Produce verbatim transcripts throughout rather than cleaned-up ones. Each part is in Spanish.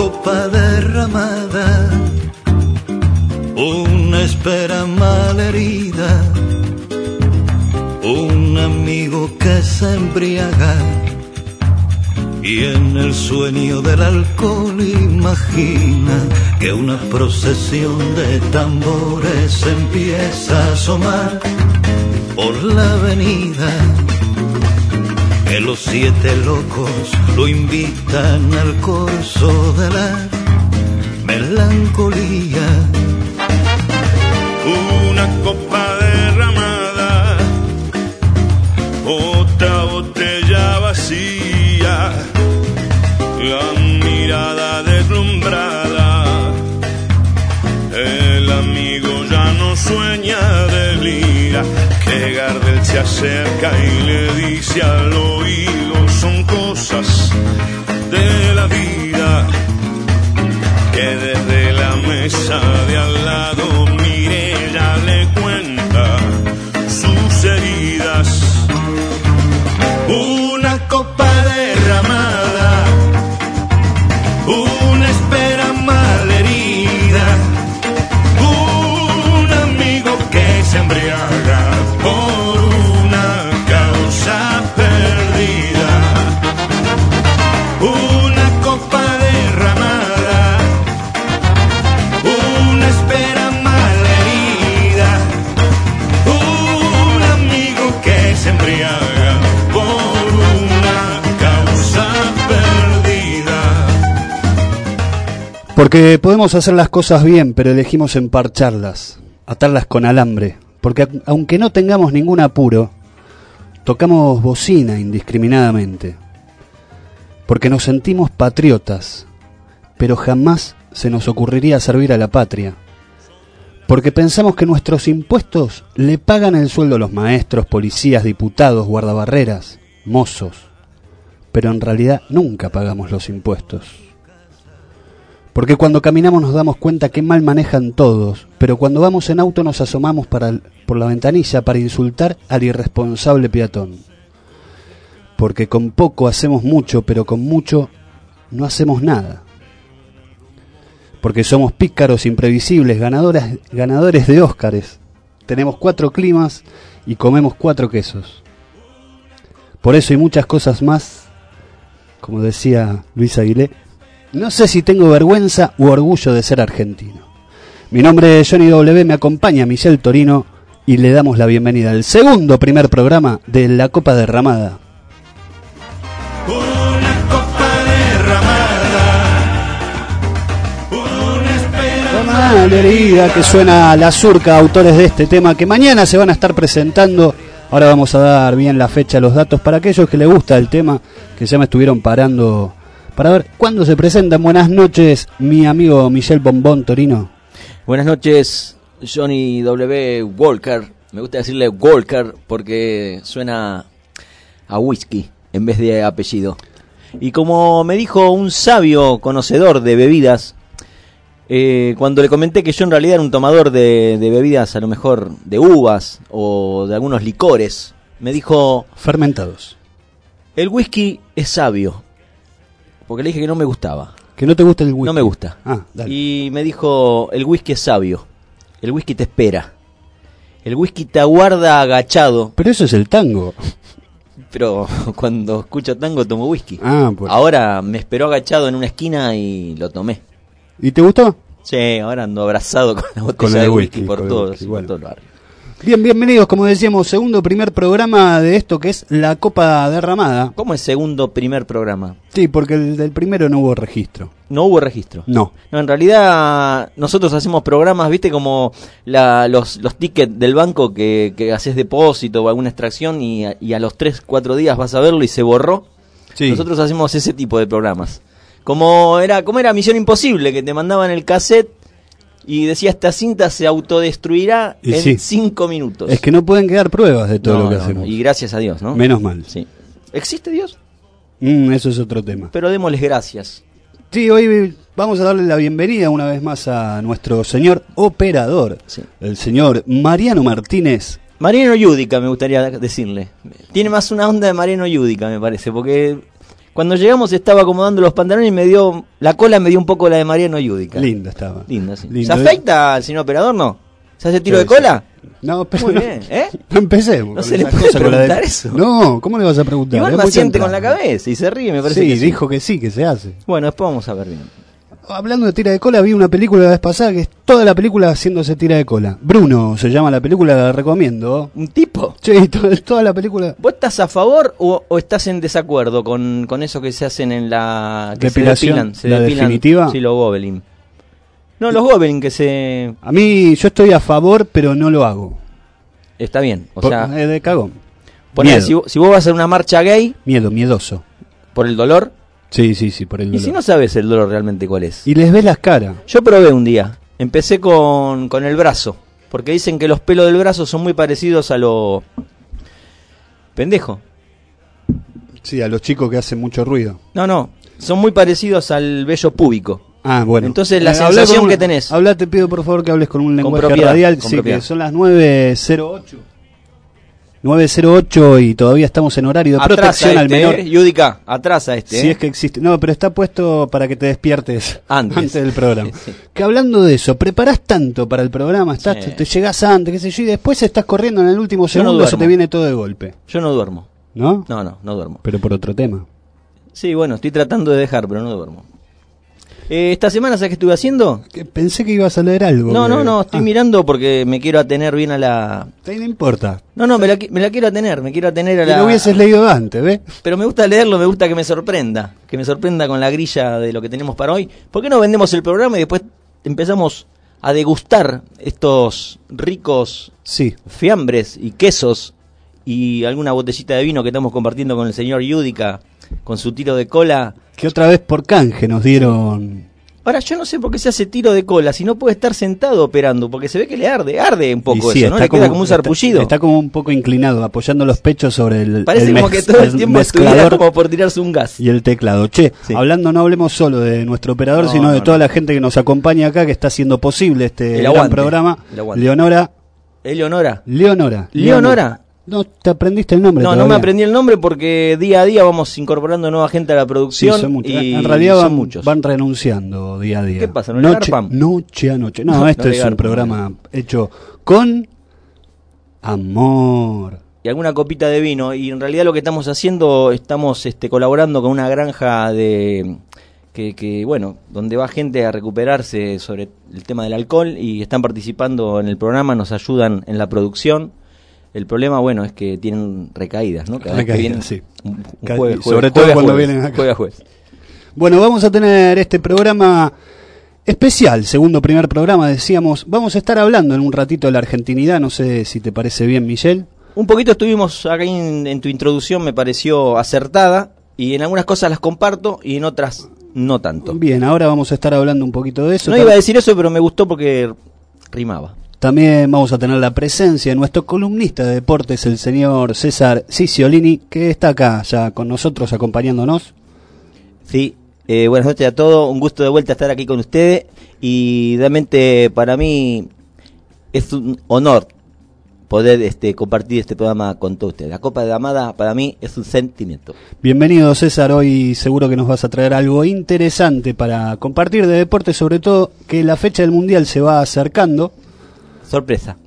copa derramada, una espera malherida, un amigo que se embriaga y en el sueño del alcohol imagina que una procesión de tambores empieza a asomar por la avenida, que los siete locos lo invitan al corso de la melancolía. Una copa derramada, otra botella vacía, la mirada deslumbrada, el amigo ya no sueña, delira, que Gardel se acerca y le dice al oído, son cosas de la vida, que desde la mesa de al lado mire, ella le cuenta sus heridas. Una copa derramada, una espera malherida, un amigo que se embriaga por una causa perdida. Una copa derramada, una espera malherida, un amigo que se embriaga por una causa perdida. Porque podemos hacer las cosas bien, pero elegimos emparcharlas, atarlas con alambre. Porque aunque no tengamos ningún apuro, tocamos bocina indiscriminadamente. Porque nos sentimos patriotas, pero jamás se nos ocurriría servir a la patria. Porque pensamos que nuestros impuestos le pagan el sueldo a los maestros, policías, diputados, guardabarreras, mozos. Pero en realidad nunca pagamos los impuestos. Porque cuando caminamos nos damos cuenta que mal manejan todos, pero cuando vamos en auto nos asomamos para el, por la ventanilla para insultar al irresponsable peatón. Porque con poco hacemos mucho, pero con mucho no hacemos nada. Porque somos pícaros, imprevisibles, ganadoras, ganadores de Óscares. Tenemos cuatro climas y comemos cuatro quesos. Por eso y muchas cosas más, como decía Luis Aguilé, no sé si tengo vergüenza u orgullo de ser argentino. Mi nombre es Johnny W, me acompaña Michel Torino y le damos la bienvenida al segundo primer programa de La Copa Derramada. Una copa derramada, una espera Malherida, que suena a La Surca, autores de este tema que mañana se van a estar presentando. Ahora vamos a dar bien la fecha, los datos para aquellos que les gusta el tema, que ya me estuvieron parando para ver cuándo se presentan. Buenas noches, mi amigo Michel Bombón Torino. Buenas noches, Johnny W. Walker. Me gusta decirle Walker porque suena a whisky en vez de apellido. Y como me dijo un sabio conocedor de bebidas, eh, cuando le comenté que yo en realidad era un tomador de, de bebidas, a lo mejor de uvas o de algunos licores, me dijo... Fermentados. El whisky es sabio. Porque le dije que no me gustaba. ¿Que no te gusta el whisky? No me gusta. Ah, dale. Y me dijo, el whisky es sabio. El whisky te espera. El whisky te aguarda agachado. Pero eso es el tango. Pero cuando escucho tango tomo whisky. Ah, pues. Ahora me esperó agachado en una esquina y lo tomé. ¿Y te gustó? Sí, ahora ando abrazado con la botella Con el de whisky, whisky, por con el todos, whisky, por bueno. todo el barrio. Bien, bienvenidos, como decíamos, segundo primer programa de esto que es La Copa Derramada. ¿Cómo es segundo primer programa? Sí, porque el del primero no hubo registro. No hubo registro. No. No, en realidad nosotros hacemos programas, viste, como la, los, los tickets del banco que, que haces depósito o alguna extracción y a, y a los tres, cuatro días vas a verlo y se borró. Sí. Nosotros hacemos ese tipo de programas. Como era, como era Misión Imposible, que te mandaban el cassette y decía, esta cinta se autodestruirá Y en sí. cinco minutos. Es que no pueden quedar pruebas de todo No, lo que no, hacemos. no. Y gracias a Dios, ¿no? Menos mal. Sí. ¿Existe Dios? Mm, eso es otro tema. Pero démosles gracias. Sí, hoy vamos a darle la bienvenida una vez más a nuestro señor operador, Sí. el señor Mariano Martínez. Mariano Yudica, me gustaría decirle. Tiene más una onda de Mariano Yudica, me parece, porque Cuando llegamos estaba acomodando los pantalones y me dio, la cola me dio un poco la de Mariano Yudica. Linda estaba. Linda, sí. Lindo. ¿Se afeita al señor operador, no? ¿Se hace tiro Sí, de cola? sí. No, pero Muy no, bien, ¿eh? no empecemos. No con se le esas puede cosas con la de- preguntar eso. No, ¿cómo le vas a preguntar? Igual Es me muy asiente con la temprano. cabeza y se ríe, me parece Sí, que sí. dijo que sí, que se hace. Bueno, después vamos a ver bien. Hablando de tira de cola, vi una película la vez pasada que es toda la película haciéndose tira de cola. Bruno se llama la película, la recomiendo. ¿Un tipo? Sí, to- toda la película. ¿Vos estás a favor o, o estás en desacuerdo con, con eso que se hacen en la... que Depilación, se depilan? Se la depilan, definitiva. Sí, los Gobelin. No, los Gobelin que se... A mí, yo estoy a favor, pero no lo hago. Está bien, o Por- sea... es de cagón. Ponele, Miedo. si, vos- si vos vas a hacer una marcha gay Miedo, miedoso. por el dolor, Sí, sí, sí, por el y dolor. si no sabes el dolor realmente cuál es. Y les ves las caras. Yo probé un día, empecé con, con el brazo, porque dicen que los pelos del brazo son muy parecidos a lo... Pendejo. Sí, a los chicos que hacen mucho ruido. No, no, son muy parecidos al vello púbico. Ah, bueno. Entonces, la habla sensación con un- que tenés. Habla, te pido por favor que hables con un lenguaje propiedad, radial. con Sí, propiedad. que son las nueve cero ocho. nueve cero ocho y todavía estamos en horario de Atrasa protección este, al menor. eh, Yudica, atrasa este. Si eh. es que existe. No, pero está puesto para que te despiertes Antes. del programa. Sí, sí. Que hablando de eso, preparás tanto para el programa, estás, Sí. te llegás antes, qué sé yo, y después estás corriendo en el último Yo no segundo, se duermo. te viene todo de golpe. Yo no duermo. ¿No? No, no, no duermo. Pero por otro tema. Sí, bueno, estoy tratando de dejar, pero no duermo. Eh, esta semana, ¿sabes qué estuve haciendo? Que pensé que ibas a leer algo. No, que- no, no, estoy Ah, mirando porque me quiero atener bien a la... te- no importa. No, no, me la, qui- me la quiero atener, me quiero atener a Que la... lo hubieses leído antes, ¿ves? Pero me gusta leerlo, me gusta que me sorprenda, que me sorprenda con la grilla de lo que tenemos para hoy. ¿Por qué no vendemos el programa y después empezamos a degustar estos ricos Sí. fiambres y quesos y alguna botellita de vino que estamos compartiendo con el señor Yudica con su tiro de cola? Que otra vez por canje nos dieron. Ahora, yo no sé por qué se hace tiro de cola si no puede estar sentado operando, porque se ve que le arde, arde un poco Y sí, eso, ¿no? está Le queda como un está- sarpullido. Está, como un poco inclinado, apoyando los pechos sobre el. Parece el como mez- que todo el tiempo estuviera mezclador como por tirarse un gas. y el teclado. Che, Sí. hablando, no hablemos solo de nuestro operador, No, sino de no, toda no. la gente que nos acompaña acá, que está haciendo posible este El gran aguante, programa. el aguante. Leonora. Eleonora. Leonora. Leonora. No te aprendiste el nombre. No, no todavía. me aprendí el nombre porque día a día vamos incorporando nueva gente a la Sí, producción. son muchos. y En realidad son van, muchos. van renunciando día a día. ¿Qué pasa? ¿No le noche, garpan? noche a noche. No, No, esto no le es un garpan. programa hecho con amor. Y alguna copita de vino. Y en realidad lo que estamos haciendo, estamos este, colaborando con una granja de que, que, bueno, donde va gente a recuperarse sobre el tema del alcohol y están participando en el programa, nos ayudan en la producción. El problema, bueno, es que tienen recaídas, ¿no? Cada vez que Recaídas, vienen, sí. un- un Ca- jueves- sobre jueves- todo jueves a cuando jueves, vienen acá. jueves a jueves. Bueno, vamos a tener este programa especial, segundo primer programa, decíamos. Vamos a estar hablando en un ratito de la argentinidad, no sé si te parece bien, Michelle. Un poquito estuvimos acá en, en tu introducción, me pareció acertada, y en algunas cosas las comparto y en otras no tanto. Bien, ahora vamos a estar hablando un poquito de eso. No iba a decir eso, pero me gustó porque rimaba. También vamos a tener la presencia de nuestro columnista de deportes, el señor César Ciciolini, que está acá ya con nosotros acompañándonos. Sí, eh, buenas noches a todos, un gusto de vuelta estar aquí con ustedes y realmente para mí es un honor poder este, compartir este programa con todos ustedes. La Copa de Amada para mí es un sentimiento. Bienvenido, César, hoy seguro que nos vas a traer algo interesante para compartir de deportes, sobre todo que la fecha del Mundial se va acercando. Sorpresa.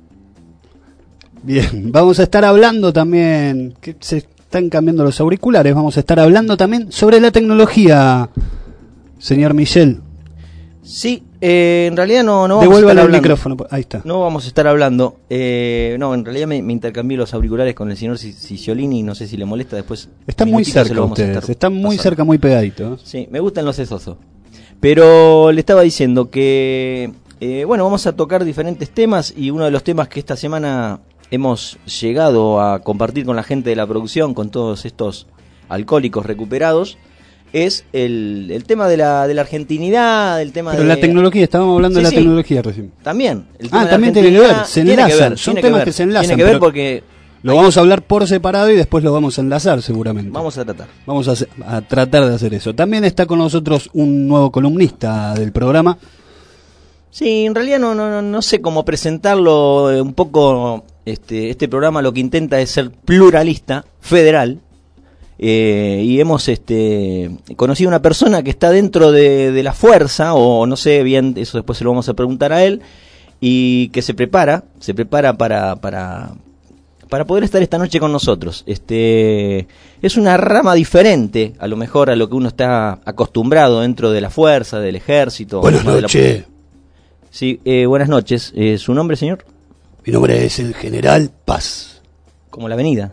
Bien, vamos a estar hablando también, que se están cambiando los auriculares, vamos a estar hablando también sobre la tecnología, señor Michel. Sí, eh, en realidad no, no vamos a Devuélvale estar el hablando. micrófono, ahí está. No vamos a estar hablando. Eh, no, en realidad me, me intercambié los auriculares con el señor Ciciolini, no sé si le molesta después. Están muy minutitos se cerca lo vamos a ustedes, estar están muy pasando. cerca, muy pegaditos. Sí, me gustan los esosos. Pero le estaba diciendo que, eh, bueno, vamos a tocar diferentes temas y uno de los temas que esta semana hemos llegado a compartir con la gente de la producción, con todos estos alcohólicos recuperados, es el, el tema de la, de la argentinidad, el tema Pero de... la tecnología, estábamos hablando Sí, de la sí. tecnología recién. También. El Ah, tema de la también tiene que Argentina ver, se tiene que enlazan, ver, son tiene temas ver, que se enlazan, Tiene que ver pero- porque Lo vamos a hablar por separado y después lo vamos a enlazar seguramente. vamos a tratar. Vamos a, hacer- a tratar de hacer eso. También está con nosotros un nuevo columnista del programa. Sí, en realidad no, no, no, no sé cómo presentarlo. eh, un poco este, este programa lo que intenta es ser pluralista, federal. eh, y hemos este, conocido una persona que está dentro de, de la fuerza, o no sé bien, eso después se lo vamos a preguntar a él, y que se prepara, se prepara para, para, para poder estar esta noche con nosotros. Este, es una rama diferente, a lo mejor, a lo que uno está acostumbrado dentro de la fuerza, del ejército. Buenas de noches. La... Sí, eh, buenas noches. Eh, ¿Su nombre, señor? Mi nombre es el General Paz. Como la avenida.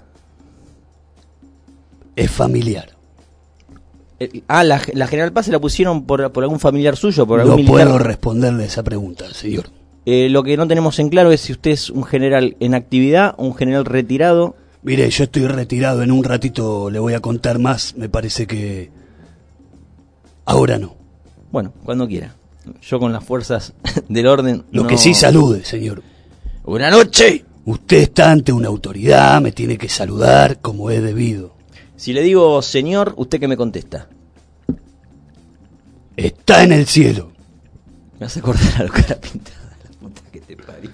Es familiar. Eh, ah, la, la General Paz se la pusieron por, por algún familiar suyo, por no algún militar. No puedo responderle esa pregunta, señor. Eh, lo que no tenemos en claro es si usted es un general en actividad, un general retirado. Mire, yo estoy retirado, en un ratito le voy a contar más, me parece que ahora no. Bueno, cuando quiera. Yo con las fuerzas del orden... Lo no... que sí, salude, señor. ¡Buenas noches! Usted está ante una autoridad, me tiene que saludar como es debido. Si le digo señor, ¿usted qué me contesta? Está en el cielo. Me hace acordar a lo cara pintada. Que te parió.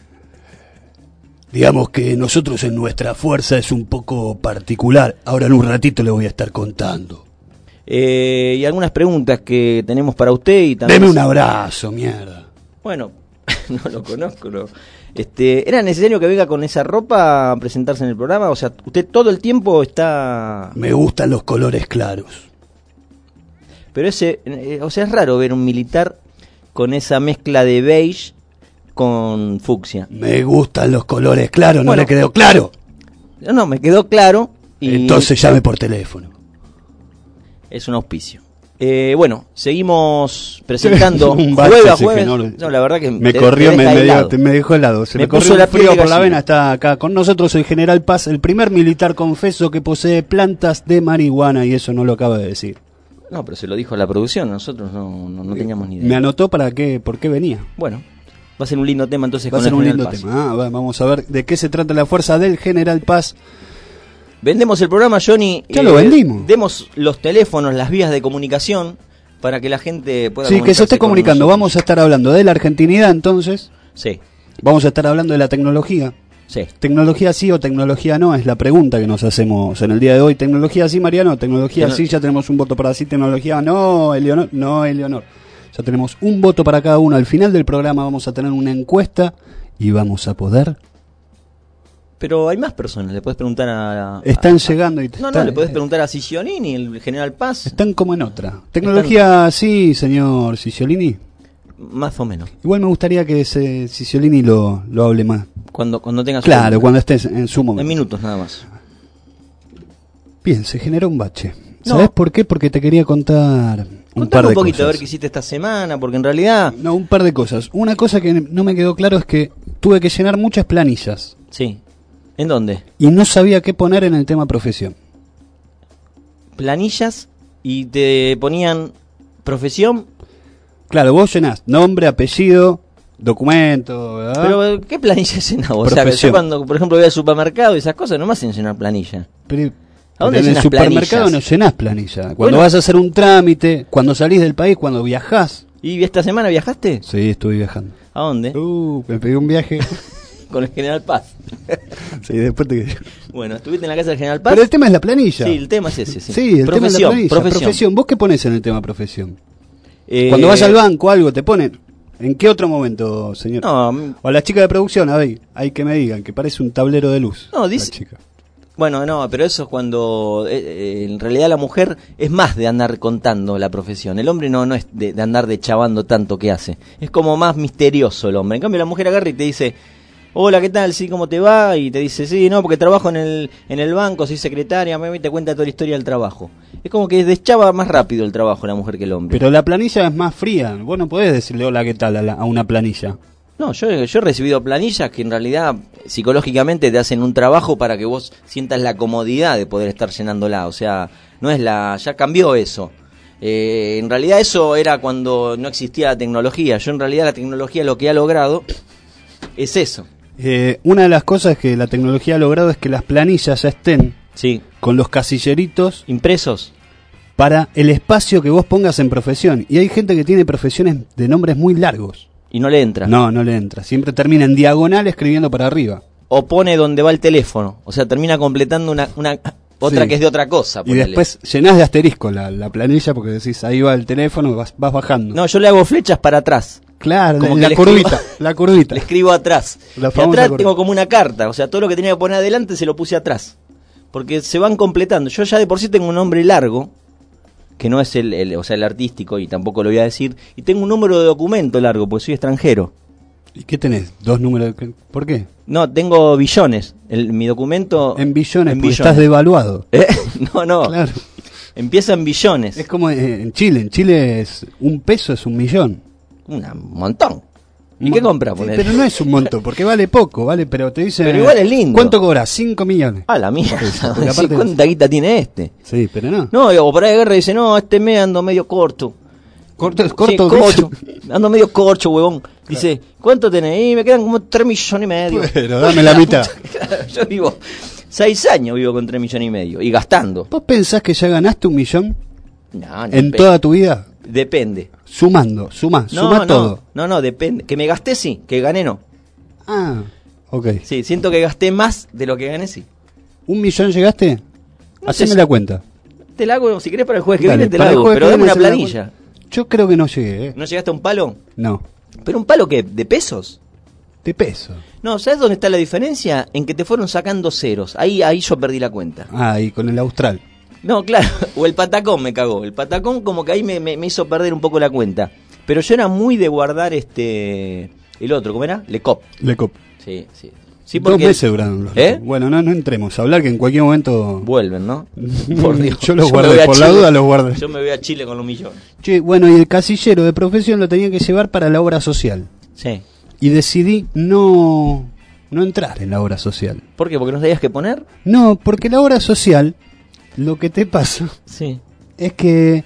Digamos que nosotros en nuestra fuerza es un poco particular. Ahora en un ratito le voy a estar contando. Eh, y algunas preguntas que tenemos para usted y también... Deme un abrazo, mierda. Bueno, no lo conozco. No. Este, ¿era necesario que venga con esa ropa a presentarse en el programa? O sea, ¿usted todo el tiempo está...? Me gustan los colores claros. Pero ese... Eh, o sea, es raro ver un militar con esa mezcla de beige con fucsia. Me gustan los colores claros, ¿no bueno, le quedó claro? No, no, me quedó claro. Y entonces llame por teléfono. Es un auspicio. Eh, bueno, seguimos presentando un jueves a ese jueves. No, no, la verdad que me te, corrió, te me, me, helado. dio, me dejó helado. Se me me corrió puso el la frío por la gallina. vena. Está acá con nosotros el General Paz, el primer militar confeso que posee plantas de marihuana, y eso no lo acaba de decir. No, pero se lo dijo a la producción. Nosotros no, no, no teníamos ni idea. Me anotó para qué, por qué venía. Bueno. Va a ser un lindo tema entonces. Va a con ser el un General lindo Paz. tema. Ah, va, vamos a ver de qué se trata la fuerza del General Paz. Vendemos el programa, Johnny. Ya eh, lo vendimos. Demos los teléfonos, las vías de comunicación para que la gente pueda Sí, que se esté comunicando. Vamos a estar hablando de la argentinidad entonces. Sí. Vamos a estar hablando de la tecnología. Sí. Tecnología sí o tecnología no es la pregunta que nos hacemos en el día de hoy. Tecnología sí, Mariano. Tecnología Tecno- sí, ya tenemos un voto para sí. Tecnología no, Eleonor. No, Eleonor. Ya tenemos un voto para cada uno. Al final del programa vamos a tener una encuesta y vamos a poder... Pero hay más personas, le puedes preguntar a... a Están a, llegando y... No, está, no, le puedes preguntar a Cicciolini, el General Paz. Están como en otra. Tecnología sí, señor Cicciolini. Más o menos. Igual me gustaría que ese Cicciolini lo, lo hable más. Cuando, cuando tenga su Claro, momento. cuando estés en su momento. En minutos nada más. Bien, se generó un bache. No. ¿Sabes por qué? Porque te quería contar un Contame par de un poquito cosas. a ver qué hiciste esta semana, porque en realidad... No, un par de cosas. Una cosa que no me quedó claro es que tuve que llenar muchas planillas Sí. ¿En dónde? y no sabía qué poner en el tema profesión. Planillas y te ponían profesión. Claro, vos llenás nombre, apellido, documento, ¿verdad? Pero ¿qué planilla llenas vos? O sea, que yo Profesión. cuando, por ejemplo, voy al supermercado y esas cosas, no me hacen llenar planilla. Pero- ¿A dónde pero en el llenás supermercado planillas? no llenás planilla. Cuando Bueno. vas a hacer un trámite, cuando salís del país, cuando viajás. ¿Y esta semana viajaste? Sí, estuve viajando. ¿A dónde? Uh, me pedí un viaje. Con el General Paz. Sí, después te... Bueno, ¿estuviste en la casa del General Paz? Pero el tema es la planilla. Sí, el tema es ese, sí. Sí, el tema es la Profesión, planilla. profesión. Profesión. ¿Vos qué pones en el tema profesión? Eh, Cuando vas al banco, algo te ponen. ¿En qué otro momento, señor? No, mm, O la chica de producción, a ver, hay que me digan, que parece un tablero de luz. No, la dice- chica. bueno, no, pero eso es cuando eh, eh, en realidad la mujer es más de andar contando la profesión. El hombre no no es de, de andar dechavando tanto que hace. Es como más misterioso el hombre. En cambio la mujer agarra y te dice, hola, ¿qué tal? Sí, ¿cómo te va? Y te dice, sí, no, porque trabajo en el en el banco, soy secretaria, me te cuenta toda la historia del trabajo. Es como que deschava más rápido el trabajo la mujer que el hombre. Pero la planilla es más fría. Vos no podés decirle hola, ¿qué tal? a, la- a una planilla. No, yo, yo he recibido planillas que en realidad psicológicamente te hacen un trabajo para que vos sientas la comodidad de poder estar llenándola. O sea, no es la, ya cambió eso. Eh, en realidad eso era cuando no existía la tecnología. Yo en realidad la tecnología lo que ha logrado es eso. Eh, una de las cosas que la tecnología ha logrado es que las planillas ya estén Sí, con los casilleritos impresos. para el espacio que vos pongas en profesión. Y hay gente que tiene profesiones de nombres muy largos. Y no le entra. No, no le entra. Siempre termina en diagonal escribiendo para arriba. O pone donde va el teléfono. O sea, termina completando una, una otra Sí. que es de otra cosa. Y ponele. después llenás de asterisco la, la planilla porque decís, ahí va el teléfono, vas, vas bajando. No, yo le hago flechas para atrás. Claro, como la que le curvita, escribo- la curvita. Le escribo atrás. La Y famosa atrás curva. tengo como una carta, o sea, todo lo que tenía que poner adelante se lo puse atrás. Porque se van completando. Yo ya de por sí tengo un nombre largo, que no es el, el- o sea, el artístico, y tampoco lo voy a decir, y tengo un número de documento largo, porque soy extranjero. ¿Y qué tenés? ¿Dos números? de- ¿Por qué? No, tengo billones. El, mi documento... En billones, en porque billones. estás devaluado. ¿Eh? No, no. Claro. Empieza en billones. Es como eh, en Chile. En Chile es un peso es un millón. Un montón. ¿Y Un qué mon- compras? Sí, ponele? pero no es un monto, porque vale poco, vale, pero te dicen... Pero igual es lindo. ¿Cuánto cobras? Cinco millones. Ah, la mierda. porque aparte- ¿Cuánta guita tiene este? Sí, pero no. No, o por ahí agarra y dice, no, este mes ando medio corto. Corto, Sí, corto. corcho. Ando medio corcho, huevón. Dice, ¿cuánto tenés? Y me quedan como tres millones y medio. Pero dame la mitad. Claro, yo vivo seis años vivo con tres millones y medio. Y gastando. ¿Vos pensás que ya ganaste un millón No, no, en pe- toda tu vida? Depende. Sumando, suma, No, suma no, todo. no, no, depende. Que me gasté sí, que gané no. Ah, ok. Sí, siento que gasté más de lo que gané sí. ¿Un millón llegaste? No Haceme sé si- la cuenta. Te la hago, si querés para el jueves que Dale, viene te la para el hago, jueves pero que dame viene una haceme la planilla. cuenta. Yo creo que no llegué, ¿eh? ¿No llegaste a un palo? No. ¿Pero un palo qué? ¿De pesos? De peso. No, ¿sabes dónde está la diferencia? En que te fueron sacando ceros. Ahí, ahí yo perdí la cuenta. Ah, y con el austral. No, claro, o el patacón me cagó. El patacón como que ahí me, me, me hizo perder un poco la cuenta. Pero yo era muy de guardar este... El otro, ¿cómo era? Le Cop. Le cop. Sí, sí. Sí, Dos porque meses duraron los ¿Eh? Lecop. Bueno, no, no entremos. Hablar que en cualquier momento... vuelven, ¿no? Por Dios. Yo los me guardé, voy a por la Chile. duda los guardé. Yo me voy a Chile con los millones. Che, bueno, y el casillero de profesión lo tenía que llevar para la obra social. Sí. Y decidí no, no entrar en la obra social. ¿Por qué? ¿Porque no sabías qué poner? No, porque la obra social, lo que te pasa Sí. es que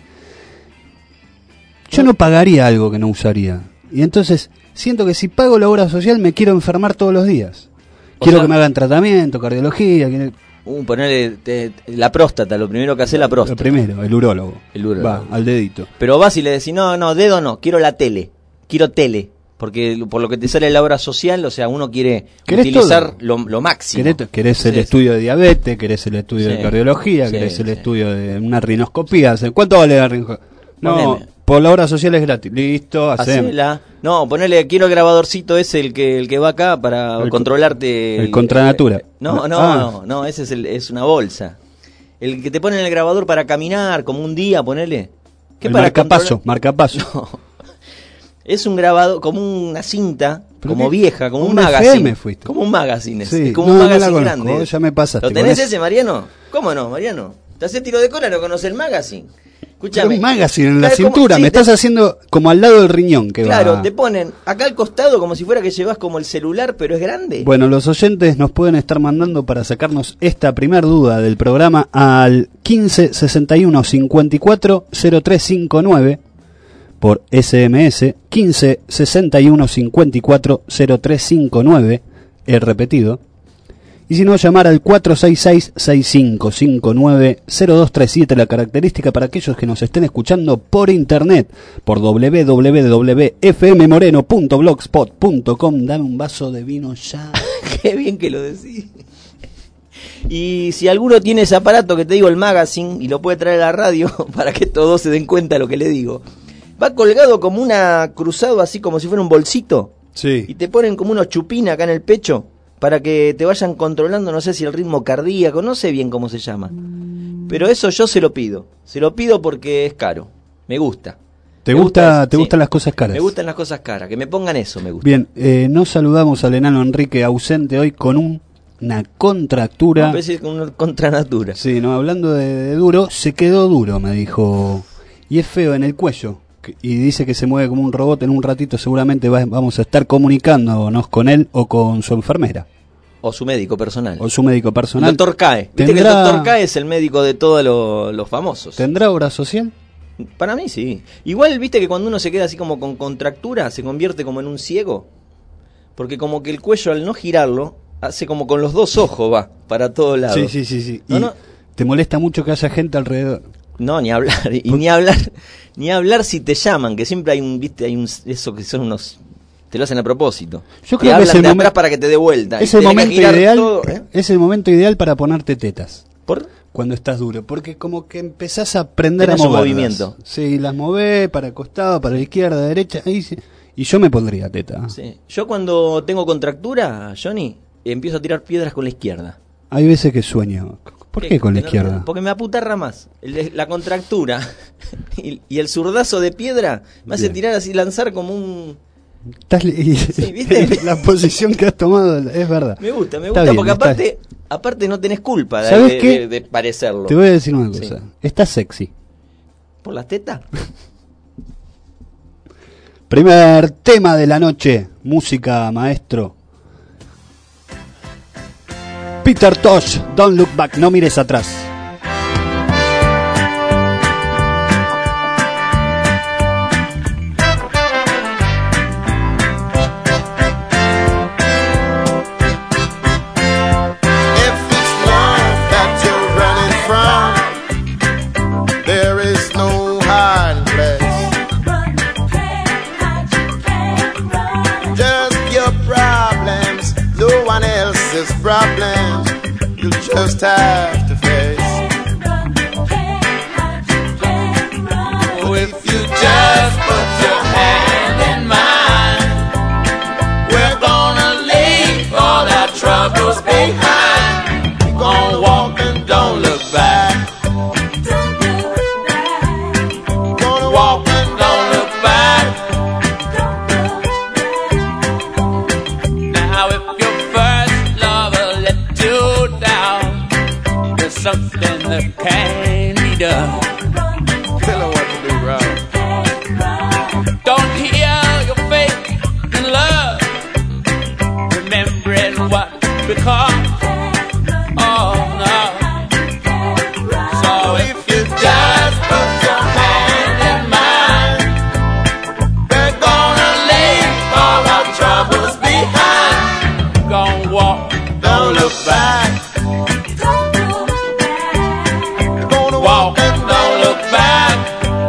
yo no pagaría algo que no usaría. Y entonces siento que si pago la obra social me quiero enfermar todos los días. O Quiero sea- que me hagan tratamiento, cardiología. quiero- Uh, ponerle te- la próstata, lo primero que hace es la Lo próstata. primero, el urólogo. El urólogo. Va, al dedito. Pero vas y le decís, no, no, dedo no, quiero la tele, quiero tele. Porque por lo que te sale la obra social, o sea, uno quiere ¿Querés utilizar todo? lo, lo máximo. ¿Querés, querés el Sí, estudio de diabetes? ¿Querés el estudio Sí. de cardiología? Sí, ¿Querés el sí. estudio de una rinoscopía? ¿Cuánto vale la rinoscopia? No, Poneme. por la obra social es gratis. Listo, hacemos. Hacela. No, ponele, quiero el grabadorcito ese, el que el que va acá para El co- controlarte. el Contranatura. No, no, Ah. no, no, ese es, el, es una bolsa. El que te pone en el grabador para caminar, como un día, ponele. El para marcapaso, controlar- marcapaso. No. Es un grabador, como una cinta, Pero como qué- vieja, como un una magazine. F M fuiste. Como un magazine, es, Sí, es como no, un no la magazine conozco, grande. ya me pasaste ¿Lo con tenés eso. ese, Mariano? ¿Cómo no, Mariano? ¿Te haces tiro de cola? ¿No conoces el magazine? Pero Escúchame. un magazine en la Claro, como- cintura, sí, me te- estás haciendo como al lado del riñón que Claro, va. te ponen acá al costado como si fuera que llevas como el celular, pero es grande. Bueno, los oyentes nos pueden estar mandando para sacarnos esta primer duda del programa al quince sesenta y uno cincuenta y cuatro cero tres cincuenta y nueve por S M S, quince sesenta y uno cincuenta y cuatro cero tres cincuenta y nueve, he repetido. Y si no, llamar al cuatro seis seis, seis cinco cinco nueve, cero dos tres siete, la característica para aquellos que nos estén escuchando por internet, por doble u doble u doble u punto f m moreno punto blogspot punto com. Dame un vaso de vino ya. Qué bien que lo decís. Y si alguno tiene ese aparato que te digo, el magazine, y lo puede traer a la radio para que todos se den cuenta de lo que le digo. Va colgado como una cruzado, así como si fuera un bolsito. Y Sí. te ponen como unos chupines acá en el pecho para que te vayan controlando, no sé si el ritmo cardíaco, no sé bien cómo se llama. Pero eso yo se lo pido. Se lo pido porque es caro. Me gusta. ¿Te Me gusta, eso, te sí. gustan las cosas caras? Me gustan las cosas caras. Que me pongan eso, me gusta. Bien, eh, nos saludamos al enano Enrique ausente hoy con un- una contractura. Me parece como una contranatura. Sí, no, hablando de, de duro, se quedó duro, me dijo. Y es feo en el cuello. que- Y dice que se mueve como un robot. En un ratito seguramente va- vamos a estar comunicándonos con él o con su enfermera. O su médico personal. O su médico El personal. doctor Cae. Viste que el ¿Tendrá- doctor Cae es el médico de todos lo- los famosos. ¿Tendrá obra social? Para mí sí. Igual viste que cuando uno se queda así como con contractura, se convierte como en un ciego. Porque como que el cuello al no girarlo, hace como con los dos ojos va para todos lados. Sí, sí, sí, sí. No, y no. te molesta mucho que haya gente alrededor. No, ni hablar. Y ni hablar, ni hablar si te llaman, que siempre hay un, viste, hay un, eso que son unos, te lo hacen a propósito. Yo Te creo que hablan es el de momen- atrás para que te dé vuelta. y Es el tenés que momento girar ideal, todo, ¿eh? es el momento ideal para ponerte tetas. ¿Por? cuando estás duro, porque como que empezás a aprender Tenés a un moverlas. movimiento. Sí, las movés para el costado, para la izquierda, derecha, ahí sí. Y yo me pondría teta. Sí. Yo cuando tengo contractura, Johnny, empiezo a tirar piedras con la izquierda. Hay veces que sueño. ¿Por qué, con la no, izquierda? Porque me aputarra más. El- La contractura y, y el zurdazo de piedra me hace Bien. tirar así, lanzar como un... Estás li- y- Sí, ¿viste? la posición que has tomado es verdad. Me gusta, me Está gusta, bien, porque está aparte aparte no tenés culpa de, ¿Sabes de- qué? de- de parecerlo. Te voy a decir una cosa. Sí. Estás sexy. ¿Por las tetas? Primer tema de la noche. Música, maestro. Peter Tosh, Don't Look Back. No mires atrás. If it's love that you're running from, there is no hiding place. Just your problems, no one else's problems. You just have to face. Oh, if you just put your hand in mine, we're gonna leave all our troubles behind. We're gonna walk and don't look back. Gonna walk and don't look back. Now if your first lover let you down, there's something that can be done. Tell her what to do, right? Don't hear your faith in love, remembering what become. Oh no. So if you just put your hand in mine, We're gonna leave all our troubles behind. gonna walk, Don't look back. Gonna walk and don't look back.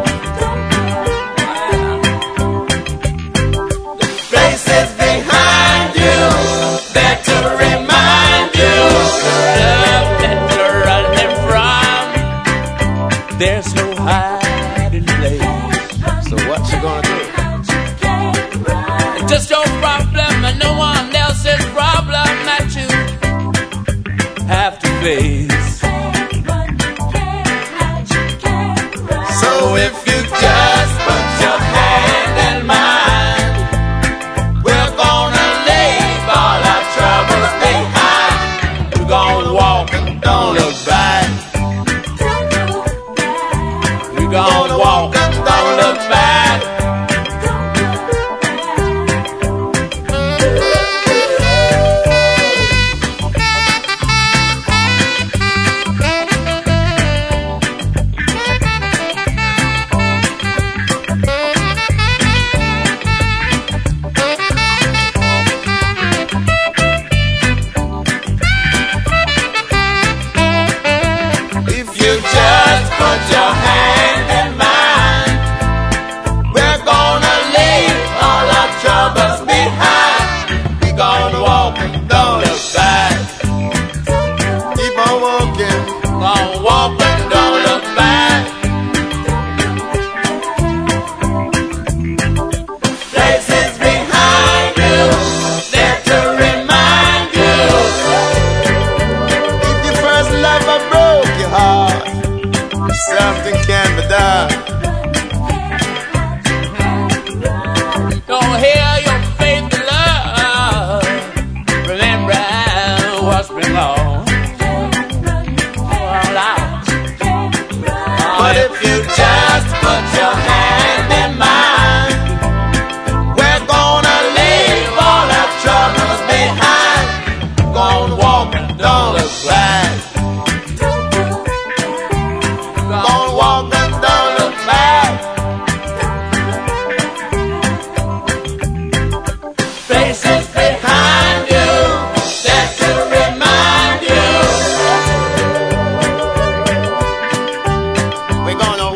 Places behind you there to remind you. love that you're running from. There's no hiding place. So what you gonna do? It's just your problem and no one else's problem that you have to face. So if you just put your hand in mine, we're gonna leave all our troubles behind. We're gonna walk and don't look back. We're gonna walk and don't look back. If you just put your hand in mine, we're gonna leave all our troubles behind. We're gonna walk and don't look back. Keep on walking, Gonna walk and don't look back. Places behind you, there to remind you. If your first lover broke your heart, something can be done. Don't hear your faith in love. Remember what's been lost. All out. But if you just put your hand in mine, we're gonna leave all our troubles behind. Gonna walk and don't look back. Gonna walk and don't look back. Faces behind you, there to remind you. We're gonna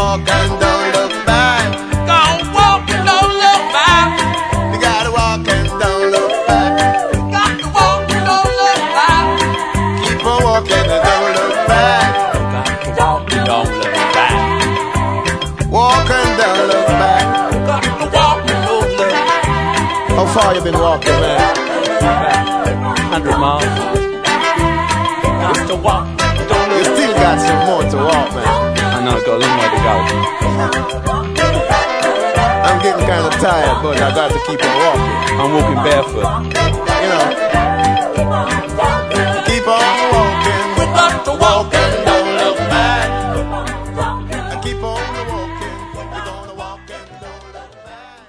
walk and don't look back. Gonna walk and don't look back. You gotta walk and don't look back. Got to walk and don't look back. Keep on walking and don't look back. Got to walk and don't look back. Walk and don't look back. Got to walk and don't look back. How far you been walking, man? Hundred miles. Got to walk. Don't You look. still got some more to walk, man. I know, got a long way to go. I'm getting kind of tired, but I got to keep on walking. I'm walking barefoot. You know. Keep on walking. We got to walk and don't look back. Keep on walking. You're gonna walk and don't look back.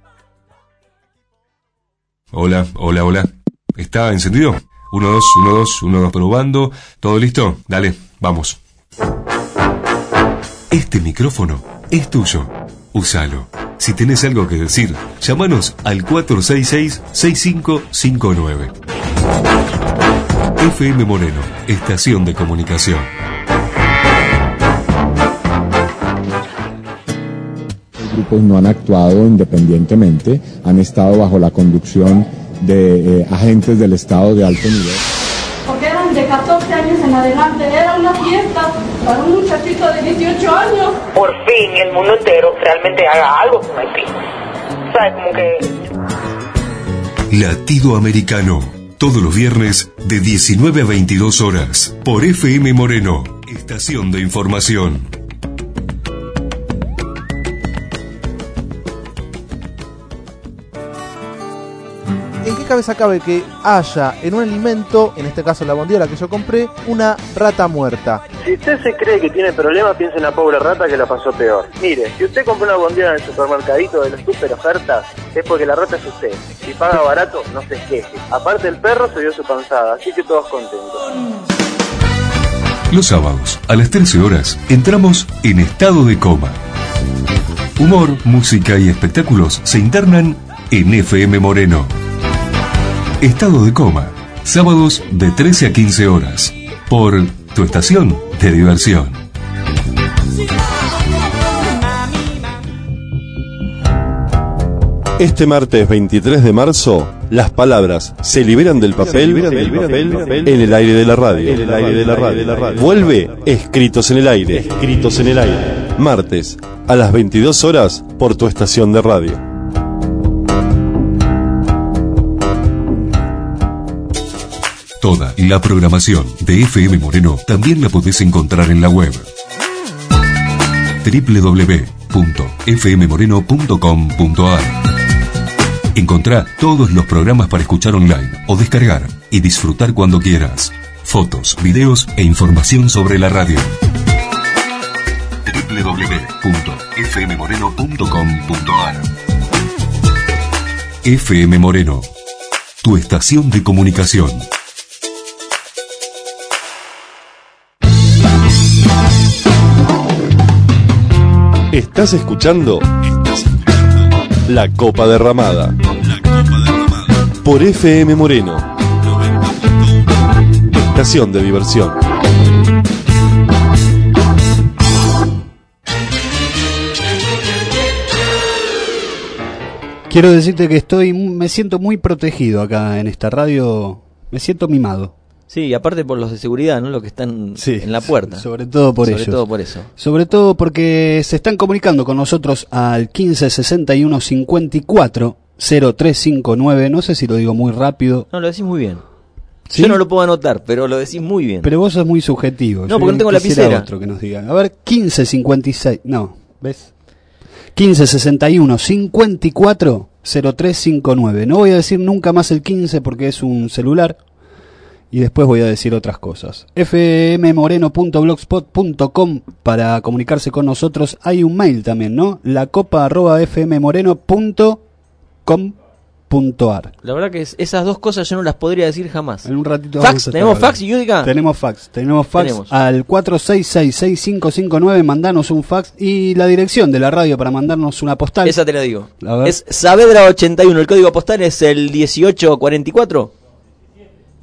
Hola, hola, hola. ¿Está encendido? Uno, dos, uno, dos, uno, dos, probando. ¿Todo listo? Dale, vamos. Este micrófono es tuyo. Úsalo. Si tenés algo que decir, llámanos al cuatro seis seis, seis cinco cinco nueve. F M Moreno, estación de comunicación. Los grupos no han actuado independientemente, han estado bajo la conducción de eh, agentes del Estado de alto nivel. Porque eran de catorce años en adelante, era una fiesta para un muchachito de dieciocho años. Por fin el mundo entero realmente haga algo con Haití. ¿Sabes? Como que... Latido Americano, todos los viernes de diecinueve a veintidós horas, por F M Moreno, estación de información. ¿En qué cabeza cabe que haya en un alimento, en este caso la bondiola que yo compré, una rata muerta? Si usted se cree que tiene problemas, piense en la pobre rata que la pasó peor. Mire, si usted compró una bondiola en el supermercadito de las super ofertas, es porque la rata es usted. Si paga barato, no se queje. Aparte el perro se dio su panzada, así que todos contentos. Los sábados, a las trece horas, entramos en estado de coma. Humor, música y espectáculos se internan en F M Moreno. Estado de coma, sábados de trece a quince horas, por tu estación de diversión. Este martes veintitrés de marzo, las palabras se liberan del papel, en el aire de la radio. Vuelve Escritos en el aire. Escritos en el aire. Martes, a las veintidós horas, por tu estación de radio. Toda la programación de F M Moreno también la podés encontrar en la web doble u doble u doble u punto f m moreno punto com punto a r. Encontrá todos los programas para escuchar online o descargar y disfrutar cuando quieras. Fotos, videos e información sobre la radio. doble u doble u doble u punto f m moreno punto com punto a r. F M Moreno, tu estación de comunicación. Estás escuchando La Copa Derramada, La Copa Derramada por F M Moreno, estación de diversión. Quiero decirte que estoy, me siento muy protegido acá en esta radio, me siento mimado. Sí, y aparte por los de seguridad, ¿no? Los que están sí, en la puerta. Sobre todo por sobre ellos. todo por eso. Sobre todo porque se están comunicando con nosotros al quince sesenta y uno cincuenta y cuatro cero tres cinco nueve. No sé si lo digo muy rápido. No, lo decís muy bien. ¿Sí? Yo no lo puedo anotar, pero lo decís muy bien. Pero vos sos muy subjetivo. No, porque no tengo lapicera. Otro que nos diga. A ver, quince cincuenta y seis. No, ¿ves? quince sesenta y uno cincuenta y cuatro cero tres cinco nueve. No voy a decir nunca más el quince porque es un celular. Y después voy a decir otras cosas. f m moreno punto blogspot punto com para comunicarse con nosotros. Hay un mail también, ¿no? lacopa arroba f m moreno punto com punto a r. La verdad que es, esas dos cosas yo no las podría decir jamás. En un ratito fax, vamos a ¿tenemos estar fax, Yudica? Tenemos fax, tenemos fax tenemos. Al cuatro seis seis, seis cinco cinco nueve, mandanos un fax y la dirección de la radio para mandarnos una postal. Esa te la digo. Es Saavedra ochenta y uno, el código postal es el dieciocho cuarenta y cuatro.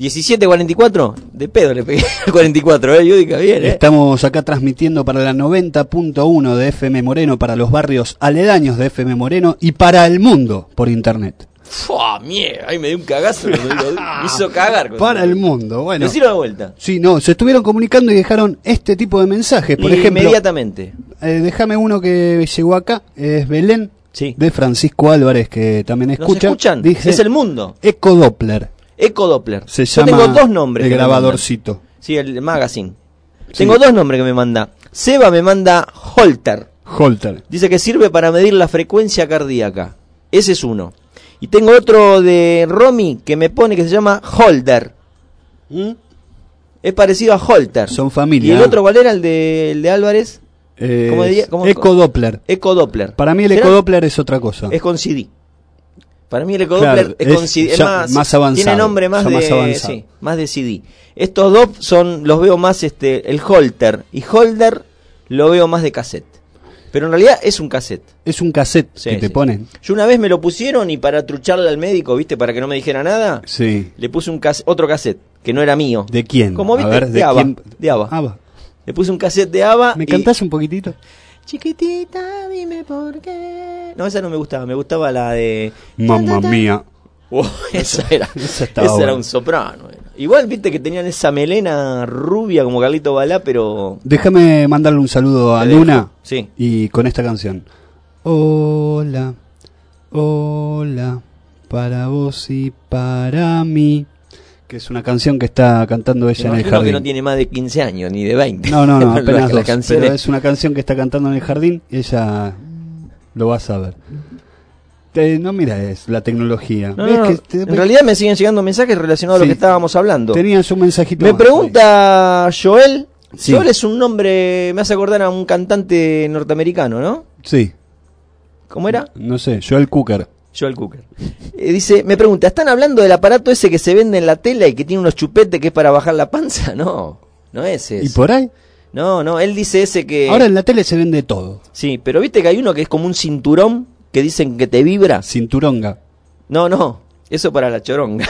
diecisiete cuarenta y cuatro, de pedo le pegué al cuarenta y cuatro, ¿eh? Yo digo bien, ¿eh? Estamos acá transmitiendo para la noventa punto uno de F M Moreno, para los barrios aledaños de F M Moreno y para el mundo por internet. ¡Fua, mierda! Ahí me dio un cagazo, me hizo cagar. Para el mundo, bueno. Decirlo de vuelta. Sí, no, se estuvieron comunicando y dejaron este tipo de mensajes. Por y ejemplo, inmediatamente. Eh, déjame uno que llegó acá, es Belén, sí. de Francisco Álvarez, que también escucha. ¿Nos escuchan? Dice, es el mundo. Eco Doppler. Eco Doppler. Se Yo llama tengo dos nombres. el que me grabadorcito. mandan. Sí, el magazine. Sí. Tengo dos nombres que me manda. Seba me manda Holter. Holter. Dice que sirve para medir la frecuencia cardíaca. Ese es uno. Y tengo otro de Romy que me pone que se llama Holder. ¿Mm? Es parecido a Holter. Son familia. ¿Y el otro cuál era? ¿El de, el de Álvarez? Eh, ¿Cómo diría? ¿Cómo? Eco Doppler. Eco Doppler. Para mí el Eco Doppler es otra cosa. Es con C D. Para mí el Eco Claro, Doppler es, es con C D. Es ya más, más avanzado. Tiene nombre más ya de, más avanzado. sí, más de C D. Estos dos son, los veo más, este, el Holter. Y Holder lo veo más de cassette. Pero en realidad es un cassette. Es un cassette Sí, que te sí. ponen. Yo una vez me lo pusieron y para trucharle al médico, ¿viste? Para que no me dijera nada, Sí. le puse un cas- otro cassette, que no era mío. ¿De quién? Como viste, A ver, de, ¿de ABBA, quién? de ABBA. ABBA. Le puse un cassette de ABBA. ¿Me y- cantás un poquitito? Chiquitita, dime por qué. No, esa no me gustaba, me gustaba la de... Mamma mía. Oh, esa era, Esa esa estaba era buena. un soprano. era. Igual, viste que tenían esa melena rubia como Carlito Balá, pero... Déjame mandarle un saludo a Te dejo. Luna. Sí. Y con esta canción. Hola, hola, para vos y para mí. Que es una canción que está cantando ella Me en el imagino jardín. que no tiene más de quince años, ni de veinte. No, no, no, Las- apenas las dos, canciones- pero es una canción que está cantando en el jardín y ella lo va a saber. Te- no mira, es la tecnología. No, ¿Ves no, que te- en realidad me siguen llegando mensajes relacionados a Sí. lo que estábamos hablando. Tenías un mensajito Me más. pregunta Joel. Sí. Joel es un nombre, me hace acordar a un cantante norteamericano, ¿no? Sí, ¿Cómo era? no sé, Joel Cooker. Joel Cooker. Eh, dice, me pregunta, ¿están hablando del aparato ese que se vende en la tela y que tiene unos chupetes que es para bajar la panza? No, no es ese. ¿Y por ahí? No, no, él dice ese que... Ahora en la tele se vende todo. Sí, pero viste que hay uno que es como un cinturón que dicen que te vibra. Cinturonga. No, no, eso para la choronga.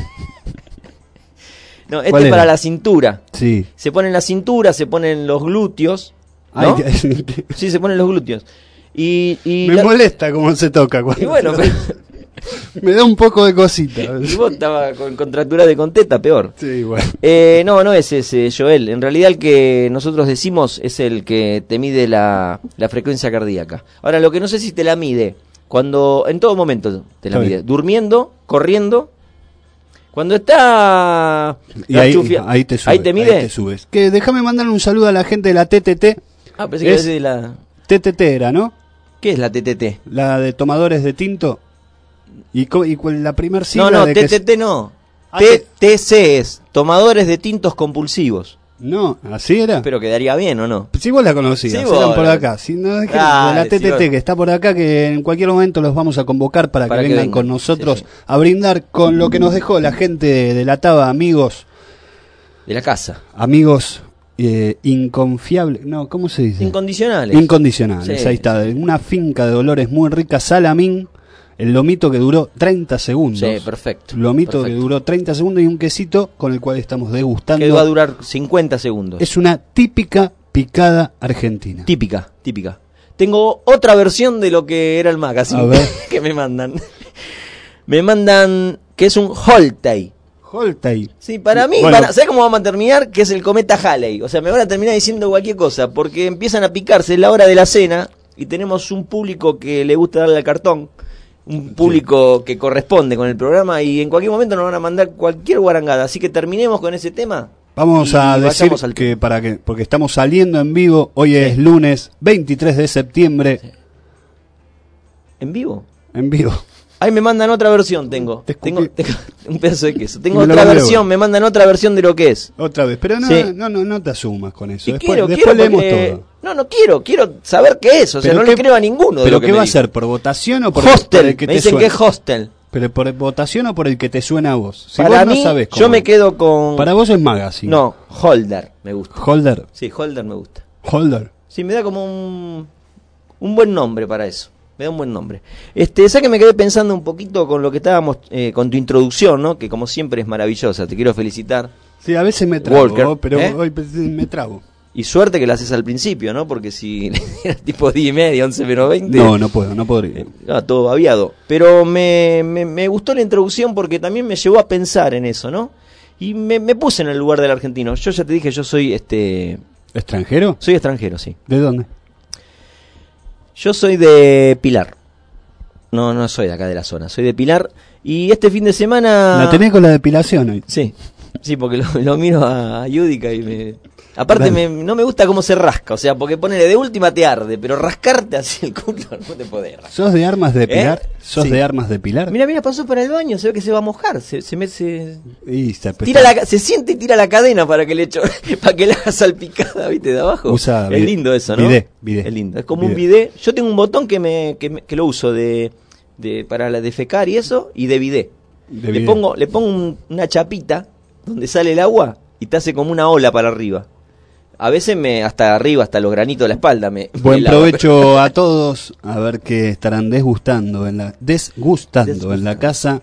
No, este ¿Cuál es era? para la cintura. Sí. Se pone en la cintura, se ponen los glúteos. ¿no? Ay, Sí, se ponen los glúteos. Y, y me la- molesta cómo se toca. cuando Y bueno, se pero- me da un poco de cosita. y vos estabas con contractura de conteta, peor. Sí, bueno. Eh, no, no es ese, Joel. En realidad el que nosotros decimos es el que te mide la, la frecuencia cardíaca. Ahora, lo que no sé si te la mide, cuando en todo momento te la Está mide. bien. Durmiendo, corriendo, cuando está... Y la ahí, chufia- ahí te subes. Ahí te mide. ahí te subes. Que déjame mandarle un saludo a la gente de la T T T. Ah, pensé que Es- era de la... T T T era, ¿no? ¿Qué es la T T T? La de tomadores de tinto. Y, co- y cuál- la primer sigla No, no, de que T T T no. Ah, T T C es Tomadores de Tintos Compulsivos. No, ¿así era? Pero quedaría bien, ¿o no? Si vos la conocías, Sí, eran vos por la- acá. Si no, es que Dale, de la T T T si vos- que está por acá, que en cualquier momento los vamos a convocar para, Para que, que vengan vengan. con nosotros Sí, sí. a brindar con lo que nos dejó la gente de la Taba, amigos, De la casa. amigos eh, inconfiables. No, ¿cómo se dice? Incondicionales. Incondicionales, Sí, ahí está. Una finca de Dolores muy rica, Salamín. El lomito que duró treinta segundos. Sí, perfecto. Lomito perfecto. que duró treinta segundos y un quesito con el cual estamos degustando. Que va a durar cincuenta segundos. Es una típica picada argentina. Típica, típica. Tengo otra versión de lo que era el magazine A ver. que me mandan. Me mandan que es un Holtei. Holtei. Sí, para mí, Bueno. para- ¿sabes cómo vamos a terminar? Que es el cometa Halley. O sea, me van a terminar diciendo cualquier cosa, porque empiezan a picarse la hora de la cena y tenemos un público que le gusta darle al cartón, un público que corresponde con el programa y en cualquier momento nos van a mandar cualquier guarangada. Así que terminemos con ese tema. Vamos y a decir vayamos al que para que porque estamos saliendo en vivo, hoy es lunes veintitrés de septiembre, ¿En vivo? en vivo. Ahí me mandan otra versión, tengo. Te escupí. Tengo, tengo un pedazo de queso. Tengo Me lo otra mandé, versión, bueno. me mandan otra versión de lo que es. Otra vez, pero no, Sí. no, no, no te asumas con eso. Y Después, quiero, después quiero leemos porque- todo. No, no quiero, quiero saber qué es, o sea, Pero no qué- le creo a ninguno de ¿Pero lo que qué me va a dice. ser? ¿Por votación o por el, por Hostel, el que me te dicen suena? que es hostel. ¿Pero por votación o por el que te suena a vos? Si Para vos mí, no sabés cómo. yo me quedo con... Para vos es magazine. No, Holder, me gusta. Holder. Sí, Holder me gusta. Holder. Sí, me da como un, un buen nombre para eso. Me da un buen nombre. Este, ¿sabes que me quedé pensando un poquito con lo que estábamos, eh, con tu introducción, ¿no? Que como siempre es maravillosa, te quiero felicitar. Sí, a veces me trago, Walker, pero ¿eh? hoy me trago. Y suerte que la haces al principio, ¿no? Porque si era tipo diez y media, once menos veinte... No, no puedo, no podría. Eh, ah, todo babiado. Pero me, me, me gustó la introducción porque también me llevó a pensar en eso, ¿no? Y me, me puse en el lugar del argentino. Yo ya te dije, yo soy este... ¿Extranjero? Soy extranjero, sí. ¿De dónde? Yo soy de Pilar. No, no soy de acá de la zona, soy de Pilar. Y este fin de semana... La tenés con la depilación hoy. Sí, sí, porque lo, lo miro a Yudica y me... Aparte me, no me gusta cómo se rasca, o sea, porque ponele de última te arde, pero rascarte así el culo no te podés rascar. ¿Sos de armas de Pilar? ¿Eh? ¿Sos Sí. de armas de Pilar? Mira, mira, pasó para el baño, se ve que se va a mojar, se, se me... Se... Y se, Tira la, se siente y tira la cadena para que le echo, para que le haga salpicada, ¿viste? De abajo. Usa es bide- lindo eso, ¿no? bidé, bidé. Es lindo. Es como un Bidé. bidé. Yo tengo un botón que me, que, me- que lo uso de, de para la defecar y eso, y de bidé. De le bidé. pongo, le pongo un- una chapita donde sale el agua y te hace como una ola para arriba. A veces me, hasta arriba, hasta los granitos de la espalda me. Buen me lava. provecho a todos, a ver qué estarán desgustando en la desgustando, desgustando. en la casa.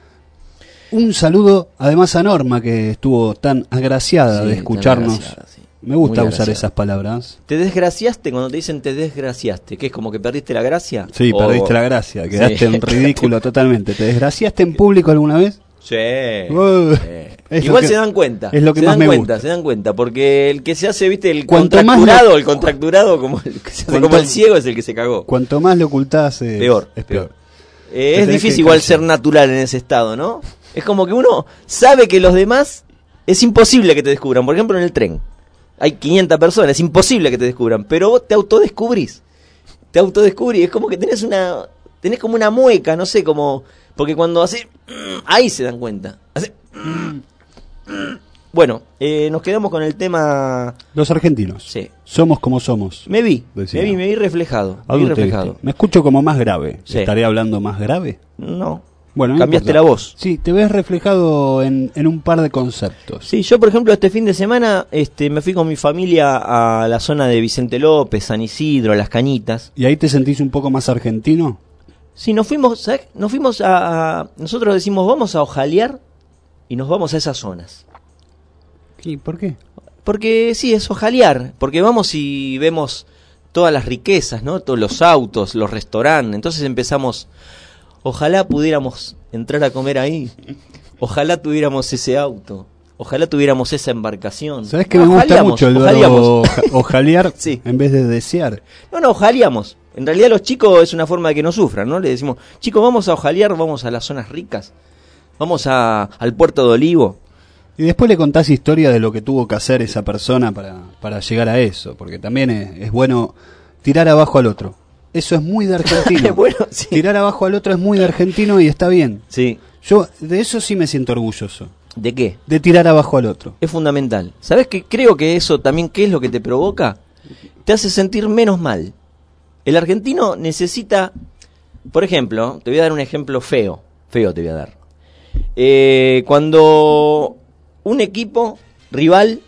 Un saludo además a Norma, que estuvo tan agraciada Sí, de tan escucharnos. agraciada, sí. Me gusta Muy usar agraciada. esas palabras. ¿Te desgraciaste cuando te dicen te desgraciaste? ¿Qué es como que perdiste la gracia? Sí, O- perdiste la gracia, quedaste Sí. en ridículo totalmente. ¿Te desgraciaste en público alguna vez? Sí. Uh, Sí. es lo Igual que- se dan cuenta. es lo que se más dan me cuenta, gusta. se dan cuenta, porque el que se hace, viste, el Cuanto más contracturado, lo- el contracturado como el que se hace Cuanto- como el ciego es el que se cagó. Cuanto más lo ocultás, es Peor, es peor. Eh, Te es tenés difícil que igual callar. ser natural en ese estado, ¿no? Es como que uno sabe que los demás es imposible que te descubran. Por ejemplo, en el tren hay quinientas personas, es imposible que te descubran, pero vos te autodescubrís. Te autodescubrís, es como que tenés una tenés como una mueca, no sé, como porque cuando hace ahí se dan cuenta. Hace, bueno, eh, nos quedamos con el tema. Los argentinos. Sí. Somos como somos. Me vi, Decía. me vi, me vi reflejado. ¿A Me vi dónde te reflejado. viste? Me escucho como más grave. Sí. ¿Estaré hablando más grave? No. Bueno, no Cambiaste importa. la voz. Sí, te ves reflejado en, en un par de conceptos. Sí, yo por ejemplo este fin de semana este, me fui con mi familia a la zona de Vicente López, San Isidro, Las Cañitas. ¿Y ahí te sentís un poco más argentino? Sí, nos fuimos, ¿sabes? Nos fuimos a, a- nosotros decimos vamos a ojalear y nos vamos a esas zonas. ¿Y por qué? Porque sí, es ojalear, porque vamos y vemos todas las riquezas, ¿no? Todos los autos, los restaurantes, entonces empezamos, ojalá pudiéramos entrar a comer ahí, ojalá tuviéramos ese auto, ojalá tuviéramos esa embarcación. ¿Sabés que me gusta Ojaleamos, mucho el verbo ojaleamos. oja- ojalear Sí. en vez de desear? No, no, ojaleamos. En realidad los chicos es una forma de que no sufran, ¿no? Le decimos, chicos, vamos a ojalear, vamos a las zonas ricas, vamos a, al puerto de Olivo. Y después le contás historia de lo que tuvo que hacer esa persona para, para llegar a eso, porque también es, es bueno tirar abajo al otro. Eso es muy de argentino. Bueno, sí. Tirar abajo al otro es muy de argentino y está bien. Sí. Yo de eso sí me siento orgulloso, ¿De qué? de tirar abajo al otro. Es fundamental. ¿Sabes qué? Creo que eso también, ¿qué es lo que te provoca? Te hace sentir menos mal. El argentino necesita, por ejemplo, te voy a dar un ejemplo feo, feo te voy a dar. Eh, cuando un equipo rival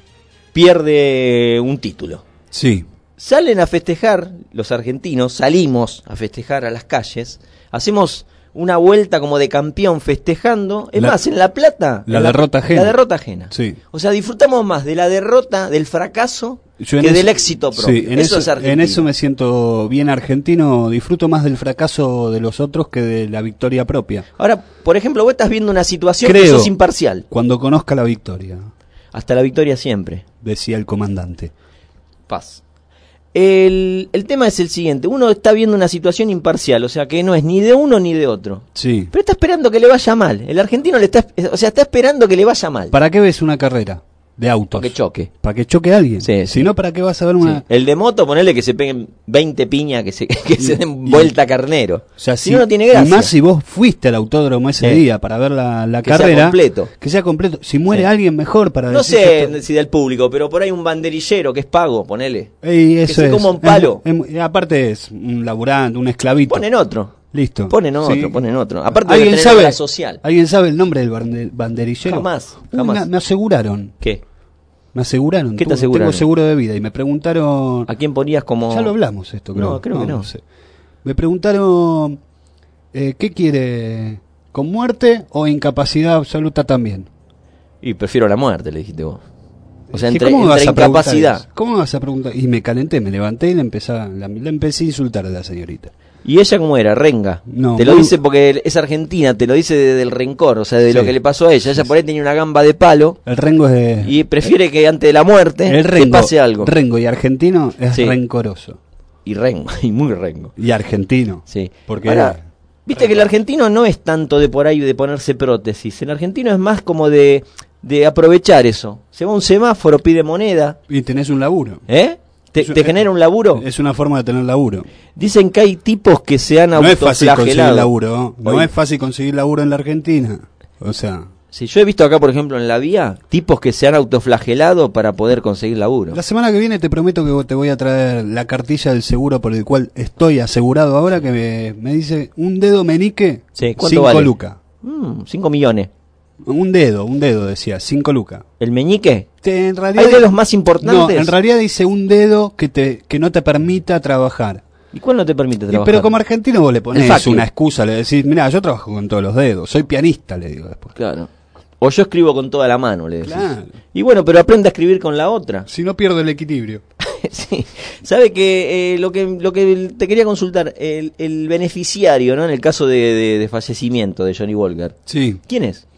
pierde un título. Sí. Salen a festejar, los argentinos, salimos a festejar a las calles, hacemos una vuelta como de campeón festejando, es La- más, en La Plata... la en derrota ajena. La derrota ajena. Sí. O sea, disfrutamos más de la derrota, del fracaso, Yo en que eso- del éxito propio. Sí, en eso, eso, es argentino. en eso me siento bien argentino, disfruto más del fracaso de los otros que de la victoria propia. Ahora, por ejemplo, vos estás viendo una situación Creo, que sos imparcial. Cuando conozca la victoria, Hasta la victoria siempre. decía el comandante. Paz. El, el tema es el siguiente. Uno está viendo una situación imparcial, o sea que no es ni de uno ni de otro. Sí. Pero está esperando que le vaya mal. El argentino le está, o sea, está esperando que le vaya mal. ¿Para qué ves una carrera de autos? Para que choque. ¿Para que choque a alguien? Sí, Si sí. no, ¿para qué vas a ver una...? Sí. El de moto, ponerle que se peguen veinte piñas, que se, que se den y- vuelta a carnero. O sea, si no, no tiene gracia. Y más si vos fuiste al autódromo ese Sí. día para ver la, la Que sea carrera. completo. Que sea completo. Si muere Sí. alguien, mejor para No decir sé esto- si del público, pero por ahí un banderillero que es pago, ponele. Ey, que eso se es. coma un palo. Es- es- aparte es un laburante, un esclavito. Ponen otro. Listo. Ponen otro, Sí. ponen otro. Aparte de ¿Alguien tener sabe, obra social. ¿Alguien sabe el nombre del bande- banderillero? Jamás, Uy, jamás. me, me aseguraron. ¿Qué? Me aseguraron. ¿Qué te Tuve- aseguraron? Tengo seguro de vida y me preguntaron... ¿A quién ponías como...? Ya lo hablamos esto, creo. No, creo que no. sé. Me preguntaron, eh, ¿qué quiere? ¿Con muerte o incapacidad absoluta también? Y prefiero la muerte, le dijiste vos. O sea, ¿Qué, entre, ¿cómo me vas entre a preguntar incapacidad. eso? ¿Cómo me vas a preguntar? Y me calenté, me levanté y le empecé, a- la, la empecé a insultar a la señorita. ¿Y ella cómo era? Renga. No, te lo muy- dice porque es argentina, te lo dice desde el rencor, o sea, de Sí. lo que le pasó a ella. Ella por ahí tenía una gamba de palo El Rengo es de... y prefiere que ante la muerte el te Rengo, pase algo. Rengo y argentino es Sí. rencoroso. Y rengo, y muy rengo. Y argentino. Sí. Porque Ahora, viste que el argentino no es tanto de por ahí de ponerse prótesis. El argentino es más como de, de aprovechar eso. Se va a un semáforo, pide moneda. y tenés un laburo. ¿Eh? ¿Te, Es un- te genera un laburo? Es una forma de tener laburo. Dicen que hay tipos que se han No es fácil conseguir autoflagelado. laburo. No Oye, es fácil conseguir laburo en la Argentina. O sea, si yo he visto acá, por ejemplo, en la vía, tipos que se han autoflagelado para poder conseguir laburo. la semana que viene te prometo que te voy a traer la cartilla del seguro por el cual estoy asegurado ahora, que me, me dice un dedo menique, Sí, ¿cuánto cinco vale? lucas. Mm, cinco millones. Un dedo, un dedo decía, cinco lucas. ¿El meñique? Te- en realidad, ¿Hay de los más no, importantes? en realidad dice un dedo que te que no te permita trabajar. ¿Y cuál no te permite Y, trabajar? pero como argentino vos le El ponés fuck you. una excusa, le decís, mira, yo trabajo con todos los dedos, soy pianista, le digo después. Claro. O yo escribo con toda la mano, le decís. Claro. Y bueno, pero aprende a escribir con la otra. Si no pierdo el equilibrio. Sí. ¿Sabe que, eh, lo que lo que te quería consultar? El, el beneficiario, ¿no? En el caso de, de, de fallecimiento de Johnny Walker. Sí, ¿Quién es?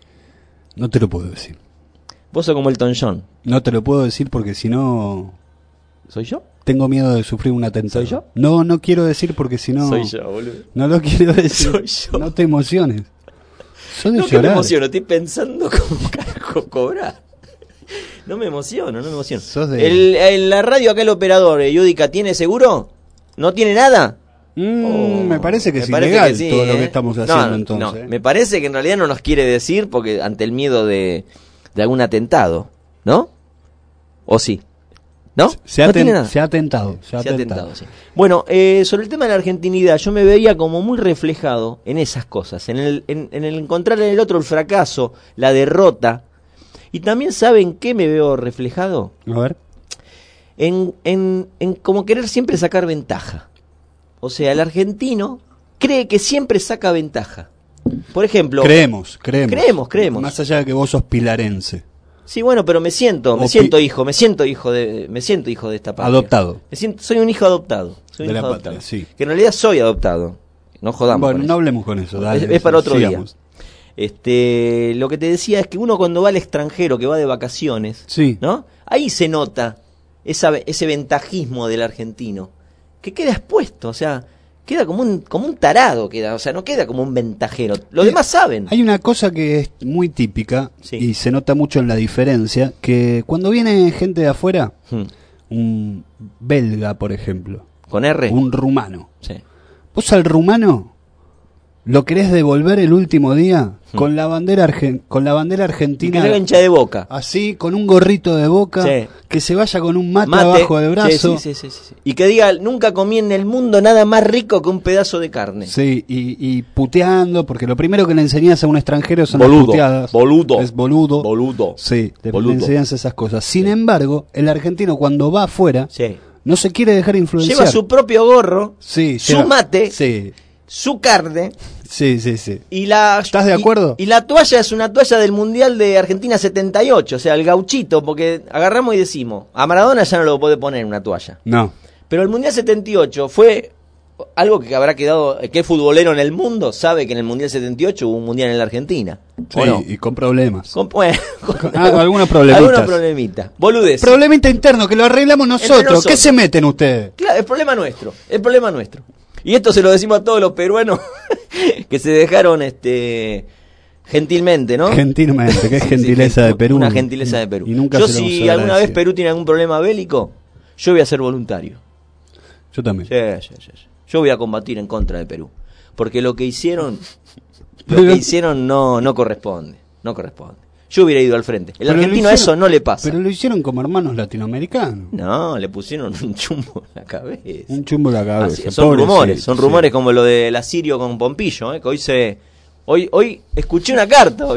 no te lo puedo decir. Vos sos como Elton John. No te lo puedo decir porque si no ¿Soy yo? tengo miedo de sufrir un atentado. ¿Soy yo? No, no quiero decir porque si no... Soy yo, boludo. No lo quiero decir. Soy yo. No te emociones. Sos de No, que me llorar. emociono, estoy pensando cómo carajo cobrar. No me emociono, no me emociono. Sos de- El, el- la radio acá, el operador, eh, Yudica, ¿tiene seguro? ¿No tiene nada? Mm, Oh, me parece que me es parece ilegal que sí, todo lo ¿eh? que estamos No, haciendo no, entonces. no, me parece que en realidad no nos quiere decir porque ante el miedo de, de algún atentado, ¿no? ¿O sí? ¿No? Se ha, ¿No ten- tiene nada? se ha atentado. Se ha Se ha atentado. tentado, sí. Bueno, eh, sobre el tema de la argentinidad, yo me veía como muy reflejado en esas cosas, en el, en, en el encontrar en el otro el fracaso, la derrota. Y también, ¿saben qué me veo reflejado? A ver. En, en, en como querer siempre sacar ventaja. O sea, el argentino cree que siempre saca ventaja. Por ejemplo... Creemos, creemos. Creemos, creemos. Más allá de que vos sos pilarense. Sí, bueno, pero me siento, me O siento pi- hijo, me siento hijo de, me siento hijo de esta patria. Adoptado. Me siento, soy un hijo adoptado. Soy un De hijo la adoptado. patria, sí. Que en realidad soy adoptado. No jodamos. Bueno, con no eso. hablemos con eso. Dale, es, es para otro sigamos. día. Este, lo que te decía es que uno cuando va al extranjero, que va de vacaciones, Sí. ¿no? Ahí se nota esa, ese ventajismo del argentino, que queda expuesto, o sea, queda como un, como un tarado, queda, o sea, no queda como un ventajero. Los Eh, demás saben. Hay una cosa que es muy típica Sí. y se nota mucho en la diferencia, que cuando viene gente de afuera, Hmm. un belga, por ejemplo, Con R. un rumano, Sí. vos al rumano lo querés devolver el último día con la bandera argen- con la bandera Hmm. Y que argentina, se haga hincha de boca. así, con un gorrito de Boca, Sí. que se vaya con un mate, Mate. abajo del brazo. Sí, sí, sí, sí, sí. Y que diga, nunca comí en el mundo nada más rico que un pedazo de carne. Sí, y, y puteando, porque lo primero que le enseñas a un extranjero son Boludo, las puteadas. boludo, Es boludo. boludo. Sí, le, Boludo. le enseñas esas cosas. Sin embargo, el argentino cuando va afuera, Sí. no se quiere dejar influenciar. Lleva su propio gorro, Sí, su lleva- mate, Sí, su carne sí, sí, sí. y la... ¿Estás de y- acuerdo? Y, la toalla es una toalla del Mundial de Argentina setenta y ocho, o sea, el gauchito, porque agarramos y decimos, a Maradona ya no lo puede poner en una toalla. No. Pero el Mundial setenta y ocho fue algo que habrá quedado, que es futbolero en el mundo, sabe que en el Mundial setenta y ocho hubo un Mundial en la Argentina. Sí, ¿O no? y con problemas. Con, bueno, con- Ah, algunos problemitas. Algunos problemitas. Boludez. Problemita interno, que lo arreglamos nosotros. nosotros. ¿Qué se meten ustedes? Claro, el problema nuestro, el problema nuestro. Y esto se lo decimos a todos los peruanos que se dejaron este gentilmente, ¿no? Gentilmente, qué Sí, sí, gentileza sí, de Perú. Una gentileza de Perú. Y nunca yo se lo vamos si a alguna vez agradecer. Perú tiene algún problema bélico, yo voy a ser voluntario. Yo también. Sí, sí, sí, sí. Yo voy a combatir en contra de Perú. Porque lo que hicieron, lo Pero- que hicieron no, no corresponde, no corresponde. Yo hubiera ido al frente. El Pero lo argentino a hicieron- eso no le pasa. Pero lo hicieron como hermanos latinoamericanos. No, le pusieron un chumbo en la cabeza. Un chumbo en la cabeza. Así, son pobrecito, rumores, son sí. rumores como lo del asirio con Pompillo, ¿eh? Que hoy se, hoy, hoy escuché una carta hoy.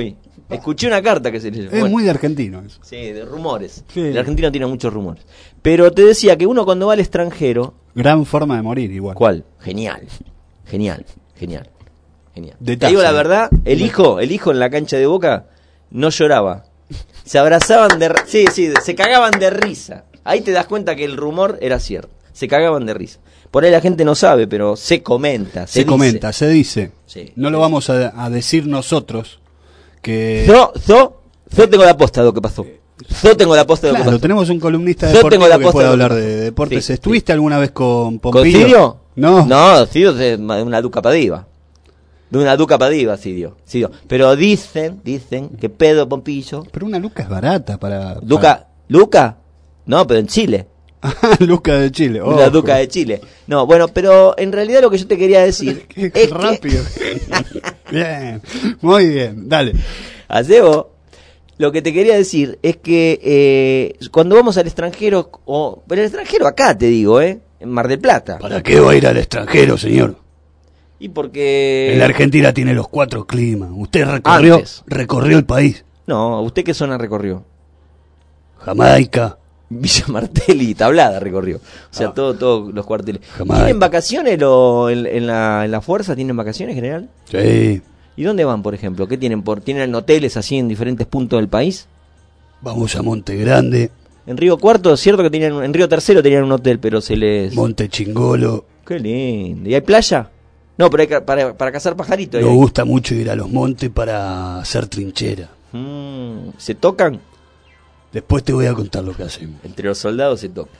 Escuché una carta que se leyó. Es Bueno, muy de argentino eso. sí, de rumores. Sí. El argentino tiene muchos rumores. Pero te decía que uno cuando va al extranjero... Gran forma de morir igual. ¿Cuál? Genial. Genial. Genial. Genial. De Te digo taza. la verdad, el hijo, el hijo en la cancha de Boca no lloraba. Se abrazaban de... r- Sí, sí, se cagaban de risa. Ahí te das cuenta que el rumor era cierto. Se cagaban de risa. Por ahí la gente no sabe, pero se comenta. Se, Se, dice. comenta, se dice. Sí. No lo vamos a, a decir nosotros. Que Yo, yo, yo tengo la posta de lo que pasó. Yo tengo la posta de lo Claro, que pasó. tenemos un columnista Yo deportivo tengo la que posta puede de lo hablar que- de deportes. Sí, ¿Estuviste alguna vez con ¿Con Pompilio? Sidio? No. No, Sidio es de una duca padiva. De una duca padiva, Sidio. Sidio. Pero dicen, dicen que Pedro Pompillo... Pero una luca es barata para... ¿Duca? ¿Luca? No, pero en Chile. para... luca de Chile. La ojo. duca de Chile. No, bueno, pero en realidad lo que yo te quería decir Qué es rápido. Bien, muy bien, dale. Acebo, lo que te quería decir es que eh, cuando vamos al extranjero, o pero el extranjero acá te digo, ¿eh? En Mar del Plata. ¿Para qué va a ir al extranjero, señor? Y porque... En la Argentina tiene los cuatro climas. Usted recorrió, Antes. recorrió el país. No, ¿usted qué zona recorrió? Jamaica. Villa Martelli y Tablada recorrió. O sea, Ah. todo, todos los cuarteles. Jamaica. ¿Tienen vacaciones lo, en, en la, en la fuerza? ¿Tienen vacaciones general? Sí. ¿Y dónde van, por ejemplo? ¿Qué tienen? por ¿Tienen hoteles así en diferentes puntos del país? Vamos a Monte Grande, En Río Cuarto, es cierto que tenían, en Río Tercero tenían un hotel, pero se les... Monte Chingolo. Qué lindo. ¿Y hay playa? No, pero hay ca- para, para cazar pajaritos. Nos hay- gusta mucho ir a los montes para hacer trinchera. Mm, ¿se tocan? Después te voy a contar lo que hacemos. Entre los soldados se tocan.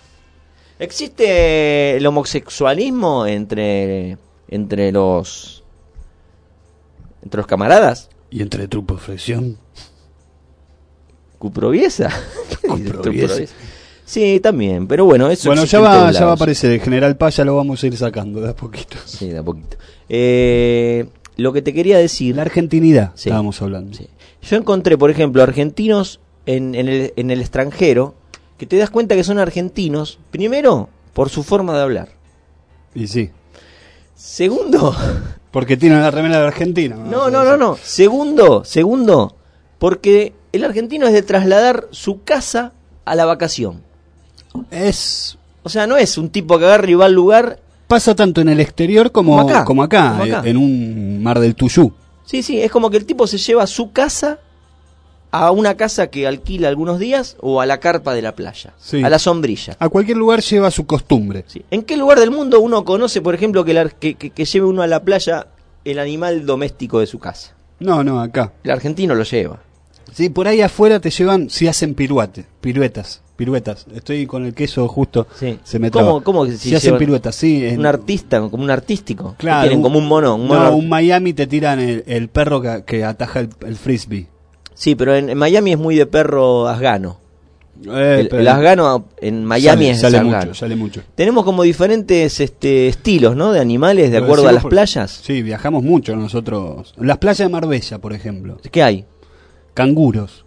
¿Existe el homosexualismo entre, entre los... entre los camaradas? Y entre tu profesión, ¿Cuproviesa? Cuproviesa. Sí, también, pero bueno, eso Bueno, existe ya en va, todos ya va a lados. aparecer. El General Paz ya lo vamos a ir sacando de a poquito. Sí, de a poquito. Eh, lo que te quería decir... La argentinidad, Sí. estábamos hablando. Sí. Yo encontré, por ejemplo, argentinos en, en, el, en el extranjero que te das cuenta que son argentinos, primero, por su forma de hablar. Y sí. Segundo, Porque tienen la remera de Argentina. no, no, no, no. Segundo, segundo, porque el argentino es de trasladar su casa a la vacación. Es... O sea, no es un tipo que agarra y va al lugar. Pasa tanto en el exterior como, Como acá, como acá, como acá. eh, en un mar del Tuyú. Sí, sí, es como que el tipo se lleva su casa a una casa que alquila algunos días o a la carpa de la playa, Sí. a la sombrilla. A cualquier lugar lleva su costumbre. Sí. ¿En qué lugar del mundo uno conoce, por ejemplo, que, el ar- que, que- que lleve uno a la playa el animal doméstico de su casa? No, no, acá. El argentino lo lleva. Sí, por ahí afuera te llevan, si hacen piruete, piruetas, piruetas. Estoy con el queso justo, Sí. se me ¿Cómo, traba. cómo que si si hacen llevan piruetas, sí. En, un artista, como un artístico? ¿Qué claro, tienen como un mono, un mono no, ar- un Miami te tiran el, el perro que, que ataja el, el frisbee. Sí, pero en, en Miami es muy de perro afgano. Eh, el, pero- el afgano en Miami sale, es sale afgano. mucho, sale mucho. Tenemos como diferentes este, estilos, ¿no? De animales de Lo acuerdo a decimos las por- playas. Sí, viajamos mucho nosotros. Las playas de Marbella, por ejemplo. ¿Qué hay? Canguros.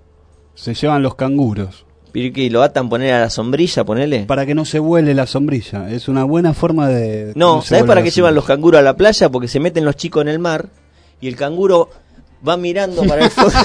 Se llevan los canguros. ¿Pero qué, lo atan poner a la sombrilla, ponele? Para que no se vuele la sombrilla. Es una buena forma de... que No, se ¿sabes vuele para la qué llevan los sombrilla. canguros a la playa? Porque se meten los chicos en el mar y el canguro va mirando para el fondo.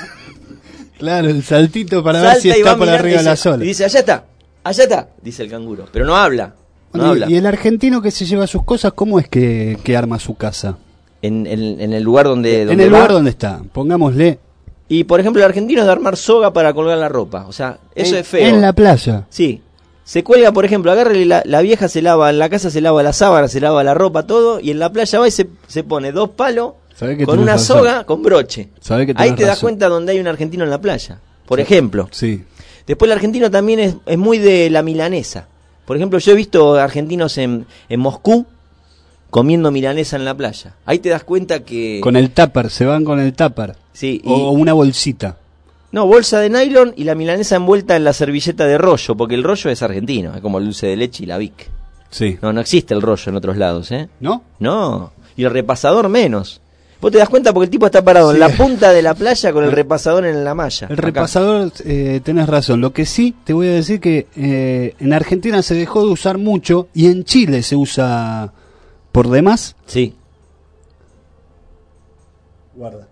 Claro, el saltito para ver Salta si y está va por mirando arriba y de la dice- sola. Y dice, allá está, allá está, dice el canguro. Pero no habla, no Bueno, y- habla. y el argentino que se lleva sus cosas, ¿cómo es que, que arma su casa? En, en- en el lugar donde, En donde el va. lugar donde está, pongámosle. Y por ejemplo, el argentino es de armar soga para colgar la ropa. O sea, eso en, es feo. En la playa. Sí. Se cuelga, por ejemplo, agarra y la, la vieja se lava, en la casa se lava la sábana, se lava la ropa, todo, y en la playa va y se, se pone dos palos Sabe que con tenés una razón. soga con broche. Sabe que Ahí tenés te das razón. cuenta donde hay un argentino en la playa. Por Sí. ejemplo. Sí. Después el argentino también es, es muy de la milanesa. Por ejemplo, yo he visto argentinos en, en Moscú comiendo milanesa en la playa. Ahí te das cuenta que... Con el tupper, se van con el tupper. Sí, y- O una bolsita. No, bolsa de nylon y la milanesa envuelta en la servilleta de rollo, porque el rollo es argentino, es como el dulce de leche y la Vic. Sí. No, no existe el rollo en otros lados, ¿eh? ¿No? No, y el repasador menos. Vos te das cuenta porque el tipo está parado Sí. en la punta de la playa con el repasador en la malla. El acá. repasador, eh, tenés razón. Lo que sí, te voy a decir que eh, en Argentina se dejó de usar mucho y en Chile se usa por demás. Sí. Guarda.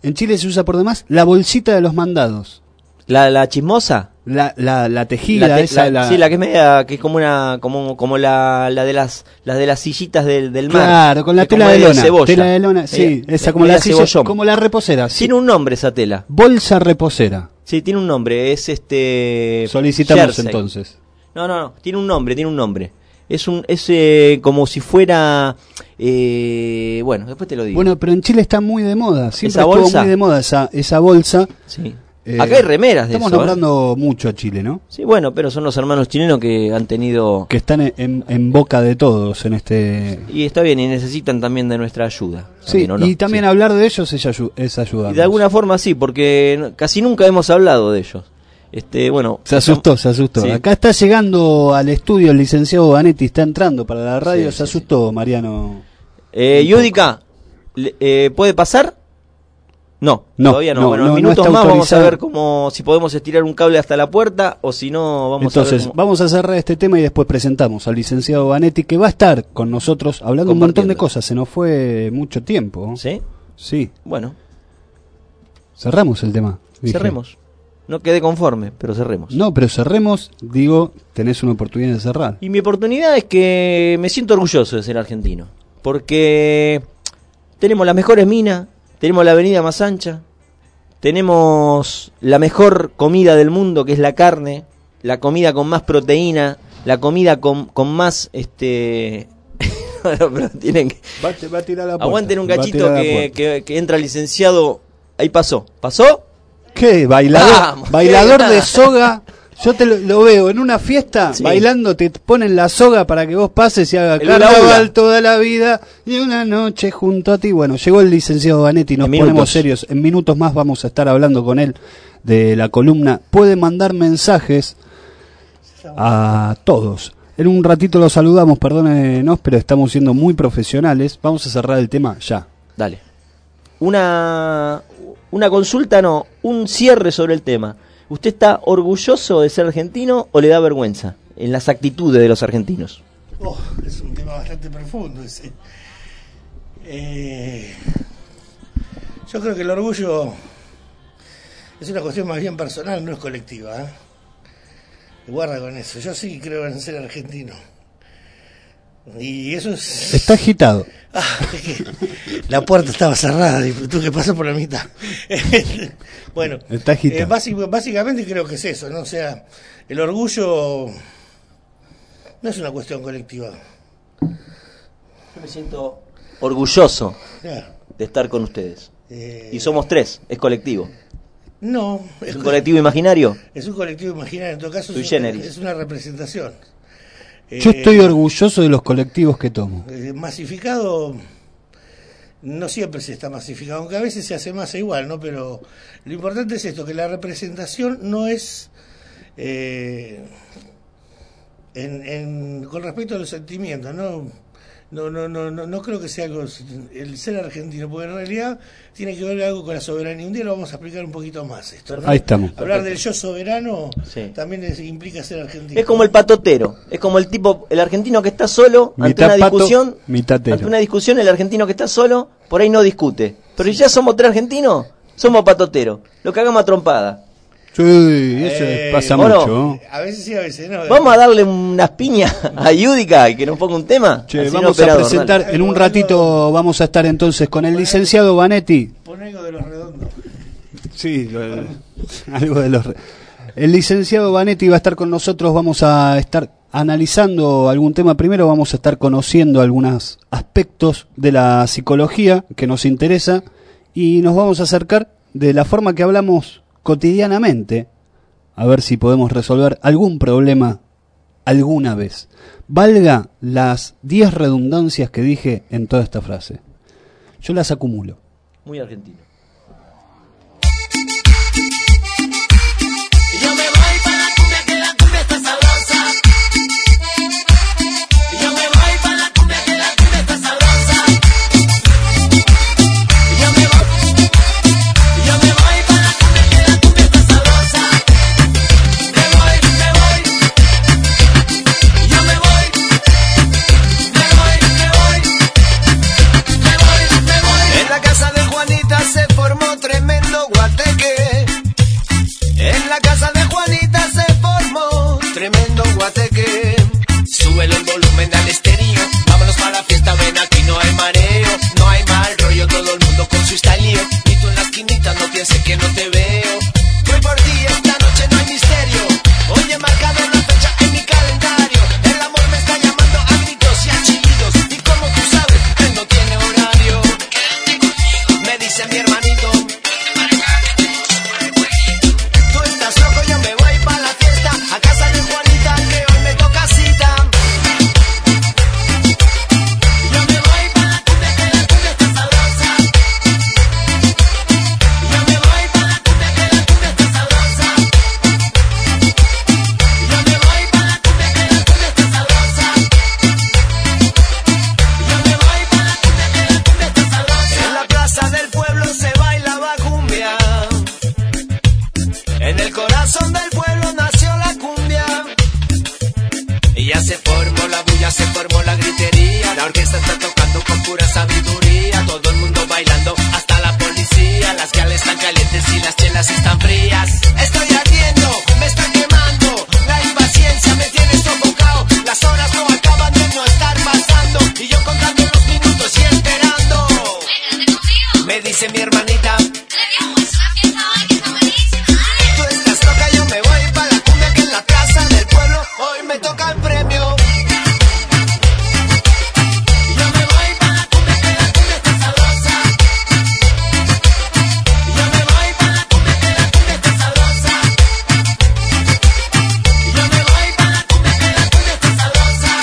En Chile se usa por demás la bolsita de los mandados. ¿La, la chismosa? La, la, la tejida, la te, esa. La, la... Sí, la que es media, que es como una, como, como la, la de las, las de las sillitas del, del mar. Claro, con la tela de lona. Cebolla. Tela de lona, sí, eh, esa como la silla, como la reposera. Sí. Tiene un nombre esa tela. Bolsa reposera. Sí, tiene un nombre, es este... Solicitamos jersey. entonces. No, no, no, tiene un nombre, tiene un nombre. Es un, es eh, como si fuera, eh, bueno, después te lo digo. Bueno, pero en Chile está muy de moda, siempre ¿Esa estuvo bolsa? muy de moda esa, esa bolsa. Sí. Eh, Acá hay remeras de estamos eso. Estamos nombrando ¿eh? mucho a Chile, ¿no? Sí, bueno, pero son los hermanos chilenos que han tenido... Que están en, en boca de todos en este... Y está bien, y necesitan también de nuestra ayuda. Sí, también, ¿o no? y también sí. hablar de ellos es, ayu es ayudar. Y de alguna forma sí, porque casi nunca hemos hablado de ellos. Este, bueno... Se asustó, se asustó. Sí. Acá está llegando al estudio el licenciado Vanetti, está entrando para la radio, sí, se asustó, sí. Mariano. Eh, Yudica, eh, ¿puede pasar? No, no, todavía no. no bueno, no, en minutos no más vamos a ver cómo, si podemos estirar un cable hasta la puerta o si no vamos Entonces, a ver cómo... vamos a cerrar este tema y después presentamos al licenciado Vanetti, que va a estar con nosotros hablando un montón de cosas. Se nos fue mucho tiempo. ¿Sí? Sí. Bueno. Cerramos el tema. Dije. Cerremos. No quedé conforme, pero cerremos. No, pero cerremos, digo, tenés una oportunidad de cerrar. Y mi oportunidad es que me siento orgulloso de ser argentino. Porque tenemos las mejores minas, tenemos la avenida más ancha, tenemos la mejor comida del mundo, que es la carne, la comida con más proteína, la comida con, con más... este no, pero tienen que... Va, va a tirar la puerta. Aguanten un cachito que, que, que entra el licenciado. Ahí pasó. ¿Pasó? ¿Qué? Bailador, Vamos, bailador ¿qué? de soga. Yo te lo, lo veo en una fiesta, sí. bailando, te ponen la soga para que vos pases y haga el carnaval toda la vida y una noche junto a ti. Bueno, llegó el licenciado Vanetti, nos ponemos minutos. serios. En minutos más vamos a estar hablando con él de la columna. Puede mandar mensajes a todos. En un ratito los saludamos, perdónenos, pero estamos siendo muy profesionales. Vamos a cerrar el tema ya. Dale. Una, una consulta, no, un cierre sobre el tema. ¿Usted está orgulloso de ser argentino o le da vergüenza en las actitudes de los argentinos? Oh, es un tema bastante profundo ese. Eh, yo creo que el orgullo es una cuestión más bien personal, no es colectiva. ¿eh? Guarda con eso. Yo sí creo en ser argentino. Y eso es... Está agitado. Ah, es que la puerta estaba cerrada y tuve que pasar por la mitad. Bueno, Está agitado. Eh, básic, básicamente creo que es eso, ¿no? O sea, el orgullo no es una cuestión colectiva. Yo me siento orgulloso yeah. de estar con ustedes. Eh... Y somos tres, es colectivo. No. ¿Es, ¿Es un colectivo imaginario? Es un colectivo imaginario, en todo caso es una, es una representación. Yo estoy orgulloso de los colectivos que tomo. Eh, masificado, no siempre se está masificado, aunque a veces se hace masa igual, ¿no? Pero lo importante es esto, que la representación no es eh, en, en, con respecto a los sentimientos, ¿no? No, no, no, no, no creo que sea algo, el ser argentino, porque en realidad tiene que ver algo con la soberanía. Un día lo vamos a explicar un poquito más esto, ¿no? Ahí estamos. Hablar Perfecto. del yo soberano sí. también es, implica ser argentino. Es como el patotero, es como el tipo, el argentino que está solo ante mitad una discusión, pato, ante una discusión, el argentino que está solo, por ahí no discute. Pero si ya somos tres argentinos, somos patoteros, lo cagamos a trompada. Sí, eso eh, pasa bueno, mucho. A veces sí, a veces no. Vamos a darle unas piñas a Yudica y que nos ponga un tema. Che, vamos operador, a presentar, dale. En un ratito vamos a estar entonces con el licenciado Vanetti. Pon algo de los redondos. Sí, algo de los... El licenciado Vanetti va a estar con nosotros, vamos a estar analizando algún tema. Primero vamos a estar conociendo algunos aspectos de la psicología que nos interesa y nos vamos a acercar de la forma que hablamos cotidianamente, a ver si podemos resolver algún problema alguna vez. Valga las diez redundancias que dije en toda esta frase. Yo las acumulo. Muy argentino. Yo me voy para la cumbia, que la cumbia está sabrosa. Yo me voy para la cumbia, que la cumbia está sabrosa. Yo me voy, yo me voy para la cumbia, que la cumbia está sabrosa. Me voy, me voy, yo me voy, me voy, me voy, me voy, me voy. En la casa de Juanita se La orquesta está tocando con pura sabiduría, todo el mundo bailando, hasta la policía. Las gales están calientes y las chelas están frías. Estoy ardiendo, me está quemando, la impaciencia me tiene sofocado. Las horas no acaban de no estar pasando y yo contando los minutos y esperando. Me dice mi hermanita, tú estás loca, yo me voy para la cumbia que en la plaza del pueblo hoy me toca el premio. Yo me voy para la cumbia que la cumbia está sabrosa. Yo me voy para la cumbia que la cumbia está sabrosa. Yo me voy para la cumbia que la cumbia está sabrosa.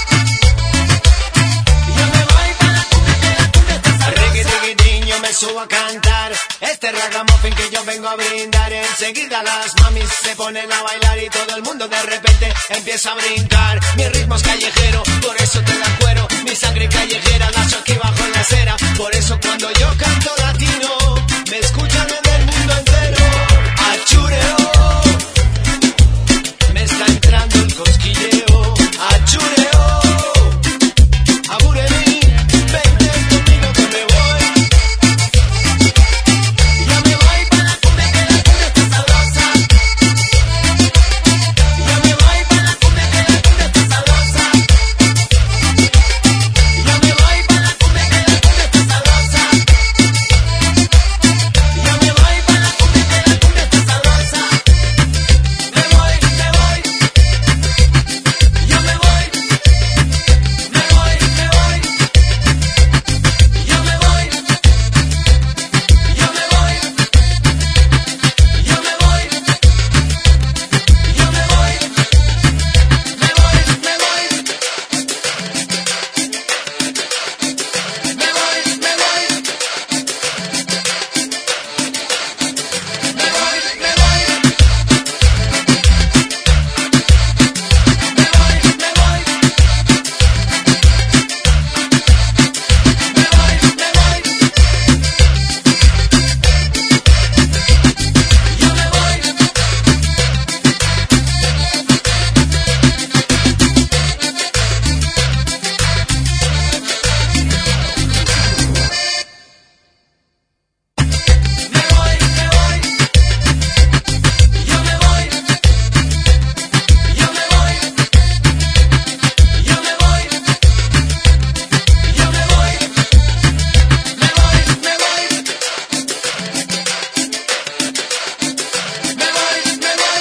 Yo me voy para la cumbia que la cumbia está sabrosa. Reggae, reggae, niño, me subo a cantar este ragamuffin que yo vengo a brindar. Enseguida las mamis se ponen a bailar y todo el mundo de repente empieza a brincar. Mi ritmo es callejero, por eso te la cuero. Mi sangre callejera nació aquí bajo la acera. Por eso cuando yo canto latino me escuchan en el mundo entero. Achureo, me está entrando el cosquilleo. Achureo, abúreme, vente conmigo que me voy. Yo me voy para la cumbia que la cumbia está sabrosa. Yo me voy para la cumbia que la cumbia está sabrosa. Yo me voy para la cumbia que la cumbia está sabrosa. Yo me voy para la cumbia que la cumbia está sabrosa. Me voy, me voy. Yo me voy. Me voy, me voy. Yo me voy. Yo me voy. Yo me voy. Yo me voy. Me voy, me voy. Me voy, me voy. Me voy, me voy. Me voy, me voy. Me voy, me voy. Yo me voy. Me voy, me voy. Yo me voy. Yo me voy. Yo me voy. Yo me voy. Me voy, me voy. Me voy, me voy.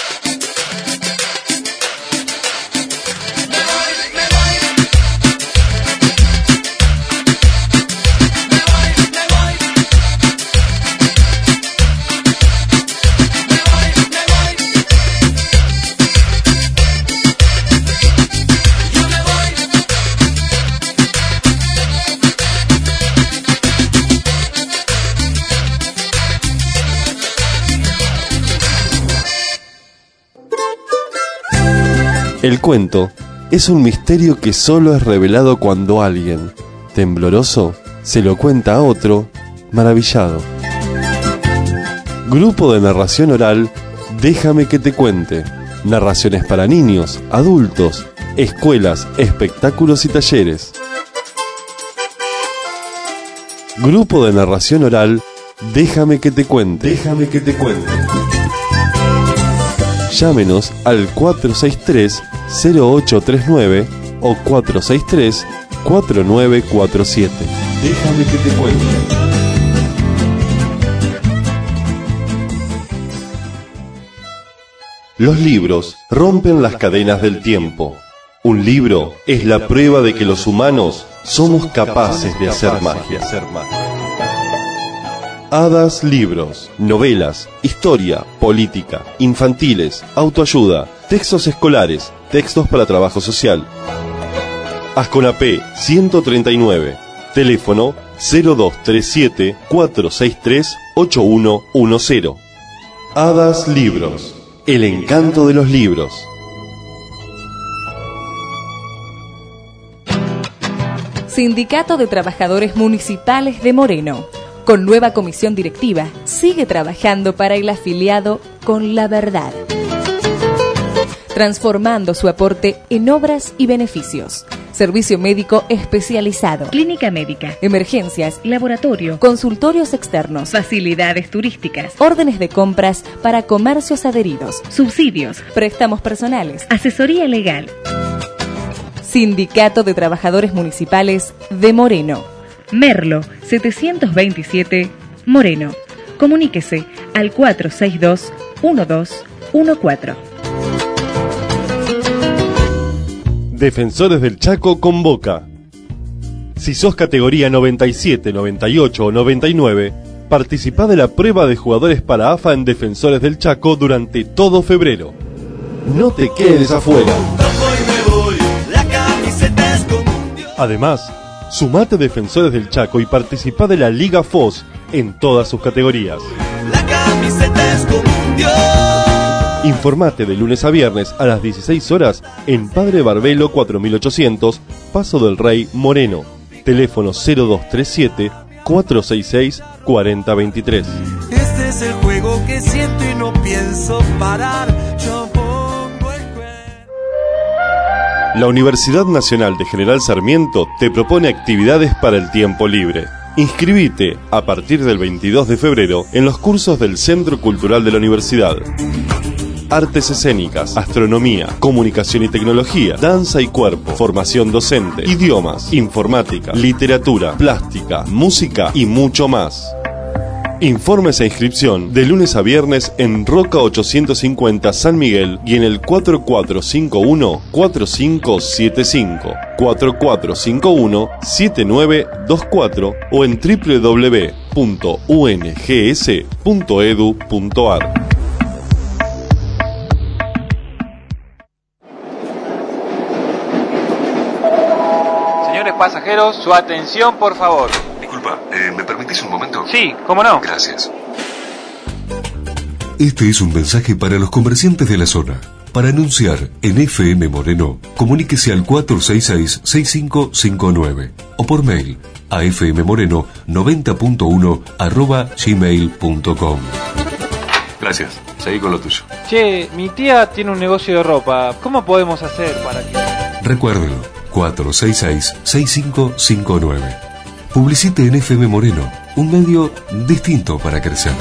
Me voy, me voy. Me voy, me voy. Me voy, me voy. Yo me voy. El cuento es un misterio que solo es revelado cuando alguien, tembloroso, se lo cuenta a otro, maravillado. Grupo de narración oral, Déjame que te cuente. Narraciones para niños, adultos, escuelas, espectáculos y talleres. Grupo de narración oral, Déjame que te cuente. Déjame que te cuente. Llámenos al cuatro seis tres, cero ocho tres nueve o cuatro seis tres, cuatro nueve cuatro siete. Déjame que te cuente. Los libros rompen las cadenas del tiempo. Un libro es la prueba de que los humanos somos capaces de hacer magia. Hadas Libros, novelas, historia, política, infantiles, autoayuda, textos escolares, textos para trabajo social. Asconapé ciento treinta y nueve, teléfono cero dos tres siete, cuatro seis tres, ocho uno uno cero. Hadas Libros, el encanto de los libros. Sindicato de Trabajadores Municipales de Moreno. Con nueva comisión directiva, sigue trabajando para el afiliado con la verdad, transformando su aporte en obras y beneficios. Servicio médico especializado. Clínica médica. Emergencias. Laboratorio. Consultorios externos. Facilidades turísticas. Órdenes de compras para comercios adheridos. Subsidios. Préstamos personales. Asesoría legal. Sindicato de Trabajadores Municipales de Moreno. Merlo setecientos veintisiete, Moreno. Comuníquese al cuatro seis dos, uno dos uno cuatro. Defensores del Chaco convoca. Si sos categoría noventa y siete, noventa y ocho o noventa y nueve, participá de la prueba de jugadores para A F A en Defensores del Chaco durante todo febrero. No te quedes afuera. Además, sumate a Defensores del Chaco y participá de la Liga F O S en todas sus categorías. Informate de lunes a viernes a las dieciséis horas en Padre Barbelo cuatro mil ochocientos, Paso del Rey, Moreno. Teléfono cero dos tres siete, cuatro seis seis, cuatro cero dos tres. Este es el juego que siento y no pienso parar. Yo pongo el juego. La Universidad Nacional de General Sarmiento te propone actividades para el tiempo libre. Inscribite a partir del veintidós de febrero en los cursos del Centro Cultural de la Universidad. Artes escénicas, astronomía, comunicación y tecnología, danza y cuerpo, formación docente, idiomas, informática, literatura, plástica, música y mucho más. Informes e inscripción de lunes a viernes en Roca ochocientos cincuenta San Miguel y en el cuatro cuatro cinco uno, cuatro cinco siete cinco, cuatro cuatro cinco uno, siete nueve dos cuatro o en doble u doble u doble u punto u n g s punto e d u punto a r. Señores pasajeros, su atención, por favor. Disculpa, eh, ¿me permitís un momento? Sí, cómo no. Gracias. Este es un mensaje para los comerciantes de la zona. Para anunciar en F M Moreno, comuníquese al cuatro seis seis, seis cinco cinco nueve o por mail a fmmoreno noventa punto uno arroba gmail punto com. Gracias, seguí con lo tuyo. Che, mi tía tiene un negocio de ropa. ¿Cómo podemos hacer para que...? Recuérdelo, cuatro seis seis, seis cinco cinco nueve. Publicite en F M Moreno, un medio distinto para crecer.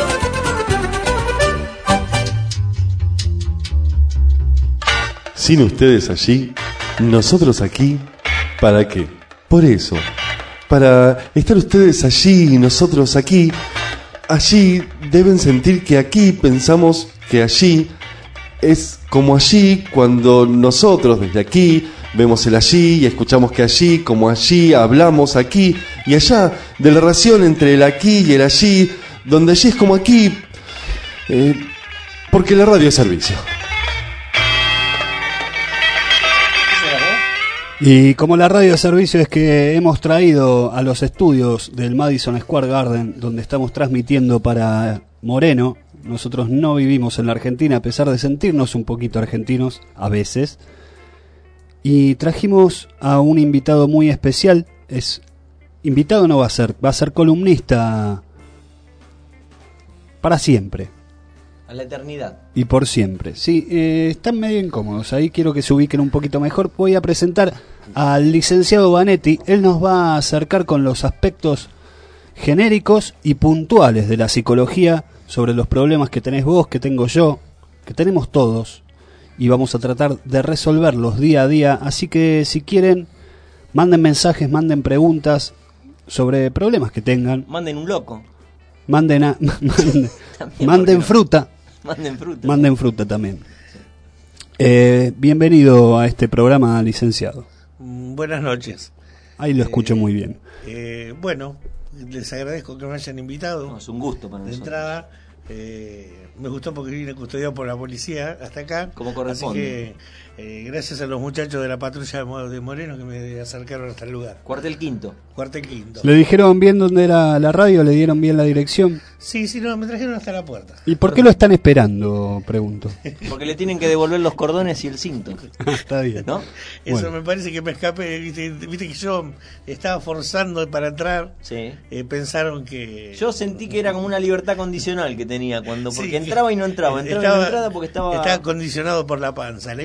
Sin ustedes allí, nosotros aquí, ¿para qué? Por eso, para estar ustedes allí y nosotros aquí. Allí deben sentir que aquí pensamos que allí es como allí cuando nosotros desde aquí vemos el allí y escuchamos que allí como allí hablamos aquí y allá, de la relación entre el aquí y el allí, donde allí es como aquí, eh, porque la radio es servicio. Y como la radio de servicio es que hemos traído a los estudios del Madison Square Garden, donde estamos transmitiendo para Moreno. Nosotros no vivimos en la Argentina, a pesar de sentirnos un poquito argentinos a veces. Y trajimos a un invitado muy especial. Es invitado no va a ser, va a ser columnista para siempre. A la eternidad. Y por siempre. Sí, eh, están medio incómodos. Ahí quiero que se ubiquen un poquito mejor. Voy a presentar al licenciado Vanetti. Él nos va a acercar con los aspectos genéricos y puntuales de la psicología sobre los problemas que tenés vos, que tengo yo, que tenemos todos. Y vamos a tratar de resolverlos día a día. Así que si quieren, manden mensajes, manden preguntas sobre problemas que tengan. Manden un loco. Manden, a, manden, manden fruta. Manden fruta. Manden fruta también. Eh, bienvenido a este programa, licenciado. Buenas noches. Ahí lo escucho eh, muy bien. Eh, bueno, les agradezco que me hayan invitado. No, es un gusto para de nosotros. De entrada, eh, me gustó porque vine custodiado por la policía hasta acá. Como corresponde. Así que eh, gracias a los muchachos de la patrulla de Moreno que me acercaron hasta el lugar. Cuartel Quinto. Cuartel Quinto. ¿Le dijeron bien dónde era la radio? ¿Le dieron bien la dirección? Sí, sí, no, me trajeron hasta la puerta. ¿Y por qué lo están esperando? Pregunto. Porque le tienen que devolver los cordones y el cinto. Está bien. ¿No? Eso Bueno. me parece que me escapé. Viste, viste que yo estaba forzando para entrar. Sí. Eh, pensaron que. Yo sentí que era como una libertad condicional que tenía cuando, porque Sí, entraba y no entraba. Entraba estaba, y no entraba porque estaba. Estaba condicionado por la panza, la impotencia.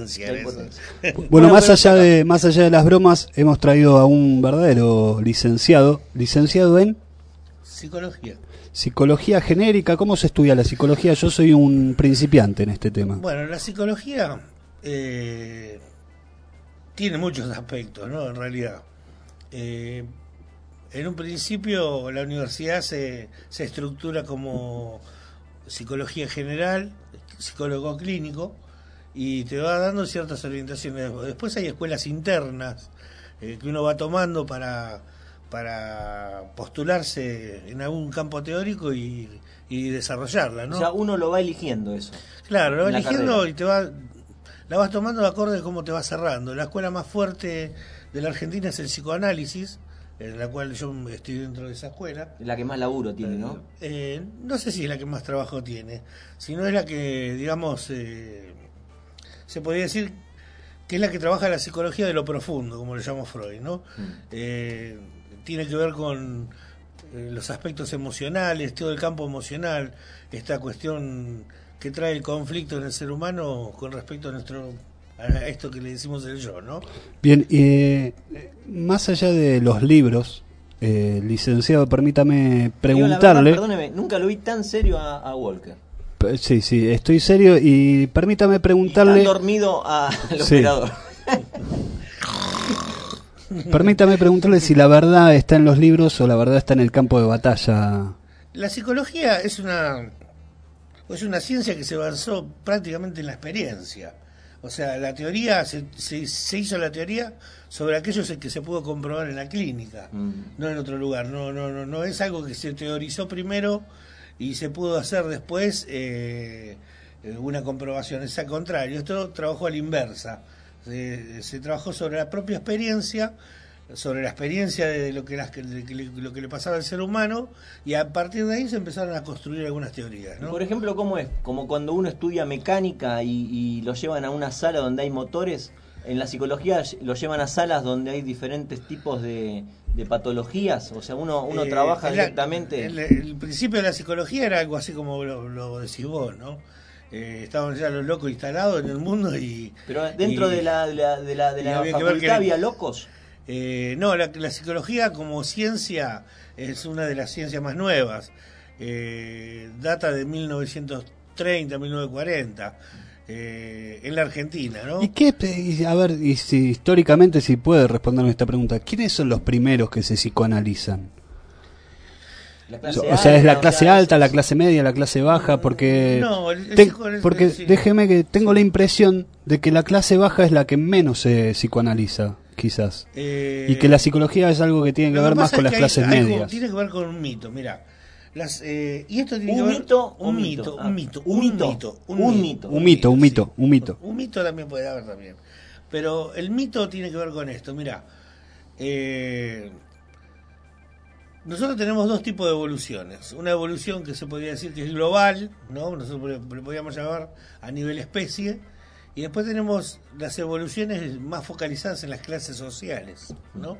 potencia. Hay eso. potencia. Bueno, Bueno, más pero allá acá- de más allá de las bromas, hemos traído a un verdadero licenciado, licenciado en Psicología. psicología genérica. ¿Cómo se estudia la psicología? Yo soy un principiante en este tema. Bueno, la psicología eh, tiene muchos aspectos, ¿no? En realidad. Eh, en un principio la universidad se, se estructura como psicología general, psicólogo clínico, y te va dando ciertas orientaciones. Después hay escuelas internas eh, que uno va tomando para, para postularse en algún campo teórico y, y desarrollarla, ¿no? O sea, uno lo va eligiendo eso. Claro, lo vas en la eligiendo carrera. y te va, la vas tomando de acorde a cómo te va cerrando. La escuela más fuerte de la Argentina es el psicoanálisis, en la cual yo estoy dentro de esa escuela. La que más laburo tiene, ¿no? Eh, no sé si es la que más trabajo tiene, sino es la que, digamos, eh, se podría decir que es la que trabaja la psicología de lo profundo, como lo llamó Freud, ¿no? Mm. Eh, tiene que ver con eh, los aspectos emocionales, todo el campo emocional, esta cuestión que trae el conflicto en el ser humano con respecto a nuestro a esto que le decimos el yo, ¿no? Bien, eh, más allá de los libros, eh, licenciado, permítame Digo, la verdad, preguntarle. perdóneme, nunca lo vi tan serio a, a Walker. P- Sí, sí, estoy serio y permítame Tan preguntarle. dormido a- al Sí. operador. Permítame preguntarle si la verdad está en los libros o la verdad está en el campo de batalla. La psicología es una es una ciencia que se avanzó prácticamente en la experiencia. O sea, la teoría se, se, se hizo la teoría sobre aquello que se pudo comprobar en la clínica, Mm. no en otro lugar. No, no, no, no es algo que se teorizó primero y se pudo hacer después eh, una comprobación. Es al contrario, esto trabajó a la inversa. Se, se trabajó sobre la propia experiencia, sobre la experiencia de lo que, las, de que le, lo que le pasaba al ser humano, y a partir de ahí se empezaron a construir algunas teorías, ¿no? Por ejemplo, ¿cómo es? Como cuando uno estudia mecánica y, y lo llevan a una sala donde hay motores. En la psicología lo llevan a salas donde hay diferentes tipos de, de patologías. O sea, uno, uno Eh, trabaja la- directamente. El, el principio de la psicología era algo así como lo, lo decís vos, ¿no? Eh, estaban ya los locos instalados en el mundo y... Pero dentro y- de la, de la, de la, de y la había que ver facultad que- había locos. Eh, no, la, la psicología como ciencia es una de las ciencias más nuevas. Eh, data de mil novecientos treinta, mil novecientos cuarenta, eh, en la Argentina, ¿no? ¿Y qué? y a ver, y si históricamente, si puede responderme esta pregunta, ¿quiénes son los primeros que se psicoanalizan? La clase O sea, es la alta, clase o sea, alta, la clase media, la clase baja, porque No, el- el te- psico- el- porque sí. déjeme que tengo la impresión de que la clase baja es la que menos se psicoanaliza, quizás, Eh, y que la psicología es algo que tiene que Lo ver más pasa con es las que hay- clases hay como- medias. tiene que ver con un mito, mira. Las, eh, y esto tiene ¿Un que ver mito o un mito? mito, Ah, un mito, un un mito, mito, un mito. Un mito, un mito, un mito. Un mito también puede haber también. Pero el mito tiene que ver con esto, mira. Eh, nosotros tenemos dos tipos de evoluciones. Una evolución que se podría decir que es global, ¿no? Nosotros le le podríamos llamar a nivel especie. Y después tenemos las evoluciones más focalizadas en las clases sociales, ¿no?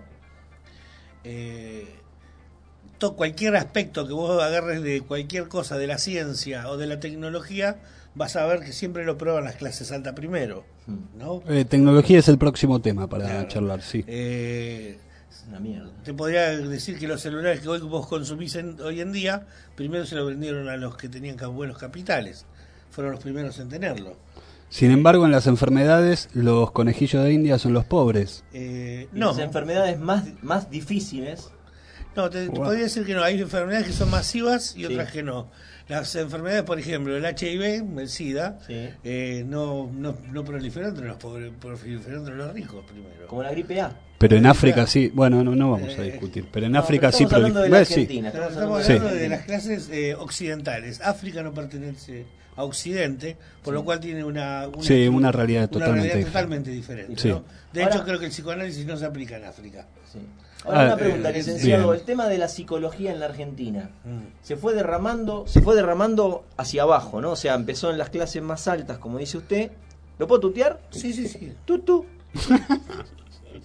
Eh, to- cualquier aspecto que vos agarres de cualquier cosa de la ciencia o de la tecnología, vas a ver que siempre lo prueban las clases altas primero, ¿no? Eh, tecnología es el próximo tema para Claro. charlar, sí. Eh, Una mierda. te podría decir que los celulares que hoy vos consumís en- hoy en día, primero se lo vendieron a los que tenían ca- buenos capitales, fueron los primeros en tenerlo. Sin embargo, en las enfermedades, los conejillos de India son los pobres. Eh, Y no, las enfermedades más, más difíciles. no, te, te Wow. podría decir que no, hay enfermedades que son masivas y Sí. otras que no. Las enfermedades, por ejemplo, el H I V, el SIDA, Sí. eh, no, no, no proliferó entre los pobres, proliferó entre los ricos primero. Como la gripe A. Pero en África sí, bueno, no, no vamos a Eh, discutir, pero en no, África pero sí estamos hablando de la proliferó. Sí. Argentina. Pero Estamos estamos hablando hablando Sí. de las clases eh, occidentales. África no pertenece a Occidente, por lo cual tiene una, una, Sí, una realidad totalmente realidad diferente. totalmente diferente. Sí. ¿no? De Ahora- hecho, creo que el psicoanálisis no se aplica en África. Sí. Ahora Ah, una pregunta, eh, licenciado. bien. El tema de la psicología en la Argentina Mm. se fue derramando, se fue derramando hacia abajo, ¿no? O sea, empezó en las clases más altas, como dice usted. ¿Lo puedo tutear? Sí, sí, sí. Tutu.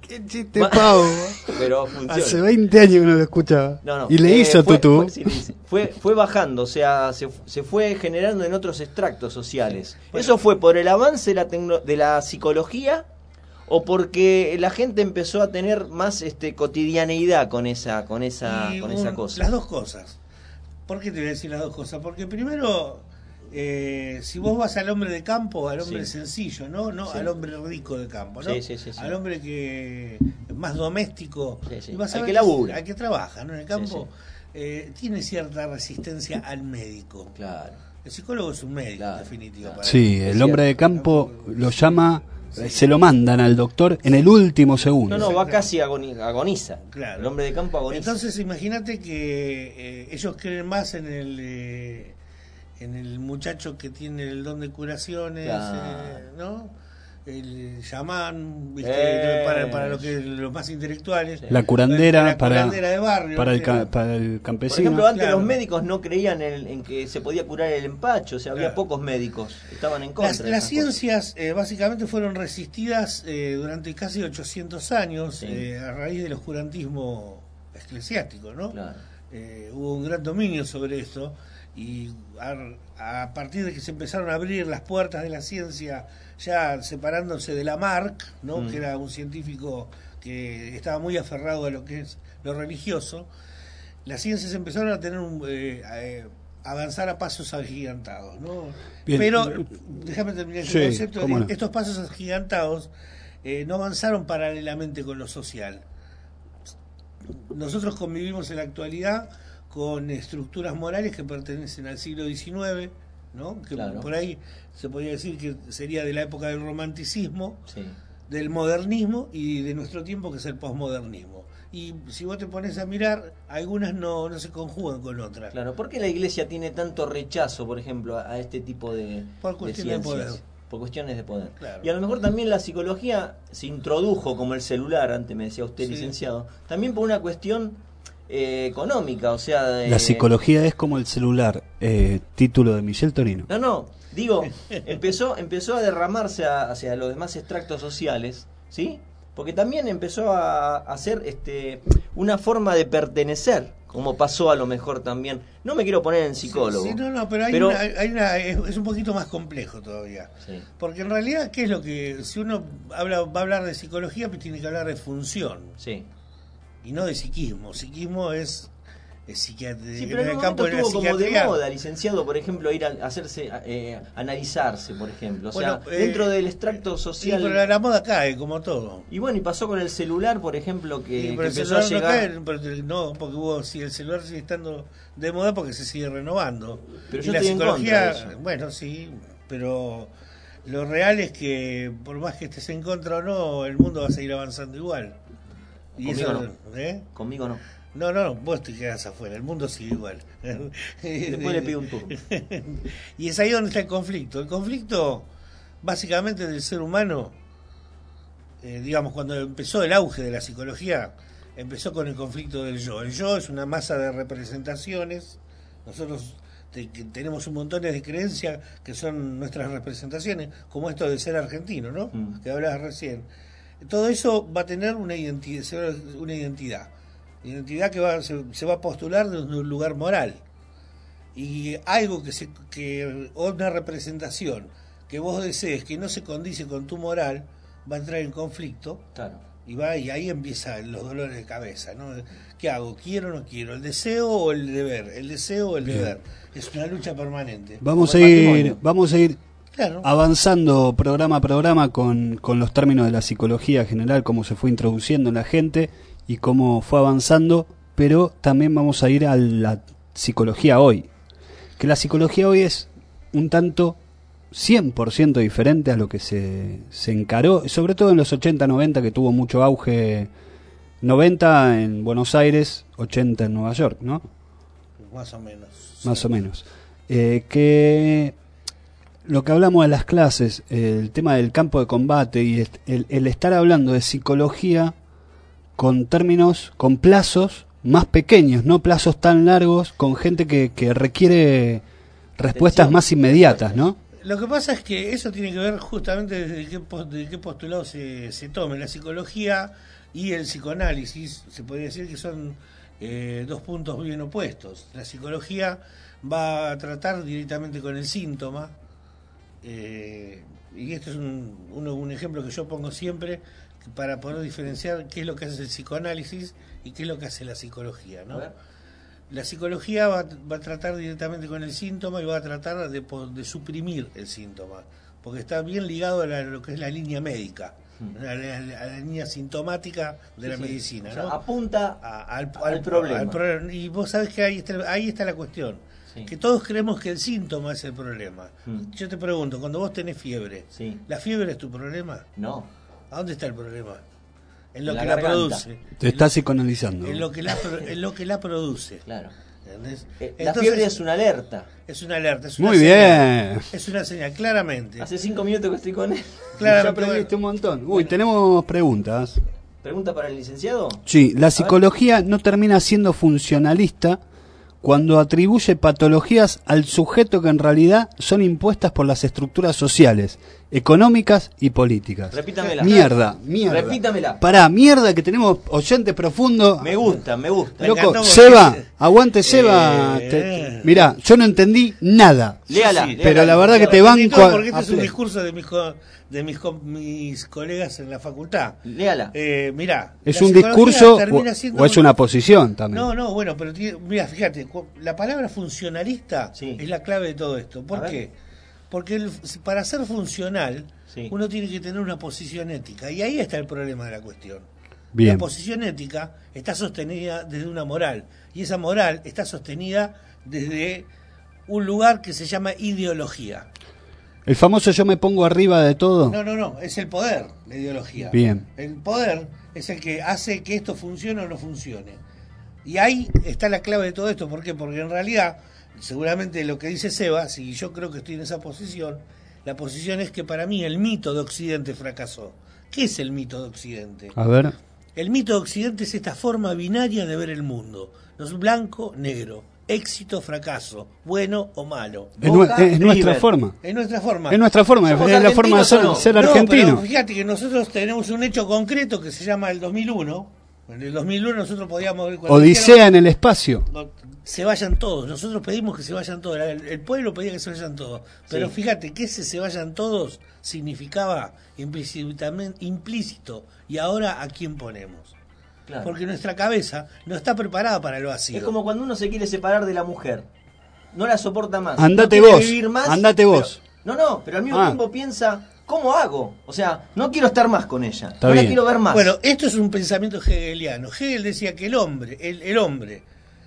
Qué chiste pavo. Pero funciona. Hace veinte años que no lo escuchaba. No, no. Y le Eh, hizo fue, tutú. Fue, sí, le hice. fue, fue bajando, o sea, se, se fue generando en otros extractos sociales. Bueno. ¿Eso fue por el avance de la, tecno- de la psicología o porque la gente empezó a tener más este cotidianeidad con esa con esa Y con un- esa cosa? Las dos cosas. ¿Por qué te voy a decir las dos cosas? Porque primero, eh, si vos vas al hombre de campo, al hombre Sí. sencillo, ¿no? No Sí. al hombre rico de campo, ¿no? Sí, sí, sí, sí. Al hombre que es más doméstico, Sí, sí. y vas a Al ver que labura. al que trabaja, ¿no? En el campo, Sí, eh, tiene cierta resistencia al médico. Claro. El psicólogo es un médico, en definitiva. para Sí, él. el hombre de campo lo llama, se lo mandan al doctor en el último segundo. No, no, va casi agoni- agoniza. Claro. El hombre de campo agoniza. Entonces imagínate que eh, ellos creen más en el eh, en el muchacho que tiene el don de curaciones, Claro. eh, ¿no? El chamán, ¿viste? Eh. para, para lo que los más intelectuales. La curandera, La para, curandera de barrio, para, el, ¿viste? ca- para el Por campesino. ejemplo, antes Claro. los médicos no creían en, en que se podía curar el empacho, o sea, había Claro. pocos médicos, estaban en contra. Las, de las esas cosas. ciencias eh, básicamente fueron resistidas eh, durante casi ochocientos años Sí. eh, a raíz del oscurantismo eclesiástico, ¿no? Claro. Eh, hubo un gran dominio sobre esto y a, a partir de que se empezaron a abrir las puertas de la ciencia, ya separándose de Lamarck, ¿no? Mm. Que era un científico que estaba muy aferrado a lo que es lo religioso, las ciencias empezaron a tener un, eh, eh, avanzar a pasos agigantados, ¿no? Bien. Pero déjame terminar el Sí, concepto. cómo no. Estos pasos agigantados eh, no avanzaron paralelamente con lo social. Nosotros convivimos en la actualidad con estructuras morales que pertenecen al siglo diecinueve, ¿no? Que Claro. por ahí se podría decir que sería de la época del romanticismo, Sí. del modernismo y de nuestro tiempo, que es el posmodernismo. Y si vos te pones a mirar, algunas no, no se conjugan con otras. Claro, ¿por qué la iglesia tiene tanto rechazo, por ejemplo, a, a este tipo de, Por de cuestiones de ciencias? poder. Por cuestiones de poder. Claro. Y a lo mejor también la psicología se introdujo como el celular, antes me decía usted, Sí. licenciado, también por una cuestión eh, económica, o sea... de- La psicología es como el celular, eh, título de Michel Torino. No, no, digo, empezó empezó a derramarse a- hacia los demás extractos sociales, ¿sí? Porque también empezó a, a ser este, una forma de pertenecer, como pasó a lo mejor también. No me quiero poner en psicólogo. Sí, no, no, pero hay pero- una, hay una- es, es un poquito más complejo todavía. Sí. Porque en realidad, ¿qué es lo que, si uno habla, va a hablar de psicología, pues tiene que hablar de función Sí. y no de psiquismo. Psiquismo es, es psiquiatría. Sí, pero en un momento estuvo como de moda, licenciado, por ejemplo, ir a hacerse, eh, analizarse, por ejemplo. O sea, Bueno, eh, dentro del extracto Sí, social. pero la, la moda cae, como todo. Y bueno, y pasó con el celular, por ejemplo, que, Sí, que pero el empezó a celular no llegar. cae, pero no, porque hubo, si el celular sigue estando de moda porque se sigue renovando. Pero Y yo la estoy en psicología, contra de eso. bueno, sí, pero lo real es que por más que estés en contra o no, el mundo va a seguir avanzando igual. Y Conmigo eso, no. ¿eh? Conmigo no. No, no, no, vos te quedás afuera, el mundo sigue igual. Después le pido un turno. Y es ahí donde está el conflicto. El conflicto, básicamente, del ser humano, eh, digamos, cuando empezó el auge de la psicología, empezó con el conflicto del yo. El yo es una masa de representaciones. Nosotros te- que tenemos un montón de creencias que son nuestras representaciones, como esto de ser argentino, ¿no? Mm. Que hablabas recién. Todo eso va a tener una identidad, se va- una identidad, identidad que va, se, se va a postular desde un lugar moral. Y algo que se, que o una representación que vos desees que no se condice con tu moral, va a entrar en conflicto. Claro. Y va y ahí empiezan los dolores de cabeza, ¿no? ¿Qué hago? ¿Quiero o no quiero? ¿El deseo o el deber? ¿El deseo o el Bien. deber? Es una lucha permanente. Vamos a Como el ir, matrimonio. vamos a ir Claro. avanzando programa a programa con, con los términos de la psicología general, cómo se fue introduciendo en la gente y cómo fue avanzando, pero también vamos a ir a la psicología hoy, que la psicología hoy es un tanto cien por ciento diferente a lo que se, se encaró, sobre todo en los ochenta noventa, que tuvo mucho auge, noventa en Buenos Aires, ochenta en Nueva York, ¿no? Más o menos. Más o menos. Eh, que lo que hablamos de las clases, eh, el tema del campo de combate y el, el- el estar hablando de psicología con términos, con plazos más pequeños, no plazos tan largos, con gente que, que requiere respuestas Atención. más inmediatas, ¿no? Lo que pasa es que eso tiene que ver justamente desde qué, pos- de qué postulado se, se tome. La psicología y el psicoanálisis, se podría decir que son eh, dos puntos bien opuestos. La psicología va a tratar directamente con el síntoma, eh, y esto es un, uno, un ejemplo que yo pongo siempre para poder diferenciar qué es lo que hace el psicoanálisis y qué es lo que hace la psicología, ¿no? La psicología va, va a tratar directamente con el síntoma y va a tratar de, de suprimir el síntoma, porque está bien ligado a, la, a lo que es la línea médica, mm. a, la, a la línea sintomática de sí, la sí. medicina, o sea, ¿no? apunta a, al, al, al, problema. al problema. Y vos sabés que ahí está, ahí está la cuestión, sí. que todos creemos que el síntoma es el problema. Mm. Yo te pregunto, cuando vos tenés fiebre, sí. ¿la fiebre es tu problema? No. ¿A dónde está el problema? En lo la que garganta. La produce. Te estás psicoanalizando. En lo que la, en lo que la produce. Claro. ¿Entendés? Eh, la Entonces, fiebre es una alerta. Es una alerta. Es una Muy señal, bien. Es una señal, claramente. Hace cinco minutos que estoy con él. Claro, ya aprendiste un montón. Uy, bueno. Tenemos preguntas. ¿Pregunta para el licenciado? Sí, la psicología no termina siendo funcionalista cuando atribuye patologías al sujeto que en realidad son impuestas por las estructuras sociales, económicas y políticas. Repítamela. Mierda, mierda. Repítamela. Pará, mierda que tenemos oyentes profundos. Me gusta, me gusta. Loco, me Seba, aguante Seba. Eh, te, te, mirá, yo no entendí nada. Léala. Sí, pero léala, la verdad léala, que te banco. Porque este a, es un discurso de mis de mis, mis colegas en la facultad. Léala. Eh, mirá. ¿Es un discurso o, o es una, una posición también? No, no, bueno, pero mira, fíjate, la palabra funcionalista sí. es la clave de todo esto. ¿Por qué? Porque el, para ser funcional sí. uno tiene que tener una posición ética, y ahí está el problema de la cuestión. Bien. La posición ética está sostenida desde una moral, y esa moral está sostenida desde un lugar que se llama ideología. El famoso yo me pongo arriba de todo. No, no, no, es el poder, la ideología. Bien. El poder es el que hace que esto funcione o no funcione. Y ahí está la clave de todo esto. ¿Por qué? Porque en realidad, seguramente lo que dice Seba, si yo creo que estoy en esa posición, la posición es que para mí el mito de Occidente fracasó. ¿Qué es el mito de Occidente? A ver. El mito de Occidente es esta forma binaria de ver el mundo. No es blanco, negro. Éxito, fracaso, bueno o malo. Es, nu es nuestra forma. Es nuestra forma. Es nuestra forma, es la forma de ser, no? ser argentino. No, pero fíjate que nosotros tenemos un hecho concreto que se llama el dos mil uno. En el dos mil uno nosotros podíamos ver Odisea en el espacio. Se vayan todos. Nosotros pedimos que se vayan todos. El, el pueblo pedía que se vayan todos. Pero sí. fíjate que ese se vayan todos significaba implícitamente implícito. Y ahora ¿a quién ponemos? Claro. Porque nuestra cabeza no está preparada para lo vacío. Es como cuando uno se quiere separar de la mujer. No la soporta más. Andate no vos. Vivir más, andate vos. Pero, no, no, pero al mismo ah. tiempo piensa, ¿cómo hago? O sea, no quiero estar más con ella. Está no bien. la quiero ver más. Bueno, esto es un pensamiento hegeliano. Hegel decía que el hombre, el, el hombre,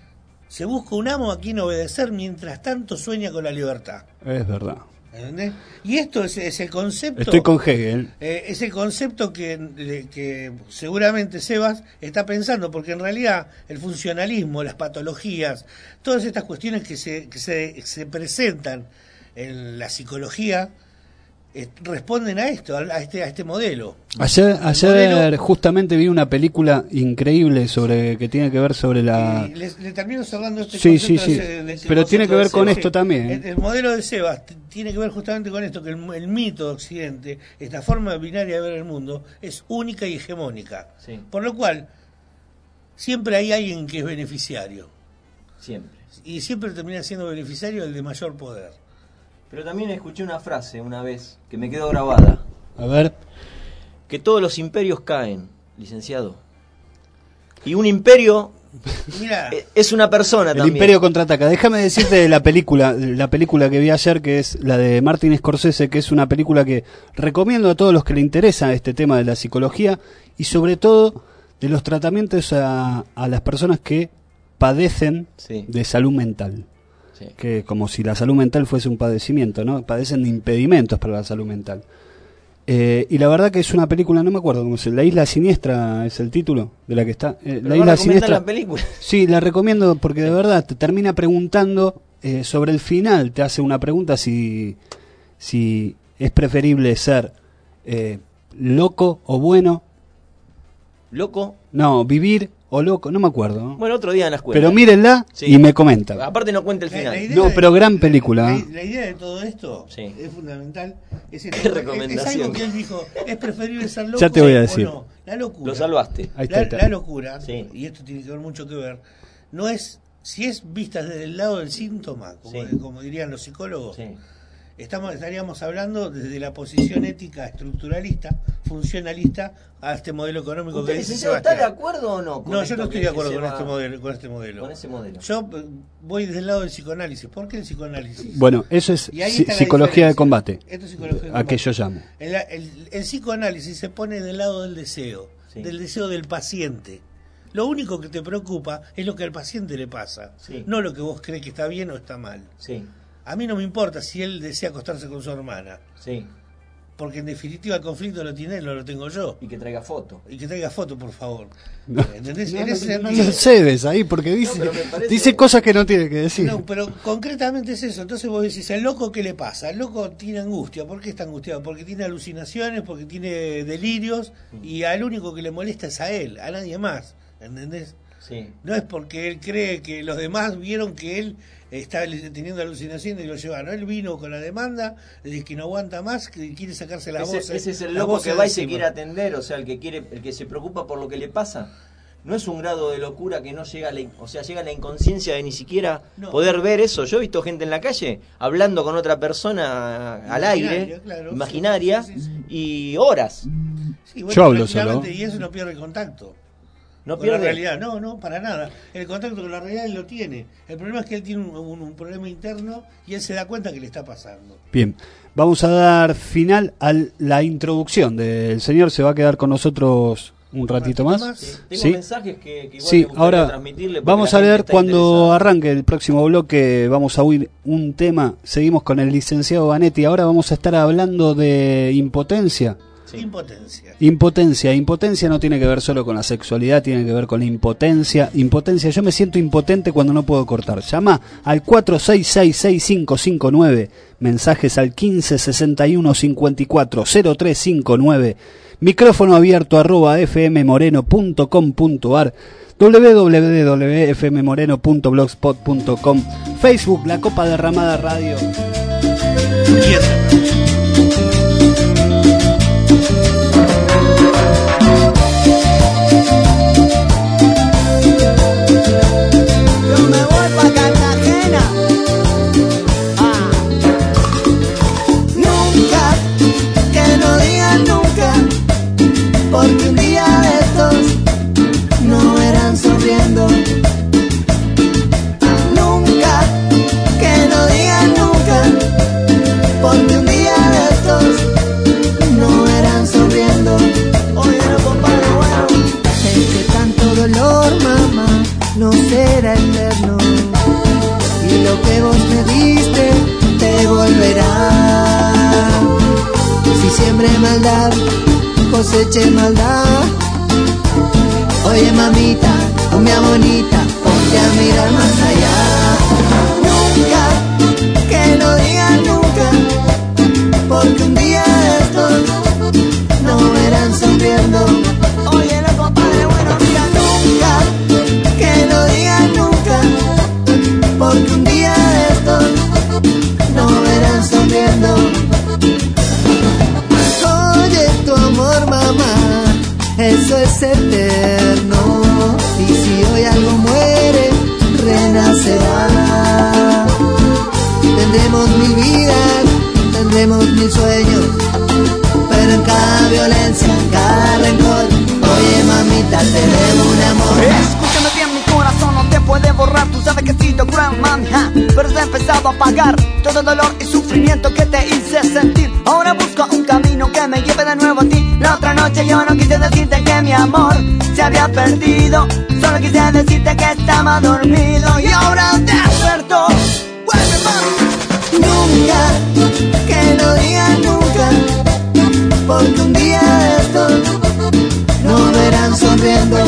se busca un amo a quien obedecer mientras tanto sueña con la libertad. Es verdad. ¿Entendés? Y esto es, es el concepto. Estoy con Hegel. Eh, es el concepto que, que seguramente Sebas está pensando, porque en realidad el funcionalismo, las patologías, todas estas cuestiones que se, que se, se presentan en la psicología eh, responden a esto, a este, a este modelo. Ayer, ayer modelo, justamente vi una película increíble sobre que tiene que ver sobre la. Y le, le termino cerrando este sí, sí, sí. De, de, pero tiene que ver con sí. esto también. El, el modelo de Sebas tiene que ver justamente con esto, que el, el mito de Occidente, esta forma binaria de ver el mundo, es única y hegemónica. Sí. Por lo cual, siempre hay alguien que es beneficiario. Siempre. Y siempre termina siendo beneficiario el de mayor poder. Pero también escuché una frase una vez que me quedó grabada. A ver. Que todos los imperios caen, licenciado. Y un imperio Mirá. es una persona el también. El imperio contraataca. Déjame decirte de la película, la película que vi ayer, que es la de Martin Scorsese, que es una película que recomiendo a todos los que le interesa este tema de la psicología y sobre todo de los tratamientos a, a las personas que padecen sí. de salud mental. Sí. Que como si la salud mental fuese un padecimiento, ¿no? Padecen de impedimentos para la salud mental. Eh, y la verdad que es una película, no me acuerdo cómo se, La Isla Siniestra es el título de la que está. Eh, la Isla Siniestra. La película? Sí, la recomiendo porque de verdad te termina preguntando eh, sobre el final, te hace una pregunta si si es preferible ser eh, loco o bueno. ¿Loco? No, vivir o loco, no me acuerdo, ¿no? Bueno, otro día en la escuela. Pero mírenla sí. y me comentan. Aparte no cuenta el final. La, la no, de, pero gran película. La, la idea de todo esto sí. es fundamental. Es, ¿Qué recomendación? Es algo que él dijo, es preferible ser loco ya te voy a decir. o no. La locura. Lo salvaste. Ahí está, La, ahí está. la locura, Sí. y esto tiene que ver mucho que ver, no es, si es vista desde el lado del síntoma, como, Sí. como dirían los psicólogos, Sí. estamos estaríamos hablando desde la posición ética estructuralista, funcionalista, a este modelo económico ¿Usted, que dice licenciado, está de Sebastián. acuerdo o no? con No, yo esto no estoy que- de acuerdo que con se este va- modelo, con este modelo. Con ese modelo. Yo eh, voy desde el lado del psicoanálisis. ¿Por qué el psicoanálisis? Bueno, eso es Y ahí si- está la psicología de diferencia. combate. Esto es psicología de A que combate. yo llamo. El, el- el psicoanálisis se pone del lado del deseo, Sí. del deseo del paciente. Lo único que te preocupa es lo que al paciente le pasa, Sí. no lo que vos crees que está bien o está mal. Sí, A mí no me importa si él desea acostarse con su hermana, sí. porque en definitiva el conflicto lo tiene él, no lo tengo yo. Y que traiga foto. Y que traiga foto, por favor. No. ¿Entendés? No, En no, ese no sentido. lo cedes ahí porque dice, pero me parece- dice cosas que no tiene que decir. No, pero concretamente es eso. Entonces vos decís, ¿el loco qué le pasa? El loco tiene angustia. ¿Por qué está angustiado? Porque tiene alucinaciones, porque tiene delirios, y al único que le molesta es a él, a nadie más. ¿Entendés? Sí. No es porque él cree que los demás vieron que él está teniendo alucinaciones y lo llevaron. Él vino con la demanda de que no aguanta más, que quiere sacarse la ese, voz. ese es el la loco voz que de va y se encima. quiere atender, o sea, el que quiere, el que se preocupa por lo que le pasa. No es un grado de locura que no llega a la, in- o sea, llega a la inconsciencia de ni siquiera No. poder ver eso. Yo he visto gente en la calle hablando con otra persona al Imaginaria, aire, claro, imaginaria, sí, sí, sí. y horas. Sí, bueno, Yo hablo tranquilamente, solo. Y eso no pierde el contacto. No con pierde. la realidad, no, no, para nada. El contacto con la realidad él lo tiene. El problema es que él tiene un, un- un problema interno y él se da cuenta que le está pasando. Bien, vamos a dar final a la introducción del señor. Se va a quedar con nosotros un ratito más. Sí, tengo ¿Sí? mensajes que, que igual Sí, me gustaría ahora transmitirle porque vamos la a gente leer está cuando interesada. arranque el próximo bloque. Vamos a oír un tema. Seguimos con el licenciado Vanetti. Ahora vamos a estar hablando de impotencia. Impotencia. Impotencia, impotencia no tiene que ver solo con la sexualidad, tiene que ver con la impotencia. Impotencia, yo me siento impotente cuando no puedo cortar. Llama al cuatro seis seis, seis cinco cinco nueve, mensajes al quince sesenta y uno cincuenta y cuatro cero tres cincuenta y nueve, micrófono abierto arroba fmmoreno punto com punto ar, doble u doble u doble u punto f m moreno punto blogspot punto com, Facebook La Copa Derramada Radio. Yo me voy pa' Cartagena. Ah. Nunca, que no digan nunca, porque un día de estos no verán sonriendo. Nunca, que no digan nunca, porque un día de estos no verán sonriendo. Oye, no, compadre, bueno, sé que tanto dolor, mamá, no será eterno, y lo que vos me diste te volverá. Si siembre maldad, coseche maldad. Oye mamita, o mi bonita, ponte a mirar más allá. Nunca, que no digan nunca, porque un día de estos no verán sonriendo. Oye, no, compadre, bueno, mira, nunca, que no digan nunca, porque un día de estos no verán sonriendo. Oye, tu amor, mamá, eso es eterno, y si hoy algo muere, renacerá. Tendremos mil vidas, tendremos mil sueños, pero en cada violencia, en cada rencor, oye mamita, te debo un amor. Escúchame bien, mi corazón no te puede borrar. Tú sabes que he sido cruel, mami, ja, pero se ha empezado a pagar todo el dolor y sufrimiento que te hice sentir. Ahora busco un camino que me lleve de nuevo a ti. La otra noche yo no quise decirte que mi amor se había perdido, solo quise decirte que estaba dormido y ahora despertó. Vuelve, mami. Nunca, que no digan nunca, porque un día de estos no verán sonriendo.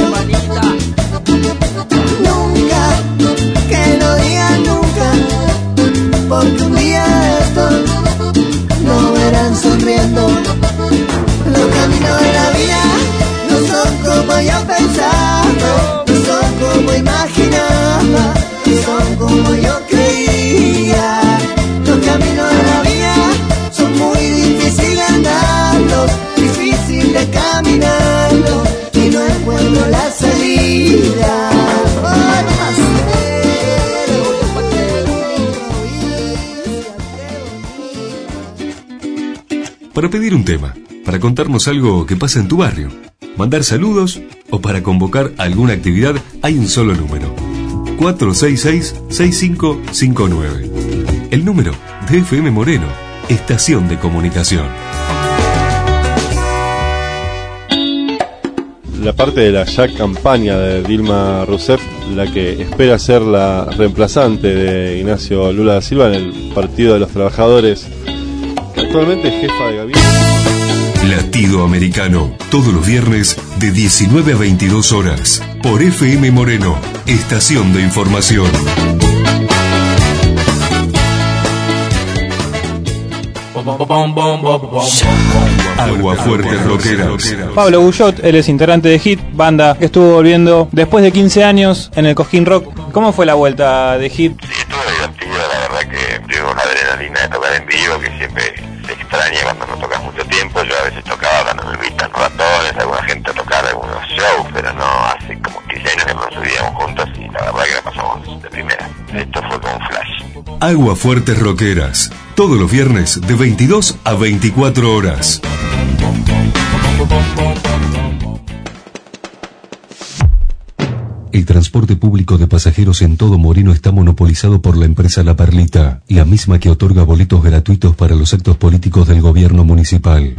Nunca, que no digan nunca, porque un día de estos no verán sonriendo. Los caminos de la vida no son como yo pensaba, no son como imaginaba, no son como yo creía. Los caminos de la vida son muy difíciles de andarlos, difícil de caminarlos. vida. Ay, más Para pedir un tema, para contarnos algo que pasa en tu barrio, mandar saludos o para convocar alguna actividad, hay un solo número: cuatro seis seis, seis cinco cinco nueve. El número de F M Moreno, estación de comunicación. La parte de la ya campaña de Dilma Rousseff, la que espera ser la reemplazante de Ignacio Lula da Silva en el Partido de los Trabajadores, que actualmente es jefa de gabinete. Latido Americano, todos los viernes de diecinueve a veintidós horas, por F M Moreno, estación de información. Aguafuertes Rockeras. Pablo Guyot, él es integrante de Hit, banda que estuvo volviendo después de quince años en el Cojín Rock. ¿Cómo fue la vuelta de Hit? Estuvo divertido, la verdad que tengo una adrenalina de tocar en vivo que siempre se extraña cuando no tocas mucho tiempo. Yo a veces tocaba cuando me invitan ratones, alguna gente a tocar algunos shows, pero no hace como quince años que no nos subíamos juntos y la verdad que la pasamos de primera. Esto fue como un flash. Aguafuertes Rockeras, todos los viernes de veintidós a veinticuatro horas. El transporte público de pasajeros en todo Moreno está monopolizado por la empresa La Perlita, la misma que otorga boletos gratuitos para los actos políticos del gobierno municipal.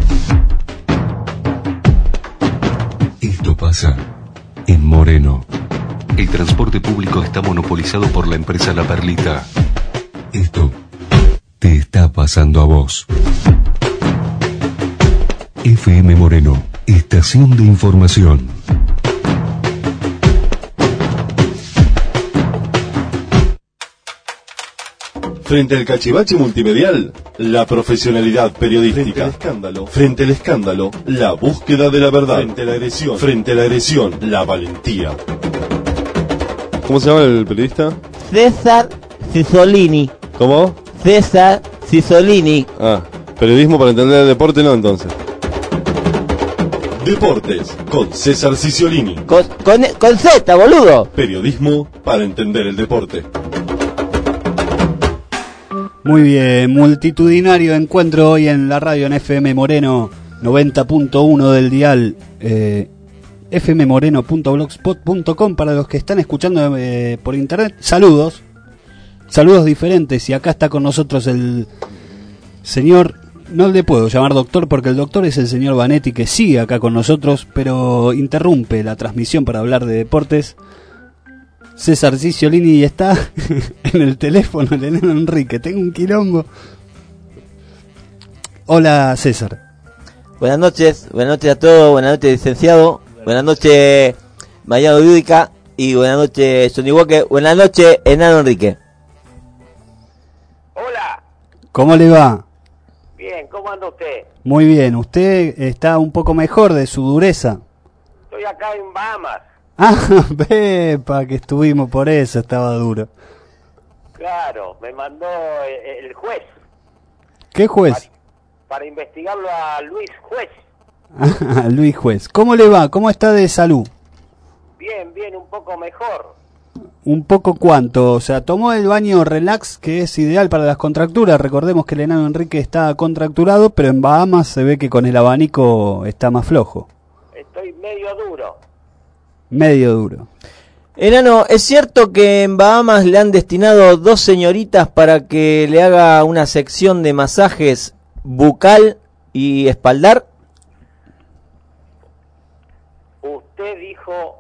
Esto pasa en Moreno. El transporte público está monopolizado por la empresa La Perlita. Esto te está pasando a vos. F M Moreno, estación de información. Frente al cachivache multimedial, la profesionalidad periodística. Frente al escándalo, frente al escándalo, la búsqueda de la verdad. Frente a la agresión, frente a la agresión, la valentía. ¿Cómo se llama el periodista? César Cisolini. ¿Cómo? César Cisolini. Ah, periodismo para entender el deporte, no, entonces. Deportes, con César Cisolini. Con, con, con Z, boludo. Periodismo para entender el deporte. Muy bien, multitudinario encuentro hoy en la radio en F M Moreno noventa punto uno del dial, eh, f m moreno punto blogspot punto com para los que están escuchando eh, por internet. Saludos, saludos diferentes, y acá está con nosotros el señor, no le puedo llamar doctor porque el doctor es el señor Vanetti, que sigue acá con nosotros, pero interrumpe la transmisión para hablar de deportes. César Cisolini está en el teléfono, el enano Enrique. Tengo un quilombo. Hola, César. Buenas noches, buenas noches a todos, buenas noches, licenciado. Buenas noches, Mariano Yudica. Y buenas noches, Johnny Walker. Buenas noches, enano Enrique. Hola. ¿Cómo le va? Bien, ¿cómo anda usted? Muy bien, usted está un poco mejor de su dureza. Estoy acá en Bahamas. Ah, pepa, que estuvimos por eso, estaba duro. Claro, me mandó el, el juez. ¿Qué juez? Para, para investigarlo a Luis Juez. Ah, Luis Juez. ¿Cómo le va? ¿Cómo está de salud? Bien, bien, un poco mejor. ¿Un poco cuánto? O sea, tomó el baño relax, que es ideal para las contracturas. Recordemos que el enano Enrique está contracturado, pero en Bahamas se ve que con el abanico está más flojo. Estoy medio duro. Medio duro. Enano, ¿es cierto que en Bahamas le han destinado dos señoritas para que le haga una sección de masajes bucal y espaldar? Usted dijo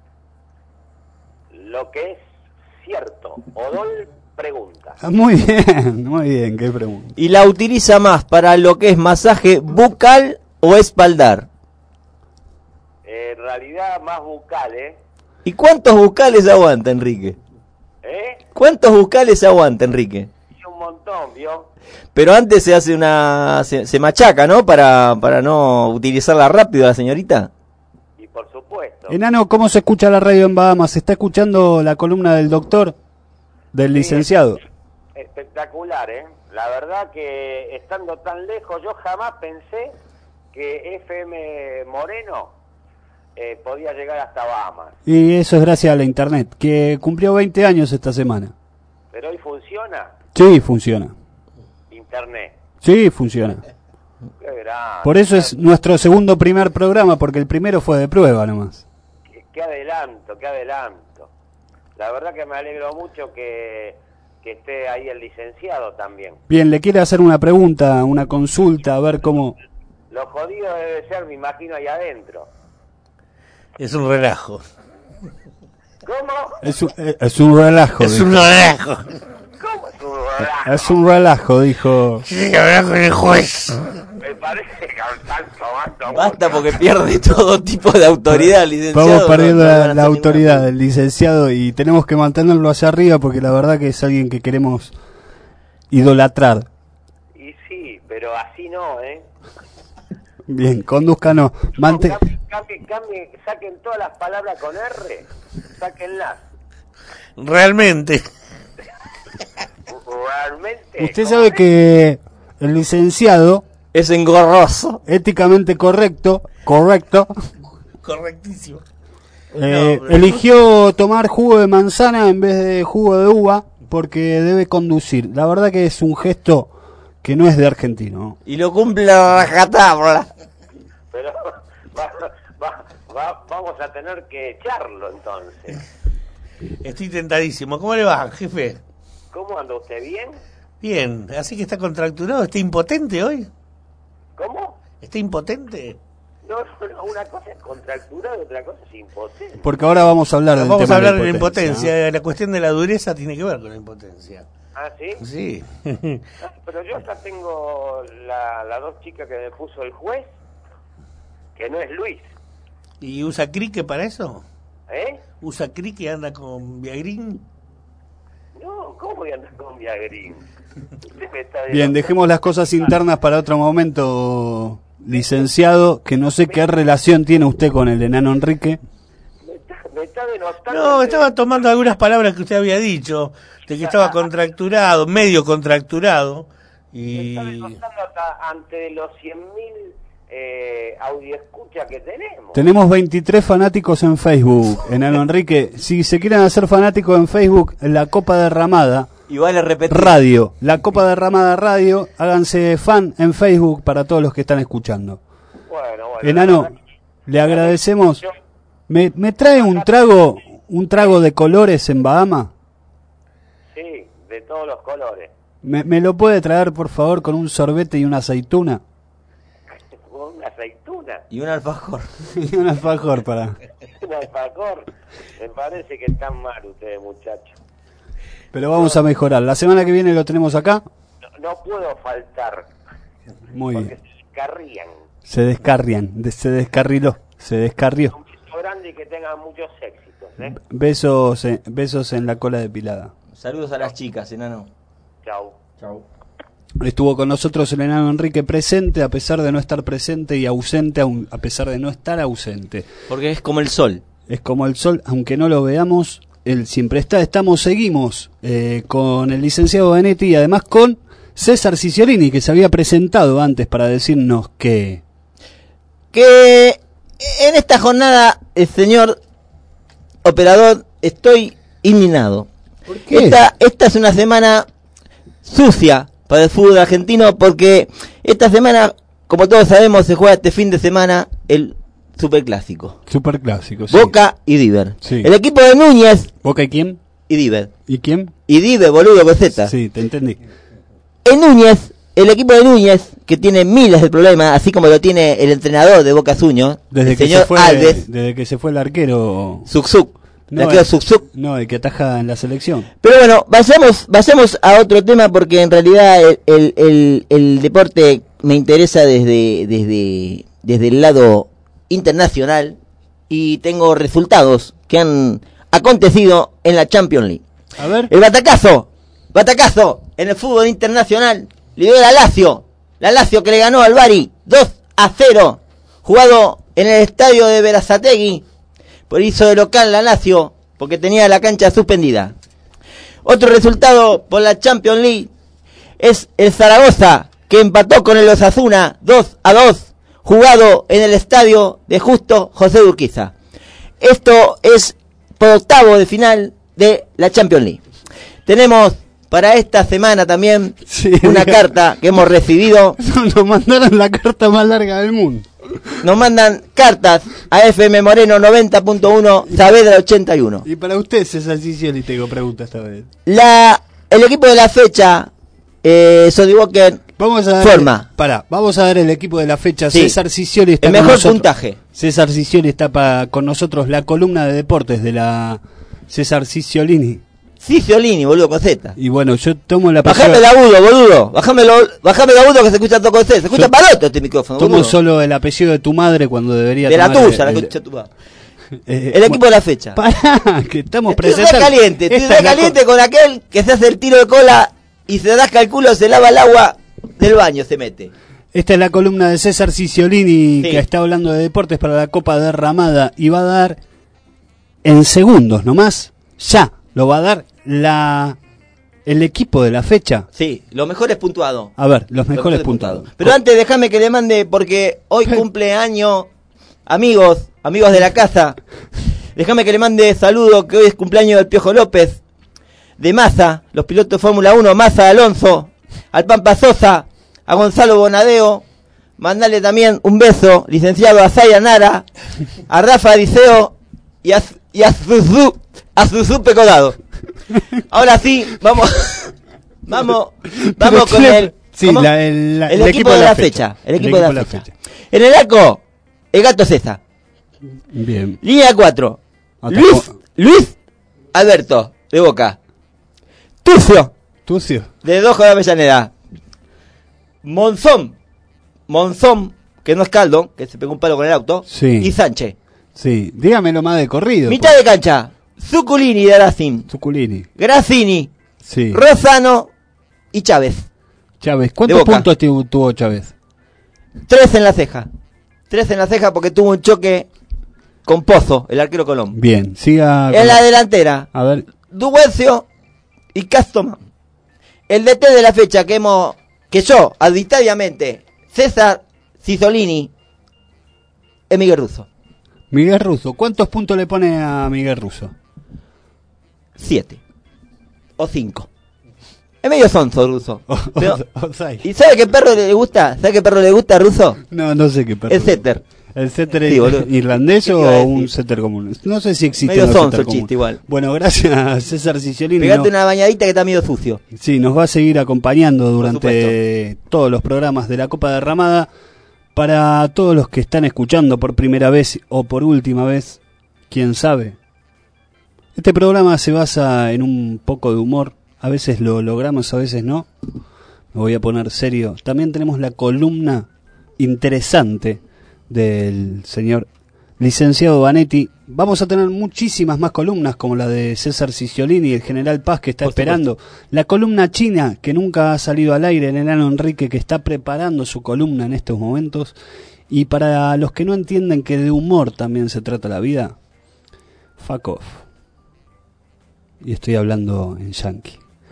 lo que es cierto. Odol pregunta. Muy bien, muy bien, qué pregunta. ¿Y la utiliza más para lo que es masaje bucal o espaldar? En realidad más bucal, ¿eh? ¿Y cuántos bucales aguanta, Enrique? ¿Eh? ¿Cuántos bucales aguanta, Enrique? Y un montón, ¿vio? Pero antes se hace una... se, se machaca, ¿no? Para, para no utilizarla rápido la señorita. Y por supuesto. Enano, ¿cómo se escucha la radio en Bahamas? ¿Se está escuchando la columna del doctor? Del sí, licenciado. Espectacular, ¿eh? La verdad que estando tan lejos, yo jamás pensé que F M Moreno eh, podía llegar hasta Bahamas. Y eso es gracias a la internet, que cumplió veinte años esta semana. Pero hoy funciona Sí, funciona. internet. Sí, funciona. Qué grande. Por eso es nuestro segundo primer programa, porque el primero fue de prueba nomás. Qué, qué adelanto, qué adelanto. La verdad que me alegro mucho que, que esté ahí el licenciado también. Bien, le quiere hacer una pregunta, una consulta, a ver cómo... Lo jodido debe ser, me imagino, ahí adentro. Es un relajo. ¿Cómo? Es un, eh, es un relajo. Es dijo. un relajo. ¿Cómo es un relajo? Es un relajo, dijo. Sí, hablar con el juez. Me parece que están tomando... Basta porque pierde todo tipo de autoridad, licenciado. Vamos perdiendo no- no van a la, hacer la autoridad ninguna- del licenciado y tenemos que mantenerlo hacia arriba porque la verdad que es alguien que queremos idolatrar. Y sí, pero así no, ¿eh? Bien, conduzcanos. Mante Cambie, cambie, cambie, saquen todas las palabras con R, sáquenlas. Realmente. Realmente. Usted sabe que el licenciado es engorroso, éticamente correcto, correcto, Correctísimo. eh, No, pero- eligió tomar jugo de manzana en vez de jugo de uva porque debe conducir. La verdad que es un gesto que no es de argentino. y lo cumple la rajatabla. Pero va, va, va, vamos a tener que echarlo entonces. Estoy tentadísimo. ¿Cómo le va, jefe? ¿Cómo anda usted? ¿Bien? Bien, así que está contracturado. ¿Está impotente hoy? ¿Cómo? ¿Está impotente? No, no, no, una cosa es contracturado y otra cosa es impotente. Porque ahora vamos a hablar del Vamos tema a hablar de de la la impotencia. impotencia. La cuestión de la dureza tiene que ver con la impotencia. ¿Ah, sí? Sí. Ah, pero yo acá tengo la, las dos chicas que me puso el juez, que no es Luis, ¿Y usa crique para eso? ¿eh? ¿Usa crique y anda con Viagrín? No, ¿cómo voy a andar con Viagrín? Usted me está Bien, dejemos las cosas internas para otro momento, licenciado, que no sé qué relación tiene usted con el enano Enrique. Me está, me está denostando. No, estaba tomando algunas palabras que usted había dicho, de que estaba contracturado, medio contracturado, y... Me está denostando hasta ante los cien mil eh, audioescuchas que tenemos. Tenemos veintitrés fanáticos en Facebook, enano Enrique. Si se quieren hacer fanáticos en Facebook, la Copa Derramada Y vale repetir. Radio, la Copa Derramada Radio, háganse fan en Facebook para todos los que están escuchando. Bueno, bueno. Enano, le agradecemos. ¿Me, me trae un trago, un trago de colores en Bahama? Sí, de todos los colores. ¿Me, me lo puede traer, por favor, con un sorbete y una aceituna? Una aceituna. Y un alfajor. Y un alfajor para... Un alfajor. Me parece que están mal ustedes, muchachos. Pero vamos a mejorar. La semana que viene lo tenemos acá. No, no puedo faltar. Muy porque bien. se descarrían. Se descarrian, de- se descarriló, se descarrió. Un beso grande y que tengan muchos éxitos, ¿eh? Besos, en- besos en la cola depilada. Saludos a las chicas, enano. Chau. Chau. Estuvo con nosotros el enano Enrique presente, a pesar de no estar presente, y ausente, aun- a pesar de no estar ausente. Porque es como el sol. Es como el sol, aunque no lo veamos, él siempre está. Estamos, seguimos eh, con el licenciado Benetti y además con César Ciciolini, que se había presentado antes para decirnos que... Que en esta jornada, el señor operador, estoy indignado. ¿Por qué? Esta, esta es una semana sucia para el fútbol argentino porque esta semana, como todos sabemos, se juega este fin de semana el Superclásico. Superclásico, sí. Boca y River. Sí. El equipo de Núñez ¿Boca y quién? y River. ¿Y quién? Y River, boludo, con Z. Sí, te entendí. El Núñez, el equipo de Núñez, que tiene miles de problemas, así como lo tiene el entrenador de Boca Suño, Desde el que señor se fue, Alves, desde que se fue el arquero. Zuczuk. No, el arquero el, Zuczuk. no, el que ataja en la selección. Pero bueno, vayamos, vayamos a otro tema porque en realidad el, el, el, el deporte me interesa desde, desde, desde el lado internacional y tengo resultados que han acontecido en la Champions League. A ver. El batacazo, batacazo en el fútbol internacional, lidera la Lazio, la Lazio que le ganó al Bari dos a cero, jugado en el estadio de Berazategui, por hizo de local la Lazio, porque tenía la cancha suspendida. Otro resultado por la Champions League es el Zaragoza, que empató con el Osasuna dos a dos, jugado en el estadio de Justo José de Urquiza. Esto es por octavo de final de la Champions League. Tenemos para esta semana también sí, una diga. carta que hemos recibido. Nos mandaron la carta más larga del mundo. Nos mandan cartas a F M Moreno noventa punto uno, Saavedra ochenta y uno. Y para usted, César Sicioli, tengo pregunta esta vez. La, el equipo de la fecha, eh, Sodi Walker, vamos a dar, forma. Pará, vamos a dar el equipo de la fecha. Sí. César Sicioli está el con mejor nosotros. puntaje. César Sicioli está pa, con nosotros, la columna de deportes de la César Siciolini. Siciolini, boludo, con Z. Y bueno, yo tomo la Bajame el agudo, boludo. Bajame el, bajame el agudo que se escucha todo con C. Se escucha yo paloto este micrófono, tomo boludo. solo el apellido de tu madre cuando debería de tomar la tuya, el, la el, escucha tu madre. Eh, el equipo bueno, de la fecha. Pará, que estamos estoy presentando. Estoy caliente, estoy re caliente con aquel que se hace el tiro de cola y se rasca el culo, se lava el agua del baño, se mete. Esta es la columna de César Siciolini, sí. que está hablando de deportes para la Copa Derramada y va a dar en segundos nomás, ya, lo va a dar la el equipo de la fecha. Sí, los mejores puntuados. A ver, los mejores, mejores puntuados. puntuados. Pero antes déjame que le mande, porque hoy cumpleaños, amigos, amigos de la casa, déjame que le mande saludo, que hoy es cumpleaños del Piojo López, de Massa, los pilotos de Fórmula uno, Massa Alonso, al Pampa Sosa, a Gonzalo Bonadeo, mandale también un beso, licenciado a Zaya Nara, a Rafa Diceo y a, y a Susu, a Susu Pecodado. Ahora sí, vamos, vamos, vamos con el, sí, la, el, la, el, el equipo de la fecha, fecha. El equipo, el equipo de la, de la fecha. fecha. En el arco, el Gato César. Bien. Línea cuatro. Luis, Luis Alberto, de Boca. Tucio. Tucio. De Dojo de Avellaneda. Monzón. Monzón, que no es Caldo, que se pegó un palo con el auto. Sí. Y Sánchez. Sí, dígamelo más de corrido. Mitad pues. de cancha. Zuculini de Racing. Zuculini. Grazzini. Sí. Rosano y Chávez. Chávez. ¿Cuántos puntos tuvo Chávez? Tres en la ceja. Tres en la ceja porque tuvo un choque con Pozo, el arquero Colón. Bien, siga. En la delantera. A ver. Duencio y Castoman. El D T de la fecha que hemos, que yo, arbitrariamente, César Siciolini, es Miguel Russo. Miguel Russo. ¿Cuántos puntos le pone a Miguel Russo? Siete. O cinco. Es medio sonso, Russo. Pero, o, o, o ¿y sabe qué perro le gusta? ¿Sabe qué perro le gusta a Russo? No, no sé qué perro. El setter. ¿El setter sí, es irlandés o un setter común? No sé si existe. Medio sonso el chiste igual. Bueno, gracias César Siciolini. Pegate no, una bañadita que está medio sucio. Sí, nos va a seguir acompañando durante todos los programas de la Copa Derramada. Para todos los que están escuchando por primera vez o por última vez, quién sabe. Este programa se basa en un poco de humor. A veces lo logramos, a veces no. Me voy a poner serio. También tenemos la columna interesante del señor licenciado Vanetti. Vamos a tener muchísimas más columnas como la de César Siciolini y el general Paz que está Por esperando. Supuesto. La columna china que nunca ha salido al aire, el enano Enrique que está preparando su columna en estos momentos. Y para los que no entienden que de humor también se trata la vida, fuck off. Y estoy hablando en yankee.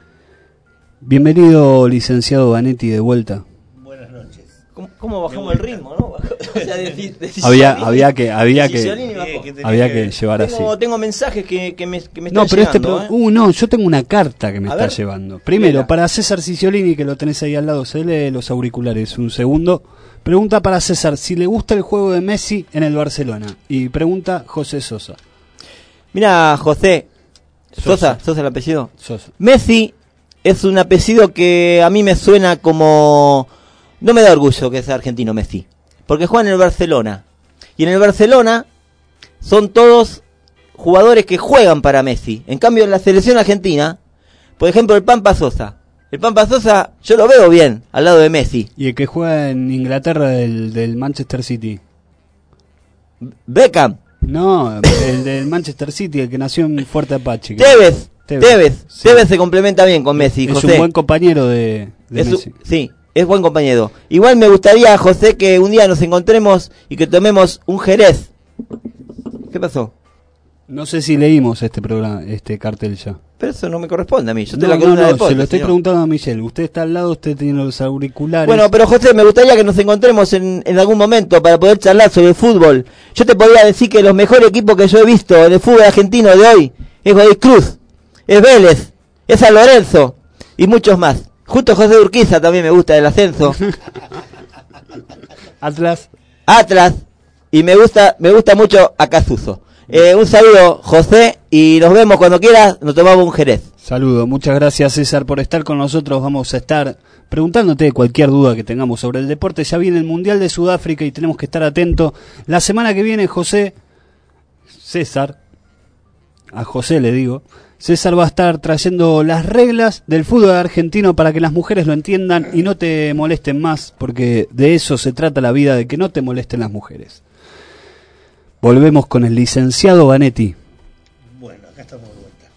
Bienvenido licenciado Vanetti de vuelta. Buenas noches. ¿Cómo, cómo bajamos el ritmo, no? O sea, de, de había, había que, había que, que había que, que llevar tengo, así. Tengo mensajes que, que me, que me están no, pero llegando, este, ¿eh? uh, no, yo tengo una carta que me a está ver, llevando. Primero, mira. para César Siciolini, que lo tenés ahí al lado, se lee los auriculares. Un segundo. Pregunta para César si le gusta el juego de Messi en el Barcelona. Y pregunta José Sosa. Mira, José. Sosa, Sosa, Sosa el apellido. Sosa. Messi es un apellido que a mí me suena como... No me da orgullo que sea argentino Messi, porque juega en el Barcelona. Y en el Barcelona son todos jugadores que juegan para Messi. En cambio en la selección argentina, por ejemplo el Pampa Sosa. El Pampa Sosa yo lo veo bien al lado de Messi. ¿Y el que juega en Inglaterra del, del Manchester City? Beckham. No, el del Manchester City, el que nació en Fuerte Apache. Tevez. Tevez. Tevez, sí. Tevez se complementa bien con Messi, es José. Es un buen compañero de, de es Messi. Un, sí, es buen compañero. Igual me gustaría, José, que un día nos encontremos y que tomemos un Jerez. ¿Qué pasó? No sé si leímos este programa, este cartel ya. Pero eso no me corresponde a mí. Yo No, estoy en la no, columna no, de deportes, se lo estoy señor. preguntando a Michelle. Usted está al lado, usted tiene los auriculares. Bueno, pero José, me gustaría que nos encontremos en, en algún momento para poder charlar sobre el fútbol. Yo te podría decir que los mejores equipos que yo he visto en el fútbol argentino de hoy es Godoy Cruz, es Vélez, es San Lorenzo y muchos más. Justo José Urquiza también me gusta del ascenso. Atlas. Atlas. Y me gusta, me gusta mucho Acasuso. Eh, un saludo, José, y nos vemos cuando quieras, nos tomamos un jerez. Saludo, muchas gracias César por estar con nosotros. Vamos a estar preguntándote cualquier duda que tengamos sobre el deporte. Ya viene el Mundial de Sudáfrica y tenemos que estar atentos. La semana que viene, José, César, a José le digo, César va a estar trayendo las reglas del fútbol argentino para que las mujeres lo entiendan y no te molesten más, porque de eso se trata la vida, de que no te molesten las mujeres. Volvemos con el licenciado Vanetti. Bueno, acá estamos de vuelta.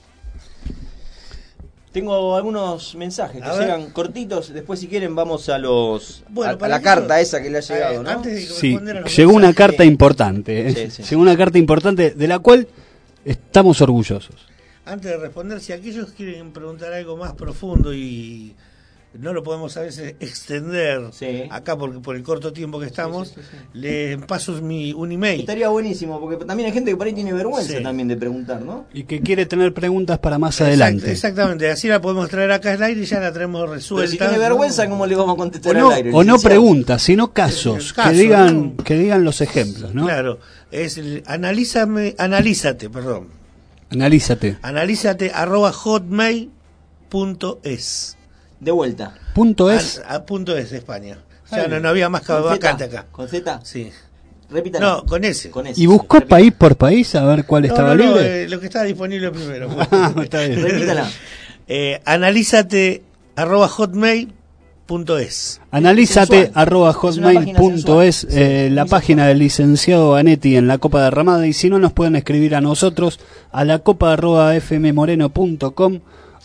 Tengo algunos mensajes que A ver. llegan cortitos. Después, si quieren, vamos a los Bueno, a, a para la eso- carta esa que le ha llegado, Eh, ¿no? antes de Sí, responder a los llegó una mensajes, carta importante, ¿eh? Sí, sí. Llegó una carta importante de la cual estamos orgullosos. Antes de responder, si aquellos quieren preguntar algo más profundo y no lo podemos a veces extender acá porque por el corto tiempo que estamos, Sí, sí, sí, sí. les paso mi, un email. Estaría buenísimo, porque también hay gente que por ahí tiene vergüenza Sí. también de preguntar, ¿no? Y que quiere tener preguntas para más Exact- adelante. Exactamente, así la podemos traer acá al aire y ya la traemos Pero resuelta. si tiene vergüenza, ¿cómo le vamos a contestar O no, al aire? o no licenciado? preguntas, sino casos, Caso, que digan ¿no? que digan los ejemplos, ¿no? Claro, es el analízame, analízate, perdón. Analízate. Analízate arroba hotmail punto es. De vuelta. Punto es. A, a punto es de España. Está Ya bien. no, no había más ¿Con vacante Z? acá. ¿Con Z? Sí. Repítalo. No, con ese. Con ese. ¿Y buscó país por país a ver cuál No, estaba no, no, libre? eh, lo que estaba disponible primero. Ah, está bien. Repítala. Eh, analízate arroba hotmail punto es. Analízate Sensual. arroba Es una hotmail página punto es, sensual. eh, Sí, la muy página del licenciado Vanetti en la Copa Derramada, y si no nos pueden escribir a nosotros a la copa arroba fmmoreno punto com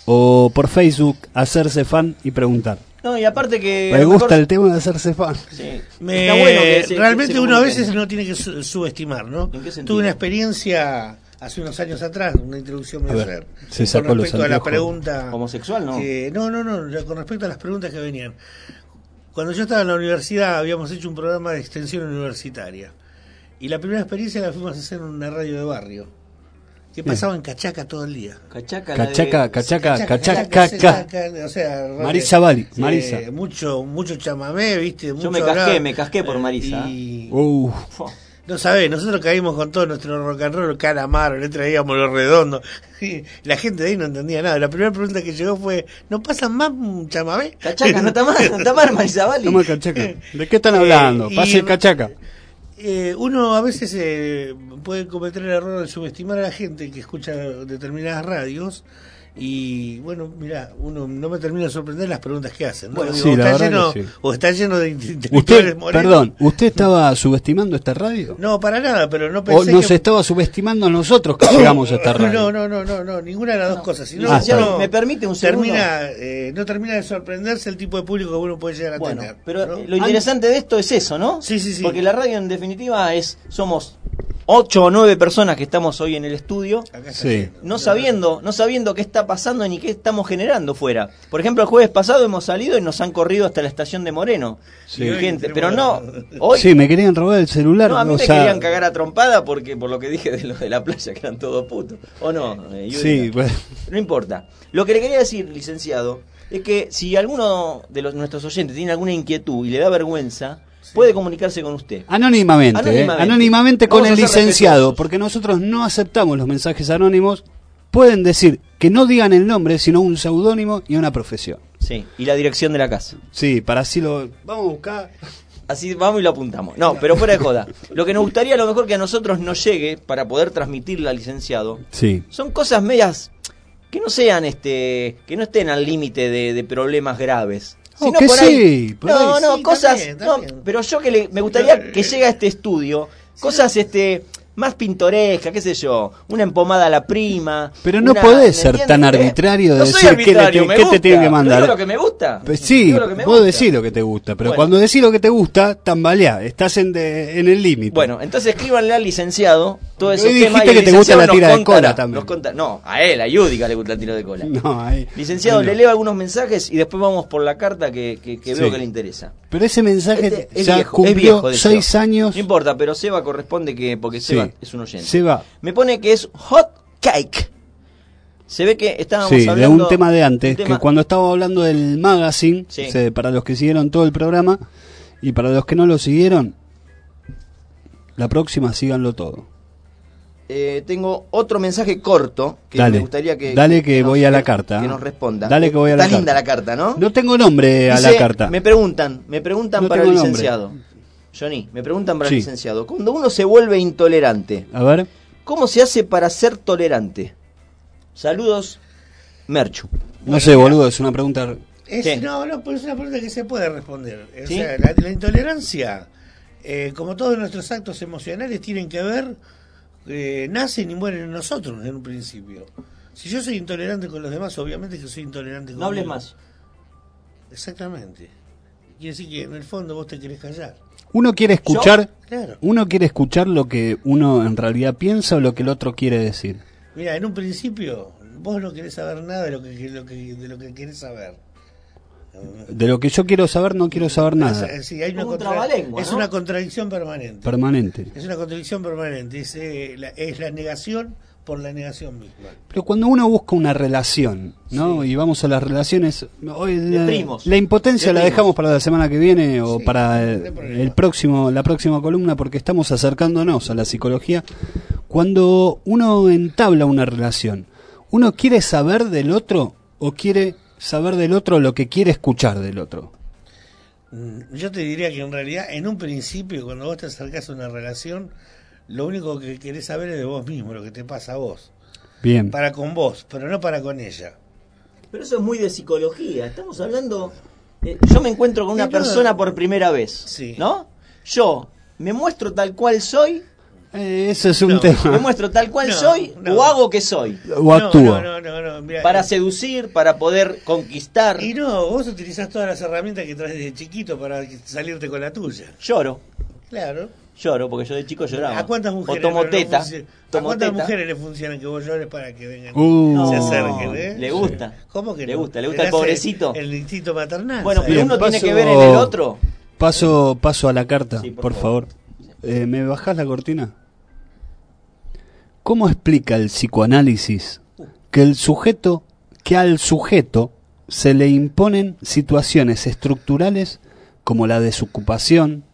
o por Facebook hacerse fan y preguntar. No, y aparte que... Me a lo gusta mejor- el tema de hacerse fan. Sí. Me- Está bueno que se- realmente que se uno a comuniquen. veces no tiene que su- subestimar, ¿no? ¿En qué sentido? Tuve una experiencia hace unos años atrás, una introducción A voy a ver, hacer, se sacó con los respecto a la anteojos. pregunta ¿Homosexual, no? que- no, no, no, la- con respecto a las preguntas que venían. Cuando yo estaba en la universidad habíamos hecho un programa de extensión universitaria y la primera experiencia la fuimos a hacer en una radio de barrio que Bien. pasaba en Cachaca todo el día. Cachaca, la de- Cachaca, cachaca, cachaca, Cachaca, cachaca. o sea, Marisa Bali, sí, Marisa. mucho, mucho chamamé, viste. Yo mucho me casqué, hablaba. me casqué por Marisa. Y Uh, no sabés, nosotros caímos con todo nuestro rock and roll, Calamaro, le traíamos los redondos. Y la gente de ahí no entendía nada. La primera pregunta que llegó fue: ¿no pasan más un chamamé? Cachaca, no está mal, no está mal Marisa Bali. toma cachaca. ¿De qué están hablando? Eh, Pase y- el cachaca. Eh, uno a veces eh, puede cometer el error de subestimar a la gente que escucha determinadas radios y bueno, mira, uno no me termina de sorprender las preguntas que hacen, ¿no? Bueno, Digo, sí, o, la está verdad lleno, que sí. o está lleno de intelectuales Usted, morenos. perdón, ¿usted estaba subestimando esta radio? No, para nada, pero no ¿O pensé nos que... estaba subestimando a nosotros que llegamos a esta radio? No, no, no, no, no, ninguna de las dos cosas. Sino Ah, está uno bien. ¿Me permite un segundo? termina, eh, no termina de sorprenderse el tipo de público que uno puede llegar a Bueno, tener. pero ¿no? eh, lo interesante de esto es eso, ¿no? Sí, sí, sí. Porque la radio en definitiva es, somos ocho o nueve personas que estamos hoy en el estudio, Acá está Sí. lleno. no sabiendo, no sabiendo qué está pasando ni qué estamos generando fuera. Por ejemplo, el jueves pasado hemos salido y nos han corrido hasta la estación de Moreno. Sí. Y hoy gente, tenemos pero la- no, hoy Sí, me querían robar el celular. no, a mí o me sea, querían cagar a trompada porque por lo que dije de lo de la playa que eran todos putos. ¿O no? eh, Yuri? Sí, bueno. No importa. Lo que le quería decir, licenciado, es que si alguno de los, nuestros oyentes tiene alguna inquietud y le da vergüenza, puede comunicarse con usted. Anónimamente, Anónimamente. ¿eh? Anónimamente con Vamos el a ser licenciado, respetuosos. porque nosotros no aceptamos los mensajes anónimos. Pueden decir que no digan el nombre, sino un seudónimo y una profesión. Sí, y la dirección de la casa. Sí, para así lo... Vamos a buscar... Así vamos y lo apuntamos. No, pero fuera de joda. Lo que nos gustaría a lo mejor que a nosotros nos llegue para poder transmitirla al licenciado Sí. son cosas medias que no sean este que no estén al límite de, de problemas graves. Oh, Sino que por sí, ahí, por no, ahí. no, Sí, cosas, también, no, también. pero yo que le, me gustaría que llegue a este estudio cosas este más pintorescas, qué sé yo, una empomada a la prima. Pero no una- podés ¿me ser entiendes? tan arbitrario de No soy decir qué, le arbitrario, te- me qué te gusta, tienen que pero mandar. digo lo que me gusta. Pues sí, Digo lo que me vos gusta. decís lo que te gusta, pero Bueno. cuando decís lo que te gusta, tambaleá, estás en, de- en el límite. Bueno, entonces escríbanle al licenciado todos Hoy esos dijiste temas. Y el que te gusta licenciado la nos tira de contará, cola también. nos conta- no, a él, a Yudica le gusta el tiro de cola. No, ahí- Licenciado, ahí no. le leo algunos mensajes y después vamos por la carta que, que, que veo Sí. que le interesa. Pero ese mensaje Este es ya viejo, cumplió es viejo, de seis Seba. años. No importa, pero Seba corresponde que, porque Sí. Seba es un oyente. Seba. Me pone que es hot cake. Se ve que estábamos Sí, de hablando un tema de antes, un tema- que cuando estábamos hablando del magazine, Sí. se- para los que siguieron todo el programa y para los que no lo siguieron, la próxima síganlo todo. Eh, tengo otro mensaje corto que Dale, me gustaría que dale que nos- voy a la que- carta. que nos responda. Dale que voy a la Está linda carta. la carta, ¿no? No tengo nombre a Dice, la carta. Me preguntan, me preguntan No para el tengo nombre. licenciado. Johnny, me preguntan para Sí. el licenciado. Cuando uno se vuelve intolerante, A ver. ¿cómo se hace para ser tolerante? Saludos, Merchu. No sé, boludo, es una pregunta. Es, ¿Qué? no, no, pero es una pregunta que se puede responder. O ¿Sí? sea, la, la intolerancia, eh, como todos nuestros actos emocionales, tienen que ver, eh, nacen y mueren en nosotros en un principio. Si yo soy intolerante con los demás, obviamente que soy intolerante con No hables más. Exactamente. Quiere decir que en el fondo vos te querés callar. Uno quiere escuchar, Yo- Claro. uno quiere escuchar lo que uno en realidad piensa o lo que el otro quiere decir. Mira, en un principio, vos no querés saber nada de lo que, lo que, de lo que querés saber. De lo que yo quiero saber, no quiero saber nada. Es, sí, hay una Como un contra- trabalengua, es ¿no? una contradicción permanente. Permanente. Es una contradicción permanente. Es, eh, la, es la negación por la negación misma. Pero cuando uno busca una relación, ¿no? Y vamos a las relaciones, hoy la, primos. la impotencia De la primos. dejamos para la semana que viene o Sí, para no el, hay problema. el próximo, la próxima columna, porque estamos acercándonos a la psicología. Cuando uno entabla una relación, ¿uno quiere saber del otro o quiere saber del otro lo que quiere escuchar del otro? Mm, Yo te diría que en realidad, en un principio, cuando vos te acercás a una relación, lo único que querés saber es de vos mismo, lo que te pasa a vos. Bien. Para con vos, pero no para con ella. Pero eso es muy de psicología. Estamos hablando. eh, yo me encuentro con una Eh, no, persona por primera vez. Sí. ¿No? Yo me muestro tal cual soy. Eh, eso es un No, Me tema. muestro tal cual No, soy no. o hago que soy. O actúo. No, no, no, no, mira, Para eh, seducir, para poder conquistar. Y no, vos utilizás todas las herramientas que traes desde chiquito para salirte con la tuya. Lloro. Claro. Lloro, porque yo de chico lloraba. ¿A cuántas mujeres, O tomo no- no teta. funci- ¿A tomo cuántas teta. mujeres le funciona que vos llores para que vengan Uh. se No, acerquen? ¿eh? le gusta. ¿Cómo que Le no? gusta, le gusta el nace pobrecito. El instinto maternal. Bueno, ¿sabes? pero uno Bien, tiene paso- que ver en el otro. Paso, paso a la carta, Sí, por por, favor. Eh, ¿Me bajás la cortina? ¿Cómo explica el psicoanálisis que el sujeto, que al sujeto se le imponen situaciones estructurales como la desocupación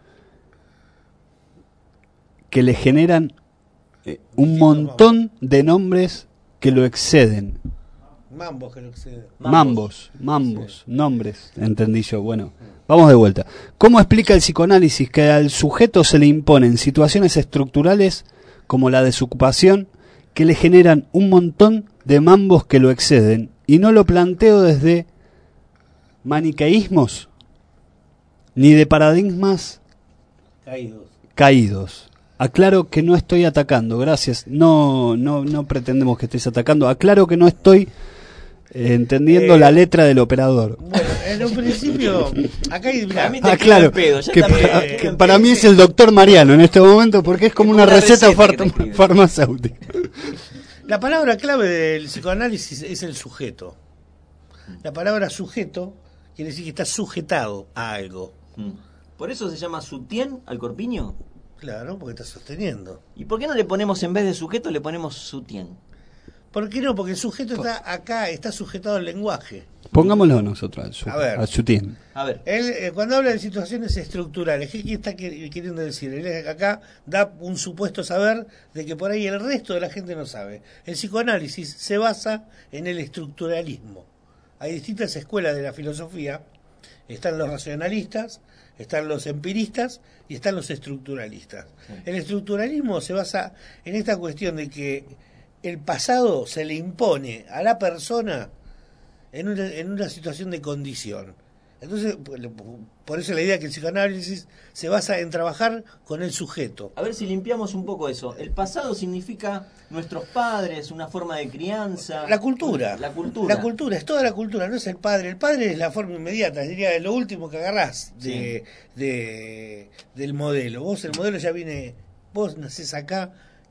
que le generan eh, un montón de nombres que lo exceden? Mambos que lo exceden. Mambos, mambos, nombres, entendí yo. Bueno, vamos de vuelta. ¿Cómo explica el psicoanálisis que al sujeto se le imponen situaciones estructurales como la desocupación que le generan un montón de mambos que lo exceden? Y no lo planteo desde maniqueísmos ni de paradigmas Caídos. caídos. Aclaro que no estoy atacando, gracias. No, no, no pretendemos que estés atacando. Aclaro que no estoy eh, entendiendo Eh, la letra del operador. Bueno, en un principio, acá hay, mirá, A mí te Ah, quedo claro, en pedo, ya que, está para, bien, que eh, para mí eh, es el doctor Mariano en este momento porque es como Es una, una receta, receta que te farma- escribe. farmacéutica. la palabra clave del psicoanálisis es el sujeto. La palabra sujeto quiere decir que está sujetado a algo. Mm. ¿Por eso se llama sutien al corpiño? Claro, porque está sosteniendo. ¿Y por qué no le ponemos en vez de sujeto le ponemos sutien? ¿Por qué no? Porque el sujeto está acá, está sujetado al lenguaje. Pongámoslo nosotros al, su, A ver. al sutín. A ver. Él, eh, cuando habla de situaciones estructurales, ¿qué, qué está quer- queriendo decir? Él acá da un supuesto saber de que por ahí el resto de la gente no sabe. El psicoanálisis se basa en el estructuralismo. Hay distintas escuelas de la filosofía. Están los racionalistas, están los empiristas y están los estructuralistas. Sí. El estructuralismo se basa en esta cuestión de que el pasado se le impone a la persona en una, en una situación de condición. Entonces, por eso la idea que el psicoanálisis se basa en trabajar con el sujeto. A ver si limpiamos un poco eso. El pasado significa nuestros padres, una forma de crianza. La cultura. La cultura. La cultura, es toda la cultura, no es el padre. El padre es la forma inmediata, diría, es lo último que agarrás de, de, del modelo. Vos, el modelo ya viene, vos nacés acá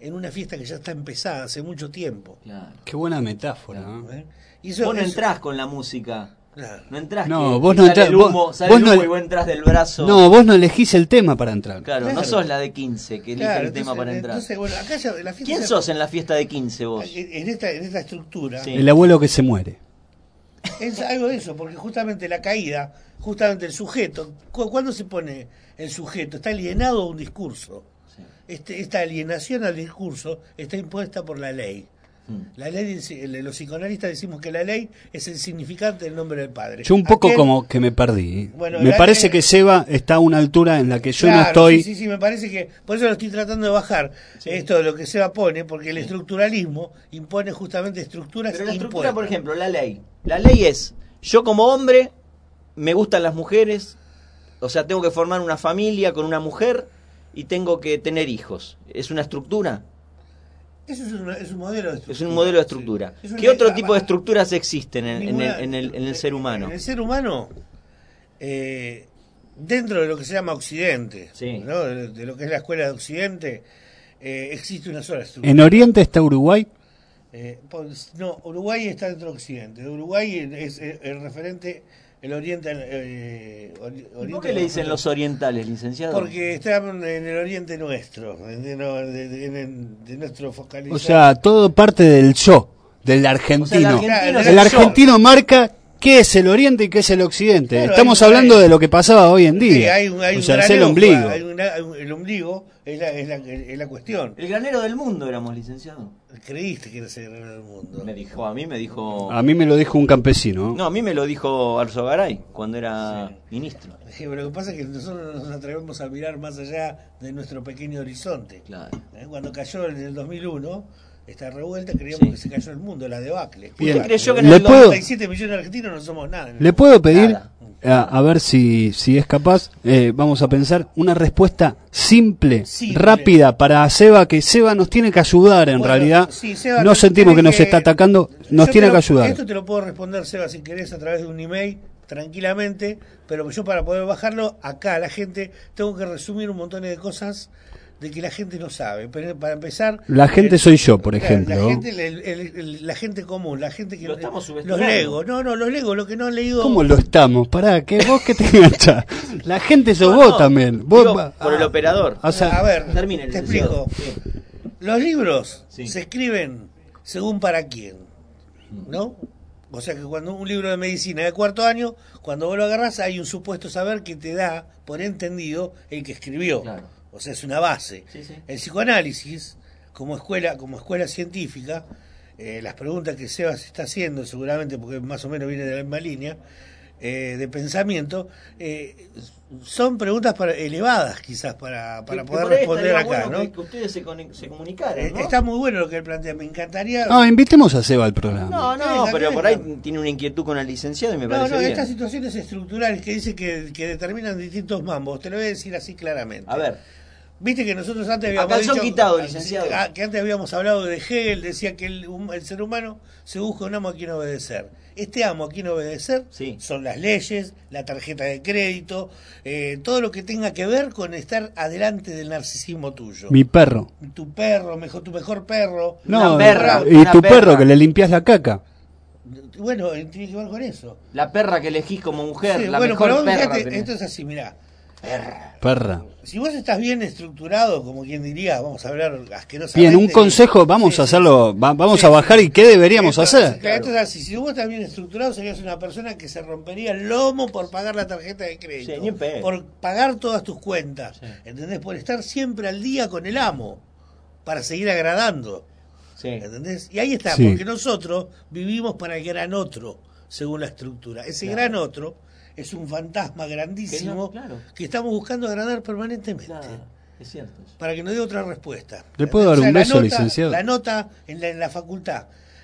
en una fiesta que ya está empezada hace mucho tiempo. Claro. Qué buena metáfora. ¿no? ¿Eh? Y eso, vos no eso- entrás con la música. Claro. No entrás No, que vos sale no entrás- el humo, vos- sale vos el no- humo y vos entrás del brazo. No, vos no elegís el tema para entrar. Claro, no Claro. sos la de quince que elige Claro, el tema entonces- para entrar. entonces, bueno, acá ya la fiesta ¿Quién ya- sos en la fiesta de quince vos? En, en esta, en esta estructura El abuelo que se muere. es algo de eso, porque justamente la caída, justamente el sujeto, cu- ¿cuándo se pone el sujeto? Está alienado a un discurso. Este, esta alienación al discurso está impuesta por la ley. La ley, dice- los psicoanalistas decimos que la ley es el significante del nombre del padre. Yo un poco Aquel- como que me perdí. Bueno, me la- parece eh, que Seba está a una altura en la que yo no Claro, estoy. Sí, sí, sí, me parece que por eso lo estoy tratando de bajar, esto de lo que Seba pone, porque el estructuralismo impone justamente estructuras Pero la estructura, impuestas. por ejemplo, la ley. La ley es, yo como hombre, me gustan las mujeres, o sea, tengo que formar una familia con una mujer y tengo que tener hijos. ¿Es una estructura? Eso es, una- es un modelo de estructura. Es un modelo de estructura. Es una- ¿Qué otro ah, tipo de ah, estructuras existen en, en ninguna- el, en el- en el ser humano? En el ser humano, eh, dentro de lo que se llama Occidente, ¿no? de, de lo que es la escuela de Occidente, eh, existe una sola estructura. En Oriente está Uruguay. Eh, pues, no, Uruguay está dentro de Occidente. Uruguay es, es el referente, el Oriente. Eh, ori- ¿Por oriente qué le dicen los orientales, licenciado? Porque estamos en el Oriente nuestro, de, no- de- de- en- de nuestro focalizado. O sea, todo parte del yo, del argentino. argentino es el el yo. argentino marca qué es el Oriente y qué es el Occidente. Claro, Estamos hay un- hablando de lo que pasaba hoy en Sí, día. hay un, hay o un sea, es gran el ojo, ombligo. hay una- hay un- el ombligo es la, es, la, es la cuestión. El granero del mundo éramos, licenciado. Creíste que eras el granero del mundo. Me dijo, a mí me dijo... A mí me lo dijo un campesino. No, a mí me lo dijo Arzogaray cuando era ministro. Sí, pero lo que pasa es que nosotros nos atrevemos a mirar más allá de nuestro pequeño horizonte. ¿Eh? Cuando cayó en el dos mil uno esta revuelta, creíamos que se cayó el mundo, la debacle. Bien. ¿Usted creyó que en ¿Le el puedo- noventa y siete millones de argentinos no somos nada? ¿Le puedo pedir, a, a ver si, si es capaz, eh, vamos a pensar, una respuesta simple, Simple. rápida para Seba, que Seba nos tiene que ayudar en Bueno, realidad. sí, Seba, no te- sentimos que tenés nos está atacando, nos Yo tiene te que lo- ayudar. Esto te lo puedo responder, Seba, si querés, a través de un email, tranquilamente, pero yo para poder bajarlo acá a la gente, tengo que resumir un montón de cosas de que la gente no sabe. Pero para empezar... La gente el- soy yo, por claro, ejemplo. La gente, el- el- el- la gente común, la gente que... Lo estamos los subestimando. legos, no, no, los legos, lo que no han leído... ¿Cómo lo estamos? Pará, que vos que te enganchás. La gente sos No, vos no, también. Vos, digo, va- por el operador. O sea, a ver, Termine, te licenciado. explico. Los libros Sí. se escriben según para quién, ¿no? O sea que cuando un libro de medicina de cuarto año, cuando vos lo agarrás, hay un supuesto saber que te da, por entendido, el que escribió. O sea, es una base. Sí, sí. El psicoanálisis, como escuela, como escuela científica, eh, las preguntas que Sebas está haciendo, seguramente porque más o menos viene de la misma línea, eh, de pensamiento, eh, son preguntas para, elevadas quizás para, para Que- que poder por ahí responder estaría acá, bueno ¿no? que, que ustedes se, con- se comunicaran, Eh, ¿no? Está muy bueno lo que él plantea, me encantaría... no, invitemos a Seba al programa. No, no, Venga, pero venga. por ahí tiene una inquietud con el licenciado y me No, parece no, bien. estas situaciones estructurales que dice que, que determinan distintos mambos, te lo voy a decir así claramente. A ver. Viste que nosotros antes habíamos A calzón dicho, quitado, licenciado. ah, que antes habíamos hablado de Hegel, decía que el, hum- el ser humano se busca un amo a quien obedecer. Este amo a quien obedecer son las leyes, la tarjeta de crédito, eh, todo lo que tenga que ver con estar adelante del narcisismo tuyo. Mi perro. Tu perro, mejor, tu mejor perro. No, una perra, y una tu perra. perro que le limpias la caca. Bueno, eh, tiene que ver con eso. La perra que elegís como mujer, Sí, la bueno, mejor pero vos perra. fíjate, tenés. esto es así, mirá. Perra. Si vos estás bien estructurado, como quien diría, vamos a hablar asquerosamente. Bien, un consejo, vamos a hacerlo, va- vamos a bajar y qué deberíamos Esto- hacer. claro, esto es así. Si vos estás bien estructurado, serías una persona que se rompería el lomo por pagar la tarjeta de crédito. Sí, ni en pedo. Por pagar todas tus cuentas. ¿Entendés? Por estar siempre al día con el amo. Para seguir agradando. ¿Entendés? Y ahí está, Sí. porque nosotros vivimos para el gran otro, según la estructura. Ese Claro. gran otro es un fantasma grandísimo Que no, claro. que estamos buscando agradar permanentemente. Es cierto. Para que nos dé otra respuesta. ¿Le puedo dar O sea, un la beso, nota- licenciado? La nota en la, en la facultad,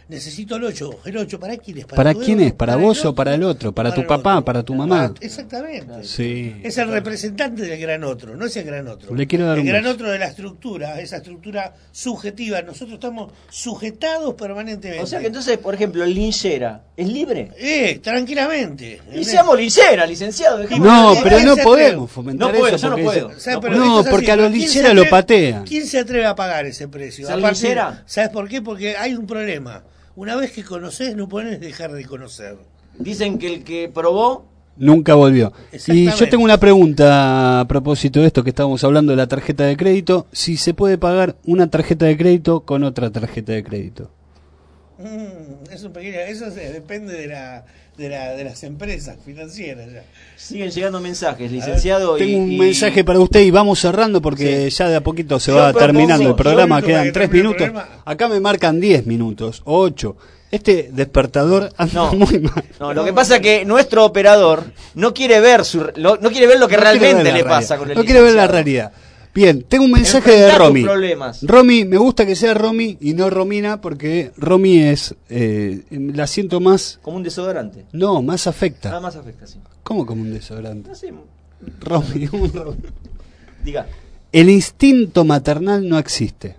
necesito el ocho. ¿El ocho para quién es? ¿Para tu quién dedo? es? ¿Para vos o para el otro? ¿Para tu el papá? otro. ¿Para tu mamá? Exactamente. Sí. Es el representante del gran otro, no es el gran otro. Le quiero dar el un gran beso. otro de la estructura, esa estructura subjetiva. Nosotros estamos sujetados permanentemente. O sea que entonces, por ejemplo, el linchera, ¿es libre? Eh, tranquilamente. Y seamos linchera, licenciado. dejemos No, de- pero ¿quién no se podemos atreve? fomentar No puedo, eso. yo no porque puedo. es- ¿Sabes? No, Pero esto es así, porque a los ¿quién se lincheras lo atreve- patean. ¿Quién se atreve a pagar ese precio? ¿Ser Aparte, linchera? ¿sabes por qué? Porque hay un problema. Una vez que conoces, no puedes dejar de conocer. Dicen que el que probó... Nunca volvió. Y Exactamente. yo tengo una pregunta a propósito de esto que estábamos hablando de la tarjeta de crédito. Si se puede pagar una tarjeta de crédito con otra tarjeta de crédito. Mm, es un pequeño, eso se- depende de la, de la de las empresas financieras ya. Siguen llegando mensajes, licenciado. y, Tengo un y- mensaje para usted y vamos cerrando porque ya de a poquito se Yo va propongo- terminando el programa. yo Quedan que tres termine el minutos. programa. Acá me marcan diez minutos o ocho. Este despertador anda No. muy mal. No, lo que pasa es que nuestro operador no quiere ver su, lo- no quiere ver lo que No quiere realmente ver la le realidad. pasa con el No quiere ver la licenciado. realidad. Bien, tengo un mensaje de Enfrentar tus Romy. problemas. Romy, me gusta que sea Romy y no Romina porque Romy es, eh, la siento más, Como un desodorante. no, más afecta. Nada más afecta, sí. ¿Cómo como un desodorante? No sé, Romy, un Romy. diga. El instinto maternal no existe.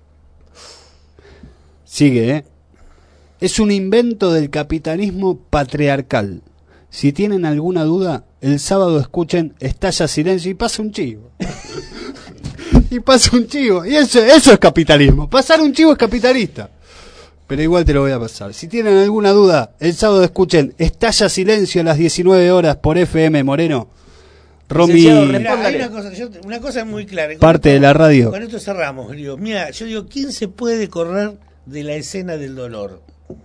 Sigue, ¿eh? Es un invento del capitalismo patriarcal. Si tienen alguna duda, el sábado escuchen Estalla Silencio y pasa un chivo. Y pasa un chivo. Y eso, eso es capitalismo. Pasar un chivo es capitalista. Pero igual te lo voy a pasar. Si tienen alguna duda, el sábado escuchen Estalla Silencio a las diecinueve horas por F M Moreno. Romy, Licenciado, Mira, hay una cosa, yo- una cosa muy clara. Con parte esto- de la radio. Con esto cerramos. Digo, mira, yo digo, ¿quién se puede correr de la escena del dolor?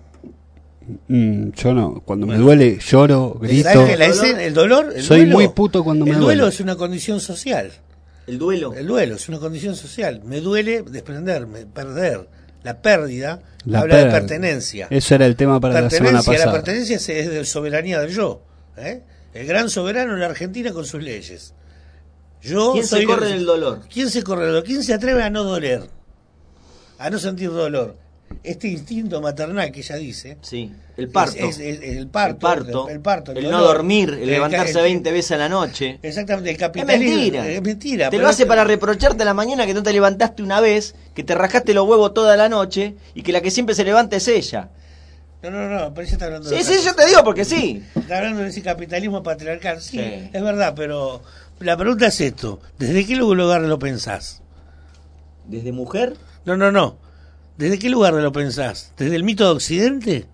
Mm, yo no. Cuando me duele, lloro, grito. ¿Sabes que la escena, el dolor? El Soy duelo- muy puto cuando me El duele. duelo es una condición social. ¿El duelo? El duelo es una condición social. Me duele desprenderme, perder. La pérdida La habla de pérdida. pertenencia. Eso era el tema para la semana Pertenencia, pasada. la pertenencia es es de soberanía del yo. ¿eh? El gran soberano en la Argentina con sus leyes. Yo ¿Quién soy se corre del dolor? ¿Quién se corre del dolor? ¿Quién se atreve a no doler? A no sentir dolor. Este instinto maternal que ella dice. Sí, el parto. Es, es- es el parto. El parto, El, el parto, el el dolor. no dormir, el El levantarse ca- veinte veces a la noche. Exactamente, el Es capitalismo. mentira. Es mentira. Te pero lo hace es- para reprocharte a la mañana que no te levantaste una vez, que te rajaste los huevos toda la noche y que la que siempre se levanta es ella. No, no, no, pero ella está hablando Sí, de sí, yo te digo porque sí. Está hablando de ese capitalismo patriarcal. Sí, Sí. es verdad, pero la pregunta es esto. ¿Desde qué lugar lo pensás? ¿Desde mujer? No, no, no. ¿Desde qué lugar lo pensás? ¿Desde el mito de Occidente?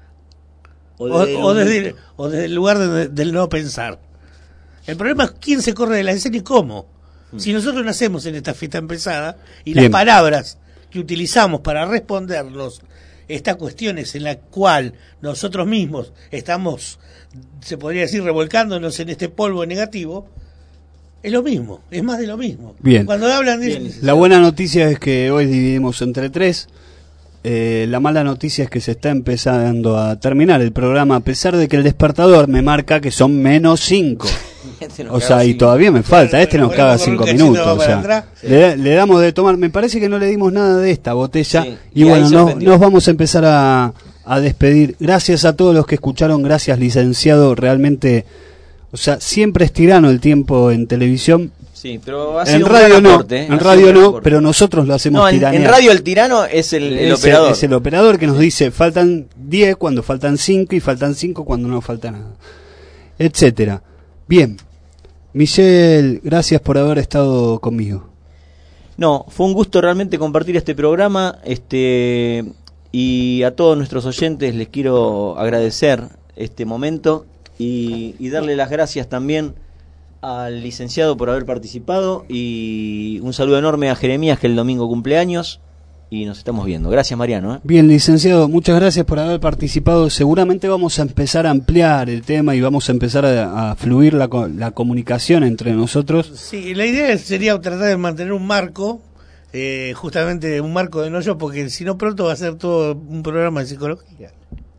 O O, desde o un desde, mito. el, o desde el lugar de- del no pensar. El problema es quién se corre de la escena y cómo. Si nosotros nacemos en esta fiesta empezada y las Bien. palabras que utilizamos para respondernos estas cuestiones en la cual nosotros mismos estamos, se podría decir, revolcándonos en este polvo negativo, es lo mismo, es más de lo mismo. Bien. Cuando hablan de... La buena noticia es que hoy dividimos entre tres. Eh, la mala noticia es que se está empezando a terminar el programa, a pesar de que el despertador me marca que son menos cinco. Este nos O caga sea, y cinco. todavía me falta. Este nos Bueno, caga con un cinco cachito minutos. va O para sea, atrás. le, le damos de tomar. Me parece que no le dimos nada de esta botella. Sí, Y, y ahí bueno, se no- ofendió. nos vamos a empezar a, a despedir. Gracias a todos los que escucharon. Gracias, licenciado. Realmente, o sea, siempre es tirano el tiempo en televisión. Sí, pero ha En sido un radio gran no, aporte, ¿eh? en Ha sido radio un gran no, aporte. pero nosotros lo hacemos No, en, tiranear. en radio el tirano es el, el Es operador. Es el operador que nos dice faltan diez cuando faltan cinco y faltan cinco cuando no falta nada, etcétera. Bien, Michelle, gracias por haber estado conmigo. No, fue un gusto realmente compartir este programa, este y a todos nuestros oyentes les quiero agradecer este momento y, y darle las gracias también al licenciado por haber participado y un saludo enorme a Jeremías que el domingo cumpleaños y nos estamos viendo. Gracias, Mariano. ¿eh? Bien, licenciado, muchas gracias por haber participado. Seguramente vamos a empezar a ampliar el tema y vamos a empezar a, a fluir la, co- la comunicación entre nosotros. Sí, la idea sería tratar de mantener un marco, eh, justamente un marco de no yo, porque si no pronto va a ser todo un programa de psicología.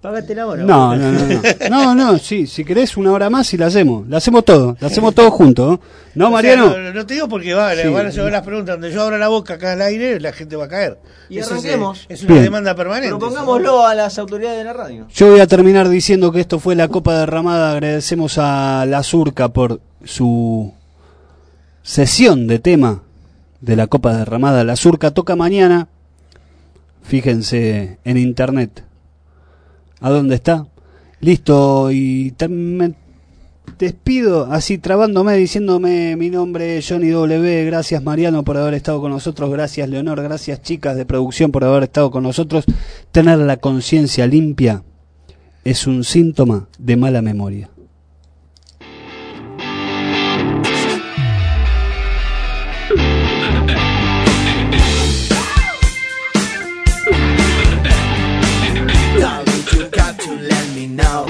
Págate la hora. No, no, no, no. No, no, sí, si querés una hora más y la hacemos. La hacemos todo, la hacemos todo juntos. ¿No, O sea, Mariano? no, no te digo porque va, Sí. van a llevar las preguntas. Donde yo abra la boca acá al aire, la gente va a caer. Y Eso es, arranquemos. eh, Es, una Bien. demanda permanente. Propongámoslo a las autoridades de la radio. Yo voy a terminar diciendo que esto fue la Copa Derramada. Agradecemos a La Surca por su sesión de tema de la Copa Derramada. La Surca toca mañana. Fíjense en internet. ¿A dónde está? Listo, y te- me despido así trabándome, diciéndome mi nombre es Johnny W. Gracias Mariano por haber estado con nosotros, gracias Leonor, gracias chicas de producción por haber estado con nosotros. Tener la conciencia limpia es un síntoma de mala memoria. Darling, you got to let me know.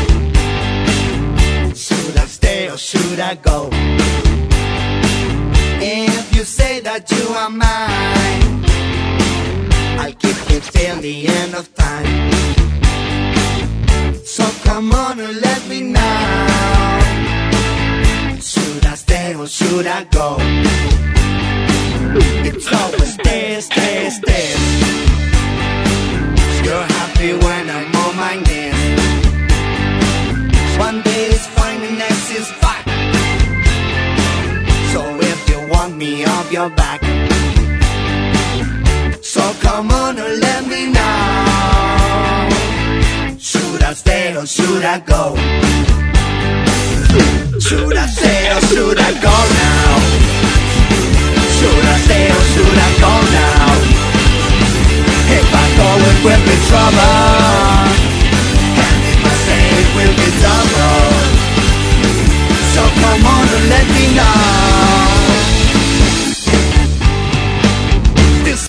Should I stay or should I go? If you say that you are mine, I'll keep it till the end of time. So come on and let me know. Should I stay or should I go? It's always stay, stay, stay. You're happy when I'm on my knees. One day is fine, the next is fine. So if you want me off your back, so come on and let me know. Should I stay or should I go? Should I stay or should I go now? Should I stay or should I go now? If I go, it will be trouble.